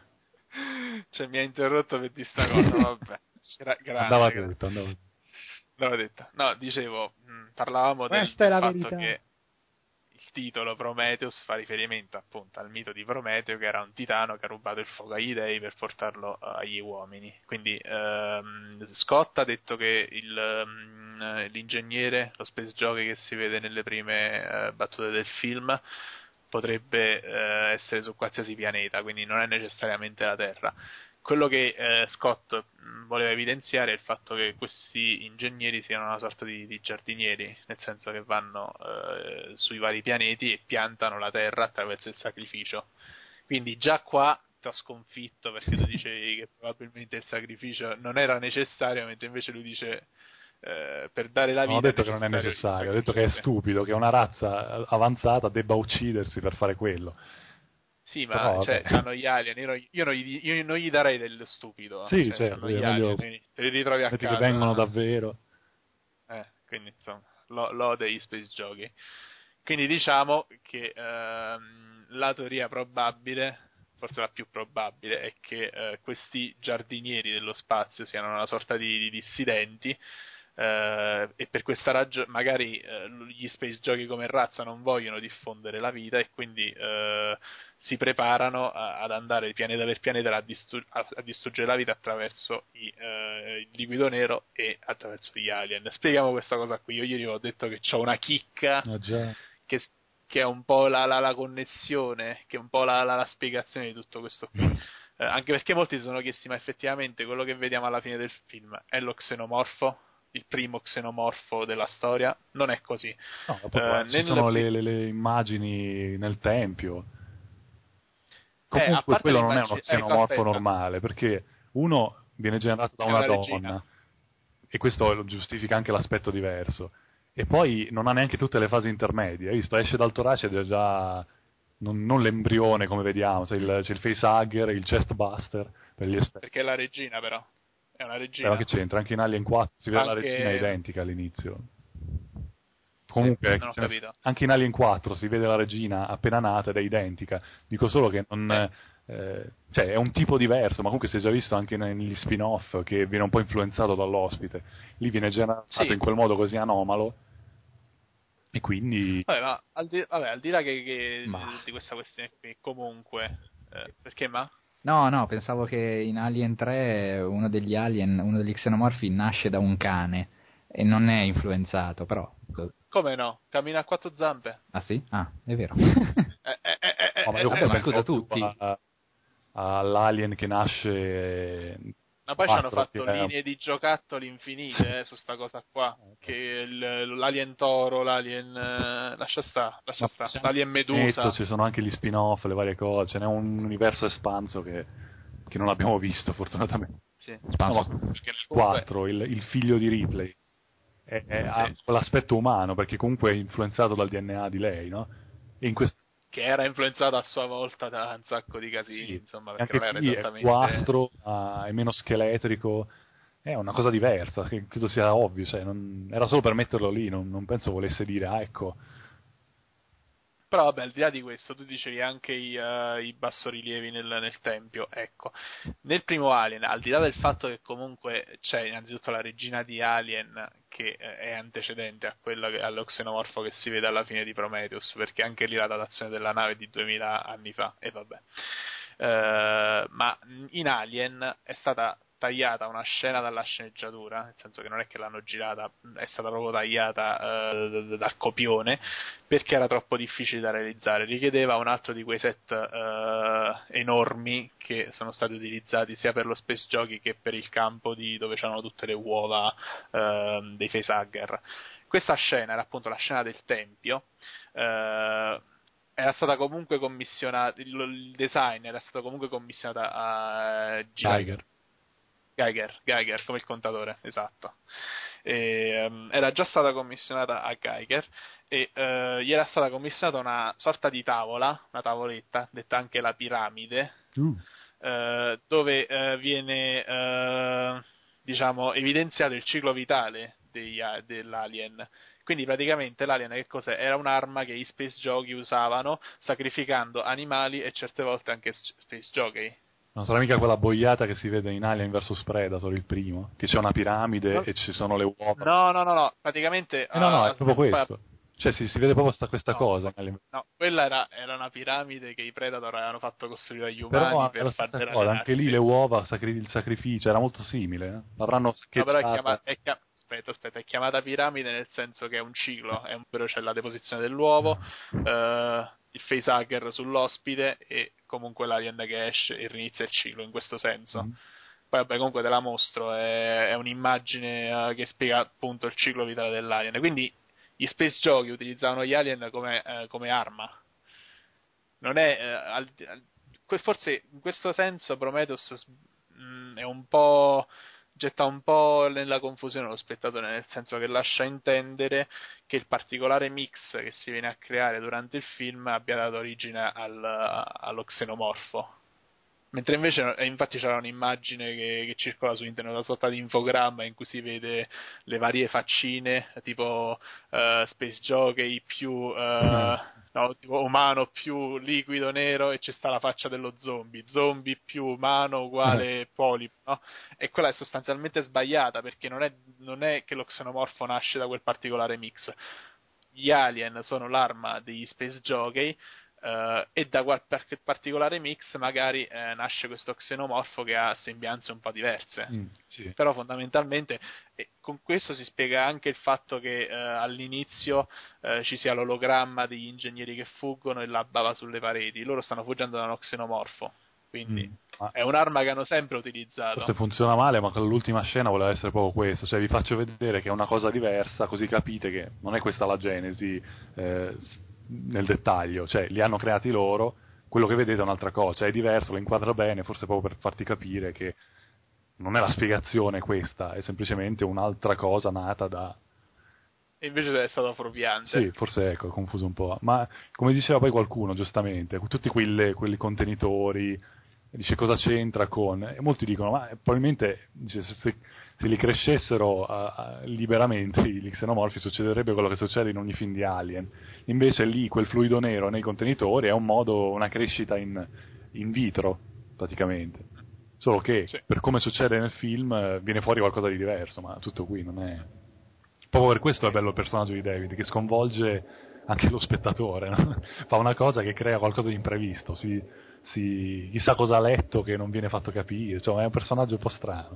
D: Cioè mi ha interrotto per di sta cosa, vabbè. Gra-
C: Andava
D: grande, grande.
C: detto, andava detto.
D: L'ho detto. No, dicevo, mh, parlavamo del,
E: Questa è
D: del
E: la
D: fatto
E: verità.
D: che il titolo Prometheus fa riferimento appunto al mito di Prometeo, che era un titano che ha rubato il fuoco agli dei per portarlo eh, agli uomini. Quindi ehm, Scott ha detto che il, ehm, l'ingegnere, lo space jockey che si vede nelle prime eh, battute del film, potrebbe eh, essere su qualsiasi pianeta, quindi non è necessariamente la Terra. Quello che eh, Scott mh, voleva evidenziare è il fatto che questi ingegneri siano una sorta di, di giardinieri, nel senso che vanno eh, sui vari pianeti e piantano la Terra attraverso il sacrificio. Quindi già qua ti ho sconfitto, perché tu dicevi che probabilmente il sacrificio non era necessario, mentre invece lui dice eh, per dare la
C: Non
D: vita
C: ho detto che non è necessario, ho detto che è
D: sacrificare.
C: stupido che una razza avanzata debba uccidersi per fare quello.
D: Sì, ma
C: Però,
D: cioè,
C: vabbè.
D: c'hanno gli alien, io non, io non gli, io non gli darei dello stupido,
C: Sì,
D: cioè,
C: certo,
D: c'hanno
C: sì, è
D: gli
C: meglio
D: alien, te li ritrovi a
C: metti che vengono
D: casa,
C: davvero.
D: eh, quindi insomma, lo, lode degli space giochi. Quindi diciamo che ehm, la teoria probabile, forse la più probabile, è che eh, questi giardinieri dello spazio siano una sorta di, di dissidenti, eh, e per questa ragione magari eh, gli space giochi come razza non vogliono diffondere la vita e quindi eh, si preparano a- ad andare pianeta per pianeta a, distru- a- a distruggere la vita attraverso i, eh, il liquido nero e attraverso gli alien. Spieghiamo questa cosa qui. Io ieri ho detto che c'ho una chicca
C: Ah, già.
D: che, che è un po' la, la- la connessione, che è un po' la, la- la spiegazione di tutto questo qui. Eh, anche perché molti si sono chiesti, ma effettivamente quello che vediamo alla fine del film è lo xenomorfo? Il primo xenomorfo della storia? Non è così.
C: No, ma poi,
D: Eh,
C: guarda, ci
D: nel
C: sono
D: pri-
C: le, le- le immagini nel tempio.
D: eh, a
C: Comunque
D: parte
C: quello
D: le
C: non è uno
D: immagini... Ecco,
C: xenomorfo
D: aspetta,
C: normale, perché uno viene generato da
D: è
C: una
D: una regina.
C: donna, e questo lo giustifica anche l'aspetto diverso. E poi non ha neanche tutte le fasi intermedie. Hai visto? Esce dal torace ed è già non, non l'embrione come vediamo, c'è il, c'è il facehugger, il chestbuster per gli esperti.
D: Perché è la regina, però. È una
C: Però che
D: regina.
C: c'entra? Anche in Alien quattro si
D: Ma
C: vede la regina
D: anche...
C: identica all'inizio.
D: Sì,
C: Comunque,
D: non ho
C: se ne-
D: capito.
C: anche in Alien quattro si vede la regina appena nata ed è identica. Dico solo che non...
D: Eh,
C: eh, cioè, è un tipo diverso, ma comunque si è già visto anche negli spin-off che viene un po' influenzato dall'ospite. Lì viene generato
D: sì.
C: in quel modo così anomalo e quindi...
D: Vabbè, ma al di, vabbè, al di là che,
E: Ma...
D: che- di questa questione qui, comunque... eh, perché ma?
E: No, no, pensavo che in Alien tre uno degli alien, uno degli xenomorfi nasce da un cane e non è influenzato, però...
D: Come no? Cammina a quattro zampe.
E: Ah sì? Ah, è vero.
D: Eh, eh, eh, eh,
C: No, ma
D: eh,
C: io
D: eh,
E: Vabbè, ma
C: comunque
D: ma...
E: scusa,
C: pensavo più
E: tutti.
C: a- all'alien che nasce
D: Ma poi ci hanno
C: quattro, che
D: fatto
C: è...
D: linee di giocattoli infinite eh, su sta cosa qua. Che il- l'alien toro, l'alien... eh, lascia sta, lascia
C: Ma
D: sta.
C: c'è anche
D: L'alien
C: il fumetto,
D: medusa.
C: ci sono anche gli spin-off, le varie cose, ce n'è un universo espanso che, che non abbiamo visto fortunatamente.
D: Sì.
C: No, ma
E: Spanso.
D: Perché
C: il
D: comunque...
C: quattro, il, il figlio di Ripley, è- è-
D: Sì.
C: ha quell'aspetto umano, perché comunque è influenzato dal D N A di lei, no? E in questo,
D: Che era influenzato a sua volta da un sacco di casini,
C: sì,
D: insomma,
C: e
D: perché
C: anche
D: non era
C: qui è
D: esattamente...
C: guastro, ha- è meno scheletrico, è una cosa diversa, che credo sia ovvio, cioè, non- era solo per metterlo lì, non, non penso volesse dire, ah ecco,
D: Però vabbè, al di là di questo, tu dicevi anche i, eh, i bassorilievi nel, nel tempio, ecco. Nel primo Alien, al di là del fatto che comunque c'è innanzitutto la regina di Alien che eh, è antecedente a quella che, allo xenomorfo che si vede alla fine di Prometheus, perché anche lì la datazione della nave è di duemila anni fa, e vabbè. Eh, ma in Alien è stata tagliata una scena dalla sceneggiatura, nel senso che non è che l'hanno girata, è stata proprio tagliata eh, dal copione, perché era troppo difficile da realizzare, richiedeva un altro di quei set eh, enormi che sono stati utilizzati sia per lo Space Jockey che per il campo di, dove c'erano tutte le uova eh, dei facehugger. Questa scena era appunto la scena del tempio, eh, era stata comunque commissionata, il, il design era stato comunque commissionato a girare
C: Tiger.
D: Geiger, Geiger come il contatore, esatto. E, um, era già stata commissionata a Geiger e uh, gli era stata commissionata una sorta di tavola, una tavoletta, detta anche la piramide,
C: Uh.
D: uh, dove uh, viene uh, diciamo evidenziato il ciclo vitale degli, dell'alien. Quindi praticamente l'alien che cos'è? Era un'arma che gli Space Jockey usavano sacrificando animali e certe volte anche Space Jockey.
C: Non sarà mica quella boiata che si vede in Alien versus Predator, il primo, che c'è una piramide
D: Non-
C: e ci sono le uova.
D: No, no, no, no, praticamente
C: Eh no, no,
D: a,
C: è
D: a
C: proprio
D: sviluppare...
C: questo. Cioè, si, si vede proprio sta, questa
D: No,
C: cosa in Alien.
D: no, quella era, era una piramide che i Predator avevano fatto costruire agli
C: Però
D: umani
C: è
D: per
C: la
D: far
C: stessa
D: delle
C: cosa, anche lì le
D: alleanze.
C: uova, sacri- il sacrificio, era molto simile. Eh? L'avranno
D: No, però è
C: saccheggiata.
D: chiamata... È chia- Aspetta, aspetta, è chiamata piramide nel senso che è un ciclo, è un, però c'è la deposizione dell'uovo, eh, il facehugger sull'ospite e comunque l'alien che esce e inizia il ciclo, in questo senso.
C: Mm.
D: Poi vabbè, comunque te la mostro, è, è un'immagine eh, che spiega appunto il ciclo vitale dell'alien. Quindi gli Space Jockey utilizzavano gli alien come, eh, come arma. Non è eh, al- al- que- forse in questo senso Prometheus s- mh, è un po' getta un po' nella confusione lo spettatore, nel senso che lascia intendere che il particolare mix che si viene a creare durante il film abbia dato origine al, allo xenomorfo. Mentre invece, eh, infatti c'era un'immagine che, che circola su internet, una sorta di infogramma in cui si vede le varie faccine, tipo uh, Space Jockey più uh, no, tipo umano più liquido nero, e c'è sta la faccia dello zombie, zombie più umano uguale polipo, no? E quella è sostanzialmente sbagliata, perché non è, non è che lo xenomorfo nasce da quel particolare mix. Gli alien sono l'arma degli Space Jockey, Uh, e da quel per- particolare mix magari eh, nasce questo xenomorfo che ha sembianze un po' diverse.
C: Mm, sì.
D: Però fondamentalmente eh, con questo si spiega anche il fatto che eh, all'inizio eh, ci sia l'ologramma degli ingegneri che fuggono e la bava sulle pareti. Loro stanno fuggendo da uno xenomorfo, quindi
C: Mm, ma
D: è un'arma che hanno sempre utilizzato.
C: forse funziona male, ma l'ultima scena voleva essere proprio questo, cioè vi faccio vedere che è una cosa diversa, così capite che non è questa la genesi eh, nel dettaglio, cioè li hanno creati loro, quello che vedete è un'altra cosa, cioè è diverso, lo inquadra bene, forse proprio per farti capire che non è la spiegazione questa, è semplicemente un'altra cosa nata da...
D: E invece è stato fuorviante.
C: Sì, forse ecco, ho confuso un po', ma come diceva poi qualcuno, giustamente, tutti quelle, quelli contenitori, dice cosa c'entra con... E molti dicono, ma probabilmente dice, se, se li crescessero a, a, liberamente gli xenomorfi succederebbe quello che succede in ogni film di Alien. Invece lì quel fluido nero nei contenitori è un modo, una crescita in, in vitro, praticamente. Solo che
D: Sì.
C: per come succede nel film viene fuori qualcosa di diverso, ma tutto qui non è... Proprio per questo è bello il personaggio di David, che sconvolge anche lo spettatore, no? Fa una cosa che crea qualcosa di imprevisto, si, si, chissà cosa ha letto che non viene fatto capire, cioè è un personaggio un po' strano.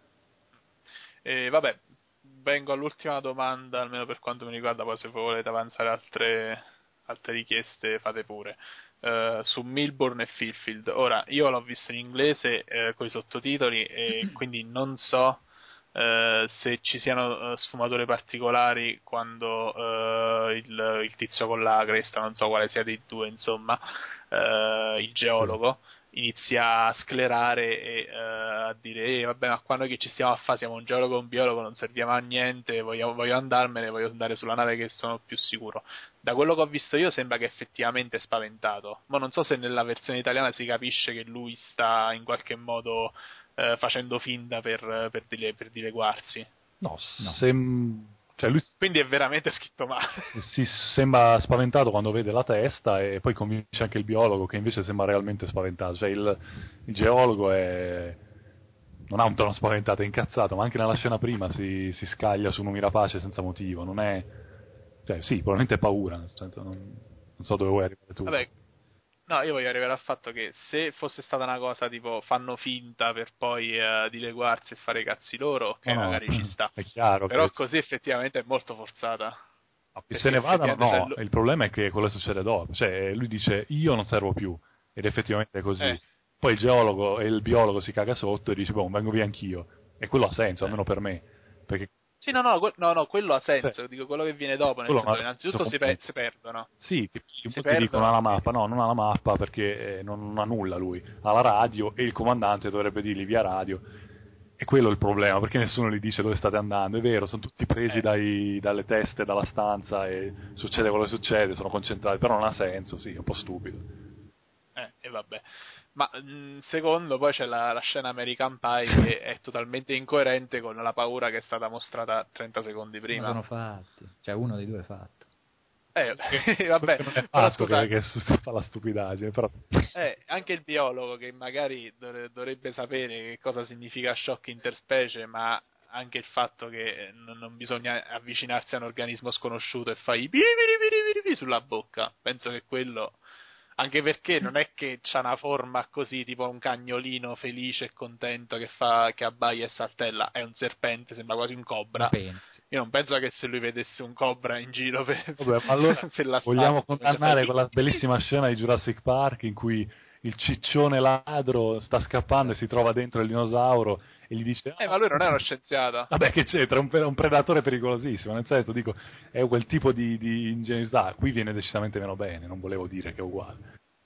D: E vabbè, vengo all'ultima domanda, almeno per quanto mi riguarda, poi se volete avanzare altre, altre richieste fate pure. Uh, su Milburn e Fifield. Ora, io l'ho visto in inglese eh, con i sottotitoli e quindi non so uh, se ci siano uh, sfumature particolari quando uh, il, il tizio con la cresta, non so quale sia dei due, insomma, uh, il geologo, sì, inizia a sclerare e uh, a dire eh, vabbè, ma quando che ci stiamo a fare, siamo un geologo e un biologo, non serviamo a niente, voglio, voglio andarmene, voglio andare sulla nave che sono più sicuro. Da quello che ho visto io sembra che effettivamente è spaventato, ma non so se nella versione italiana si capisce che lui sta in qualche modo uh, facendo finta per, per, dile, per dileguarsi.
C: No, no. Sem- cioè lui
D: quindi è veramente scritto male.
C: Si sembra spaventato quando vede la testa e poi convince anche il biologo che invece sembra realmente spaventato, cioè il, il geologo è... non ha un tono spaventato, è incazzato, ma anche nella scena prima si, si scaglia su un mirapace senza motivo, non è... cioè sì, probabilmente è paura, non, non so dove vuoi arrivare tu.
D: Vabbè, no, io voglio arrivare al fatto che se fosse stata una cosa tipo fanno finta per poi uh, dileguarsi e fare i cazzi loro, ok,
C: no, no,
D: magari ci sta,
C: è chiaro,
D: però
C: che...
D: così effettivamente è molto forzata.
C: No, che se ne vadano no,
D: lo...
C: il problema è che quello succede dopo, cioè lui dice io non servo più, ed effettivamente è così,
D: eh.
C: poi il geologo e il biologo si caga sotto e dice boh, vengo via anch'io, e quello ha senso,
D: eh.
C: almeno per me, perché...
D: Sì, no, no, que- no, no, quello ha senso,
C: Cioè,
D: dico quello che viene dopo, nel senso che innanzitutto si, pe- si perdono.
C: Sì,
D: si
C: molti
D: perdono.
C: dicono ha la mappa, no, non ha la mappa perché eh, non, non ha nulla lui, ha la radio e il comandante dovrebbe dirgli via radio, e quello è il problema, perché nessuno gli dice dove state andando, è vero, sono tutti presi
D: eh.
C: dai, dalle teste, dalla stanza e succede quello che succede, sono concentrati, però non ha senso, sì, è un po' stupido.
D: Eh, e vabbè. Ma mh, secondo, poi c'è la, la scena American Pie che è totalmente incoerente con la paura che è stata mostrata trenta secondi prima.
E: Ma sono fatti, cioè uno dei due è fatto.
D: Eh, vabbè,
C: non è
D: però
C: fatto
D: scusa,
C: che, che fa la stupidaggine, però...
D: eh, anche il biologo che magari dov- dovrebbe sapere che cosa significa shock interspecie, ma anche il fatto che non, non bisogna avvicinarsi a un organismo sconosciuto e fai biri biri biri biri biri sulla bocca, penso che quello... Anche perché non è che c'ha una forma così, tipo un cagnolino felice e contento che fa, che abbaia e saltella, è un serpente, sembra quasi un cobra.
E: Bene.
D: Io non penso che se lui vedesse un cobra in giro per,
C: Vabbè, ma allora
D: per la
C: vogliamo
D: strada,
C: condannare
D: cioè,
C: quella bellissima scena di Jurassic Park in cui il ciccione ladro sta scappando e si trova dentro il dinosauro e gli dice
D: Eh, ma lui non è uno scienziato.
C: vabbè, che c'entra, è un, è un predatore pericolosissimo, nel senso, dico, è quel tipo di, di ingenuità, qui viene decisamente meno bene, non volevo dire che è uguale.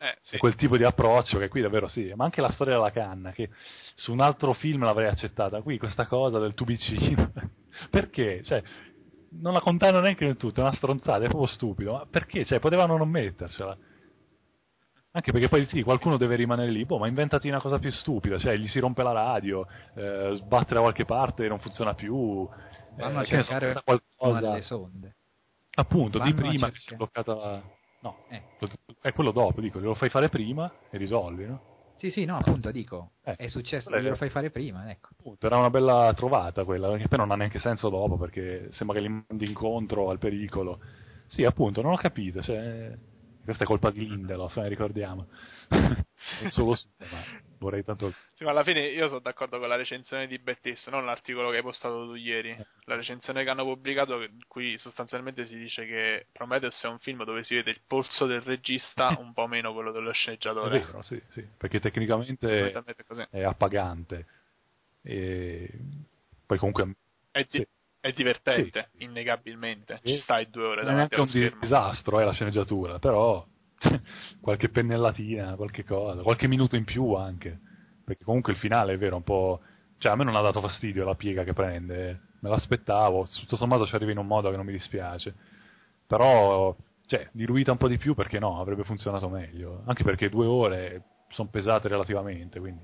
D: Eh, sì.
C: È quel tipo di approccio che qui davvero sì, ma anche la storia della canna, che su un altro film l'avrei accettata, qui questa cosa del tubicino, perché? Cioè, non la contano neanche nel tutto, è una stronzata, è proprio stupido, ma perché? Cioè, potevano non mettercela. Anche perché poi sì, qualcuno deve rimanere lì, boh, ma inventati una cosa più stupida, cioè gli si rompe la radio, eh, sbatte da qualche parte e non funziona più,
E: Vanno a
C: eh, che ne so,
E: cercare
C: inventa
E: una
C: qualcosa,
E: delle sonde.
C: appunto, di
E: Vanno a
C: prima che si è
E: cercare.
C: bloccata la... No,
E: Eh.
C: è quello dopo, dico, lo fai fare prima e risolvi, no?
E: Sì, sì, no, appunto, dico,
C: Eh,
E: è successo,
C: quella
E: glielo
C: è-
E: fai fare prima, ecco.
C: appunto, era una bella trovata quella, che poi non ha neanche senso dopo, perché sembra che li mandi incontro al pericolo. Sì, appunto, non ho capito, cioè... Questa è colpa di Lindelof, eh, ricordiamo. Non solo su, ma vorrei tanto...
D: Sì, ma alla fine io sono d'accordo con la recensione di Bettista, non l'articolo che hai postato tu ieri.
C: eh,
D: La recensione che hanno pubblicato, in cui sostanzialmente si dice che Prometheus è un film dove si vede il polso del regista, un po' meno quello dello
C: È
D: sceneggiatore.
C: vero, sì, sì, perché tecnicamente
D: Fondamentalmente è così.
C: è appagante. E poi comunque...
D: È, di-
C: Sì,
D: è
C: sì,
D: divertente,
C: sì.
D: innegabilmente. Ci
C: E
D: stai due ore
C: non è
D: davanti
C: neanche
D: allo
C: un
D: schermo.
C: disastro, è la sceneggiatura, però qualche pennellatina, qualche cosa, qualche minuto in più anche, perché comunque il finale è vero, un po'... Cioè a me non ha dato fastidio la piega che prende, me l'aspettavo, tutto sommato ci arriva in un modo che non mi dispiace, però, cioè, diluita un po' di più perché no, avrebbe funzionato meglio, anche perché due ore sono pesate relativamente, quindi...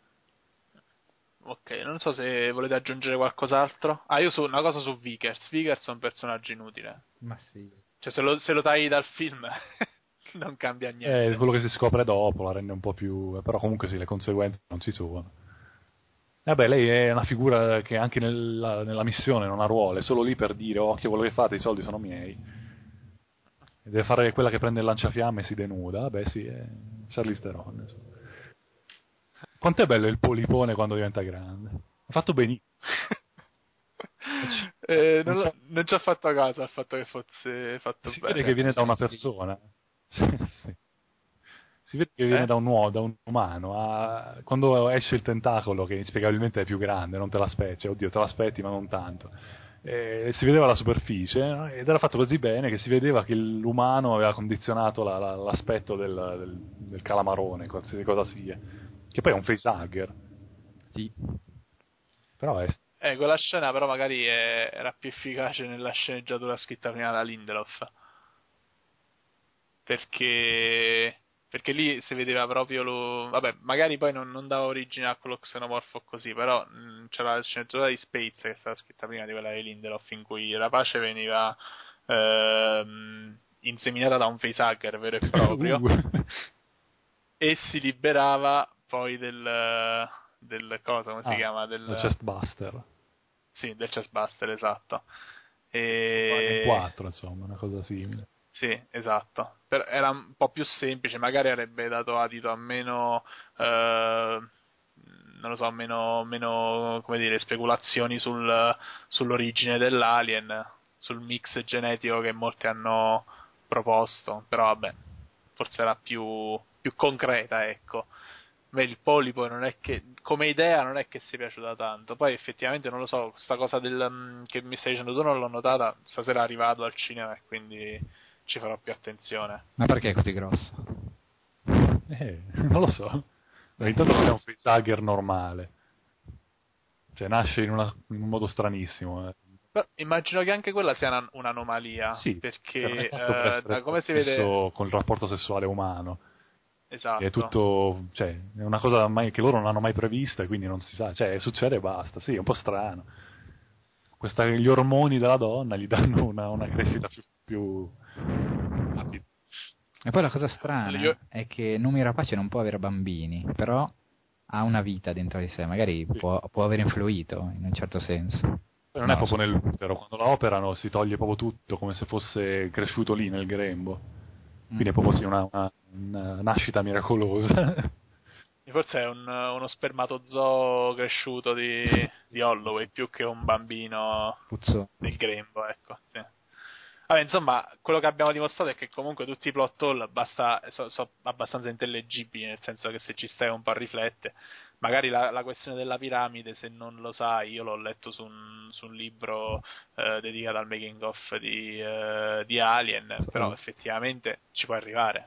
D: Ok, non so se volete aggiungere qualcos'altro. Ah, io so una cosa su Vickers. Vickers è un personaggio inutile.
E: Ma sì.
D: Cioè, se lo, se lo tagli dal film, non cambia
C: È
D: niente.
C: quello che si scopre dopo, la rende un po' più... però comunque sì, le conseguenze non ci sono. Vabbè, lei è una figura che anche nella, nella missione non ha ruolo, è solo lì per dire, occhio, quello che fate, i soldi sono miei. E deve fare quella che prende il lanciafiamme e si denuda. Vabbè, sì, è Charlize Theron. insomma. Quant'è bello il polipone quando diventa grande? È fatto benissimo.
D: Eh,
C: Non
D: non, lo-
C: so,
D: non ci ho fatto caso al fatto che fosse fatto
C: si vede
D: bene.
C: che viene da una
E: Sì.
C: persona. Sì, sì. Si vede che viene
D: Eh?
C: da un uomo, da un umano. Ah, quando esce il tentacolo, che inspiegabilmente è più grande, non te l'aspetti, cioè, oddio, te l'aspetti, ma non tanto. Eh, si vedeva la superficie, no? Ed era fatto così bene che si vedeva che l'umano aveva condizionato la- la- l'aspetto del, del- del calamarone, qualsiasi cosa sia. Che poi è un facehugger,
E: Sì.
C: però è...
D: Eh, quella scena però magari è- era più efficace nella sceneggiatura scritta prima da Lindelof. Perché... Perché lì si vedeva proprio lo... Vabbè, magari poi non, non dava origine a quello xenomorfo così, però mh, c'era la sceneggiatura di Space che è stata scritta prima di quella di Lindelof, in cui Rapace veniva ehm, inseminata da un facehugger vero e proprio
C: Uh,
D: e si liberava poi del... del cosa, come si
C: ah,
D: chiama?
C: la
D: Del...
C: chestbuster.
D: Sì, del chestbuster, esatto.
C: Tipo Alien
D: E...
C: quattro, insomma, una cosa simile.
D: Sì, esatto. Per- era un po' più semplice, magari avrebbe dato adito a meno, eh, non lo so, meno, meno, come dire, speculazioni sul- sull'origine dell'alien, sul mix genetico che molti hanno proposto, però vabbè, forse era più, più concreta, ecco. A me il polipo non è che, come idea non è che sia piaciuta tanto, poi effettivamente non lo so, questa cosa del, mm, che mi stai dicendo tu non l'ho notata, stasera arrivato al cinema e quindi ci farò più attenzione.
E: Ma perché è così grosso?
C: Eh, non lo so. Ma intanto non è un facehugger normale. Cioè, nasce in, una- in un modo stranissimo. eh.
D: Però immagino che anche quella sia una- un'anomalia,
C: Sì, cioè, non è
D: perché
C: fatto per
D: eh,
C: essere
D: da come si vede...
C: trasmesso con il rapporto sessuale umano. È
D: Esatto.
C: tutto, cioè, è una cosa mai- che loro non hanno mai prevista e quindi non si sa. Cioè, succede e basta. Sì, è un po' strano. Questa- gli ormoni della donna gli danno una, una crescita più, più rapida.
E: E poi la cosa
D: Io-
E: strana è che Numi Rapace non può avere bambini, però ha una vita dentro di sé, magari
C: Sì.
E: può, può aver influito in un certo senso.
C: Poi non è
E: No,
C: proprio nell'utero, quando la operano si toglie proprio tutto come se fosse cresciuto lì nel grembo. Quindi è proprio sì, una, una- una nascita miracolosa.
D: Forse è un- uno spermatozoo cresciuto di, di Holloway più che un bambino
E: Puzzo.
D: del grembo, ecco. Sì. Vabbè, insomma, quello che abbiamo dimostrato è che comunque tutti i plot hole basta, so, so abbastanza intellegibili, nel senso che se ci stai un po' a riflette. Magari la, la questione della piramide, se non lo sai, io l'ho letto su un, su un libro eh, dedicato al making of di, eh, di Alien, però effettivamente ci può arrivare.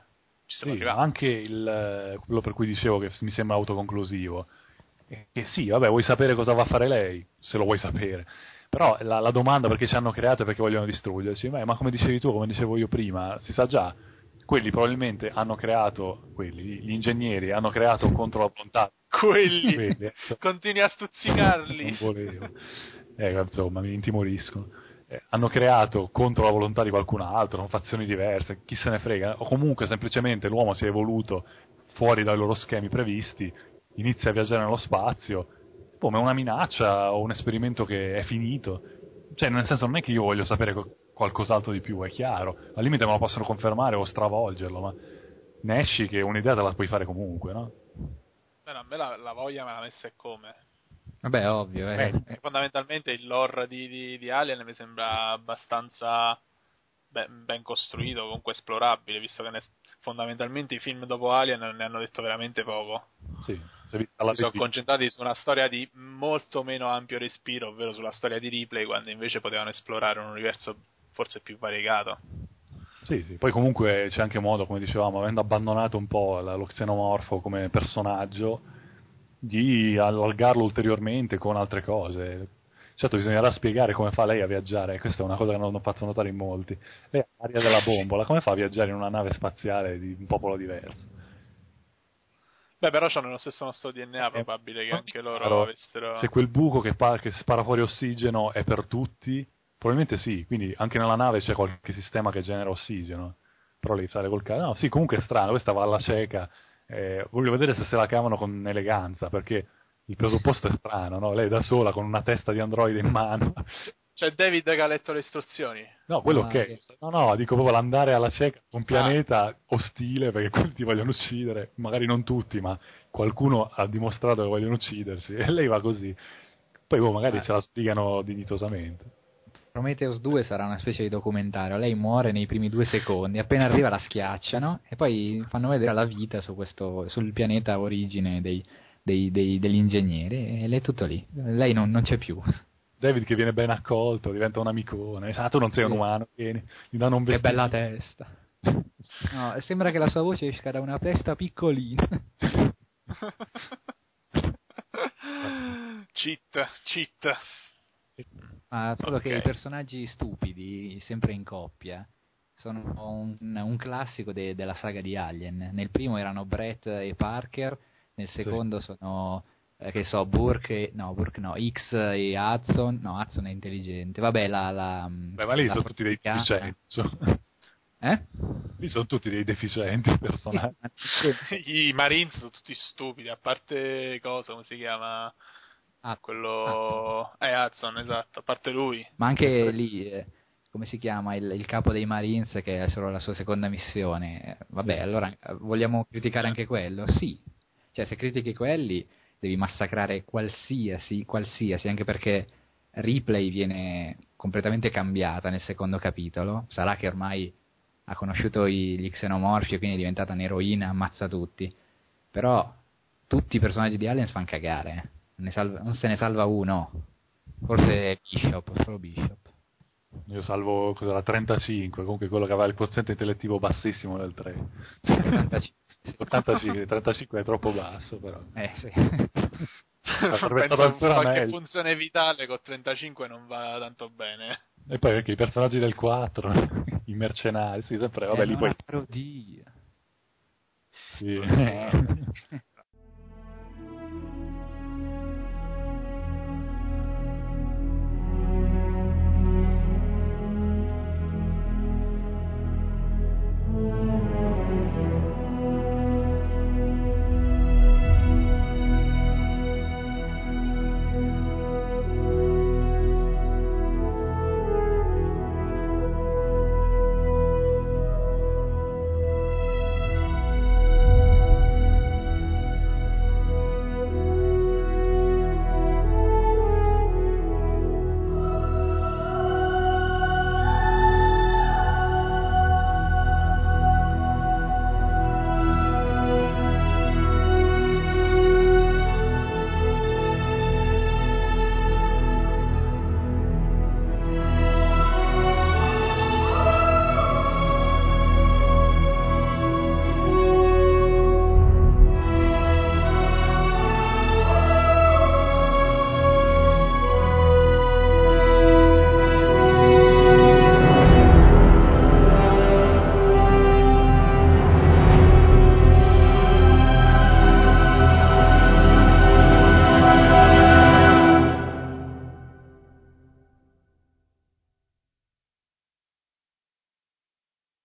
D: ci siamo
C: Sì,
D: arrivati.
C: anche il, quello per cui dicevo che mi sembra autoconclusivo. E che sì, vabbè, vuoi sapere cosa va a fare lei? Se lo vuoi sapere. Però la, la domanda perché ci hanno creato e perché vogliono distruggerci, ma, ma come dicevi tu, come dicevo io prima, si sa già, quelli probabilmente hanno creato, quelli, gli ingegneri hanno creato contro la volontà.
D: Quelli,
C: Quelli, eh, so-
D: continui a stuzzicarli.
C: non volevo. Eh, insomma, mi intimoriscono. Eh, hanno creato contro la volontà di qualcun altro, con fazioni diverse, chi se ne frega, o comunque semplicemente l'uomo si è evoluto fuori dai loro schemi previsti, inizia a viaggiare nello spazio, come una minaccia o un esperimento che è finito. Cioè, nel senso, non è che io voglio sapere co- qualcos'altro di più, è chiaro. Al limite me lo possono confermare o stravolgerlo, ma ne esci che un'idea te la puoi fare comunque, no?
D: Beh, no, a me la, la voglia me l'ha messa e come.
E: Vabbè, ovvio, eh.
C: Eh,
D: Perché fondamentalmente il lore di, di, di Alien mi sembra abbastanza ben, ben costruito, comunque esplorabile, visto che ne- fondamentalmente i film dopo Alien ne hanno detto veramente poco.
C: sì, se vi- alla
D: Si sono
C: vedi-
D: concentrati su una storia di molto meno ampio respiro, ovvero sulla storia di Ripley, quando invece potevano esplorare un universo forse più variegato.
C: Sì, sì, poi comunque c'è anche modo, come dicevamo, avendo abbandonato un po' la- lo xenomorfo come personaggio, di allargarlo ulteriormente con altre cose. Certo, bisognerà spiegare come fa lei a viaggiare, questa è una cosa che non ho fatto notare in molti. Lei ha l'aria della bombola, come fa a viaggiare in una nave spaziale di un popolo diverso?
D: Beh, però hanno lo stesso nostro D N A,
C: Eh,
D: probabile che
C: non
D: anche
C: è
D: loro
C: chiaro
D: avessero...
C: se quel buco che, pa- che spara fuori ossigeno è per tutti, probabilmente sì, quindi anche nella nave c'è qualche sistema che genera ossigeno, però lei sale col caso. No, sì, comunque è strano, questa va alla cieca, eh, voglio vedere se se la cavano con eleganza, perché il presupposto è strano, no? Lei da sola con una testa di androide in mano.
D: C'è David che ha letto le istruzioni.
C: No, quello
E: Ah,
C: ok.
E: che-
C: No, no, dico proprio l'andare alla cieca su un
D: Ah.
C: pianeta ostile perché quelli ti vogliono uccidere, magari non tutti, ma qualcuno ha dimostrato che vogliono uccidersi e lei va così. Poi boh, magari
E: Ah.
C: ce la spiegano dignitosamente.
E: Prometheus due sarà una specie di documentario, lei muore nei primi due secondi, appena arriva la schiacciano e poi fanno vedere la vita su questo, sul pianeta origine dei, dei- dei- degli ingegneri e lei è tutto lì, lei non, non c'è più.
C: David che viene ben accolto, diventa un amicone. Ah, tu non sei un
E: Sì.
C: umano, vieni. Gli danno un
E: Che
C: vestito.
E: bella testa. No, sembra che la sua voce esca da una testa piccolina.
D: cheat, cheat.
E: Ma solo che
D: Ok.
E: i personaggi stupidi, sempre in coppia, sono un, un classico de- della saga di Alien. Nel primo erano Brett e Parker, nel secondo sono, eh, che so, Burke, e- no, Burke no, X e Hudson, no, Hudson è intelligente, vabbè, la... la
C: Beh, ma lì
E: la
C: sono tutti dei
E: forticana.
C: deficienti. so-
E: Eh?
C: Lì sono tutti dei deficienti i personaggi.
D: I Marines sono tutti stupidi, a parte cosa, come si chiama?
E: Ah,
D: Quello... Eh, Hudson, esatto, a parte lui.
E: ma anche lì, eh, come si chiama, il, il capo dei Marines che è solo la sua seconda missione. Eh, Vabbè,
C: Sì.
E: allora eh, vogliamo criticare anche quello? Sì. Cioè, se critichi quelli, devi massacrare qualsiasi, qualsiasi, anche perché Ripley viene completamente cambiata nel secondo capitolo. Sarà che ormai ha conosciuto i- gli xenomorfi e quindi è diventata un'eroina, ammazza tutti. Però tutti i personaggi di Aliens fanno cagare, eh. Ne salva- non se ne salva uno. Forse Bishop, solo Bishop.
C: Io salvo cos'era, trentacinque, comunque quello che aveva il quoziente intellettivo bassissimo del tre.
E: settantacinque.
C: ottantacinque, trentacinque è troppo basso, però.
E: Eh, sì.
C: Sarebbe stato
D: Penso
C: ancora
D: qualche
C: meglio.
D: funzione vitale con trentacinque non va tanto bene.
C: E poi anche i personaggi del quattro, i mercenari, sì, sempre, vabbè,
E: È
C: lì
E: una
C: poi...
E: parodia.
C: Sì.
D: Vabbè,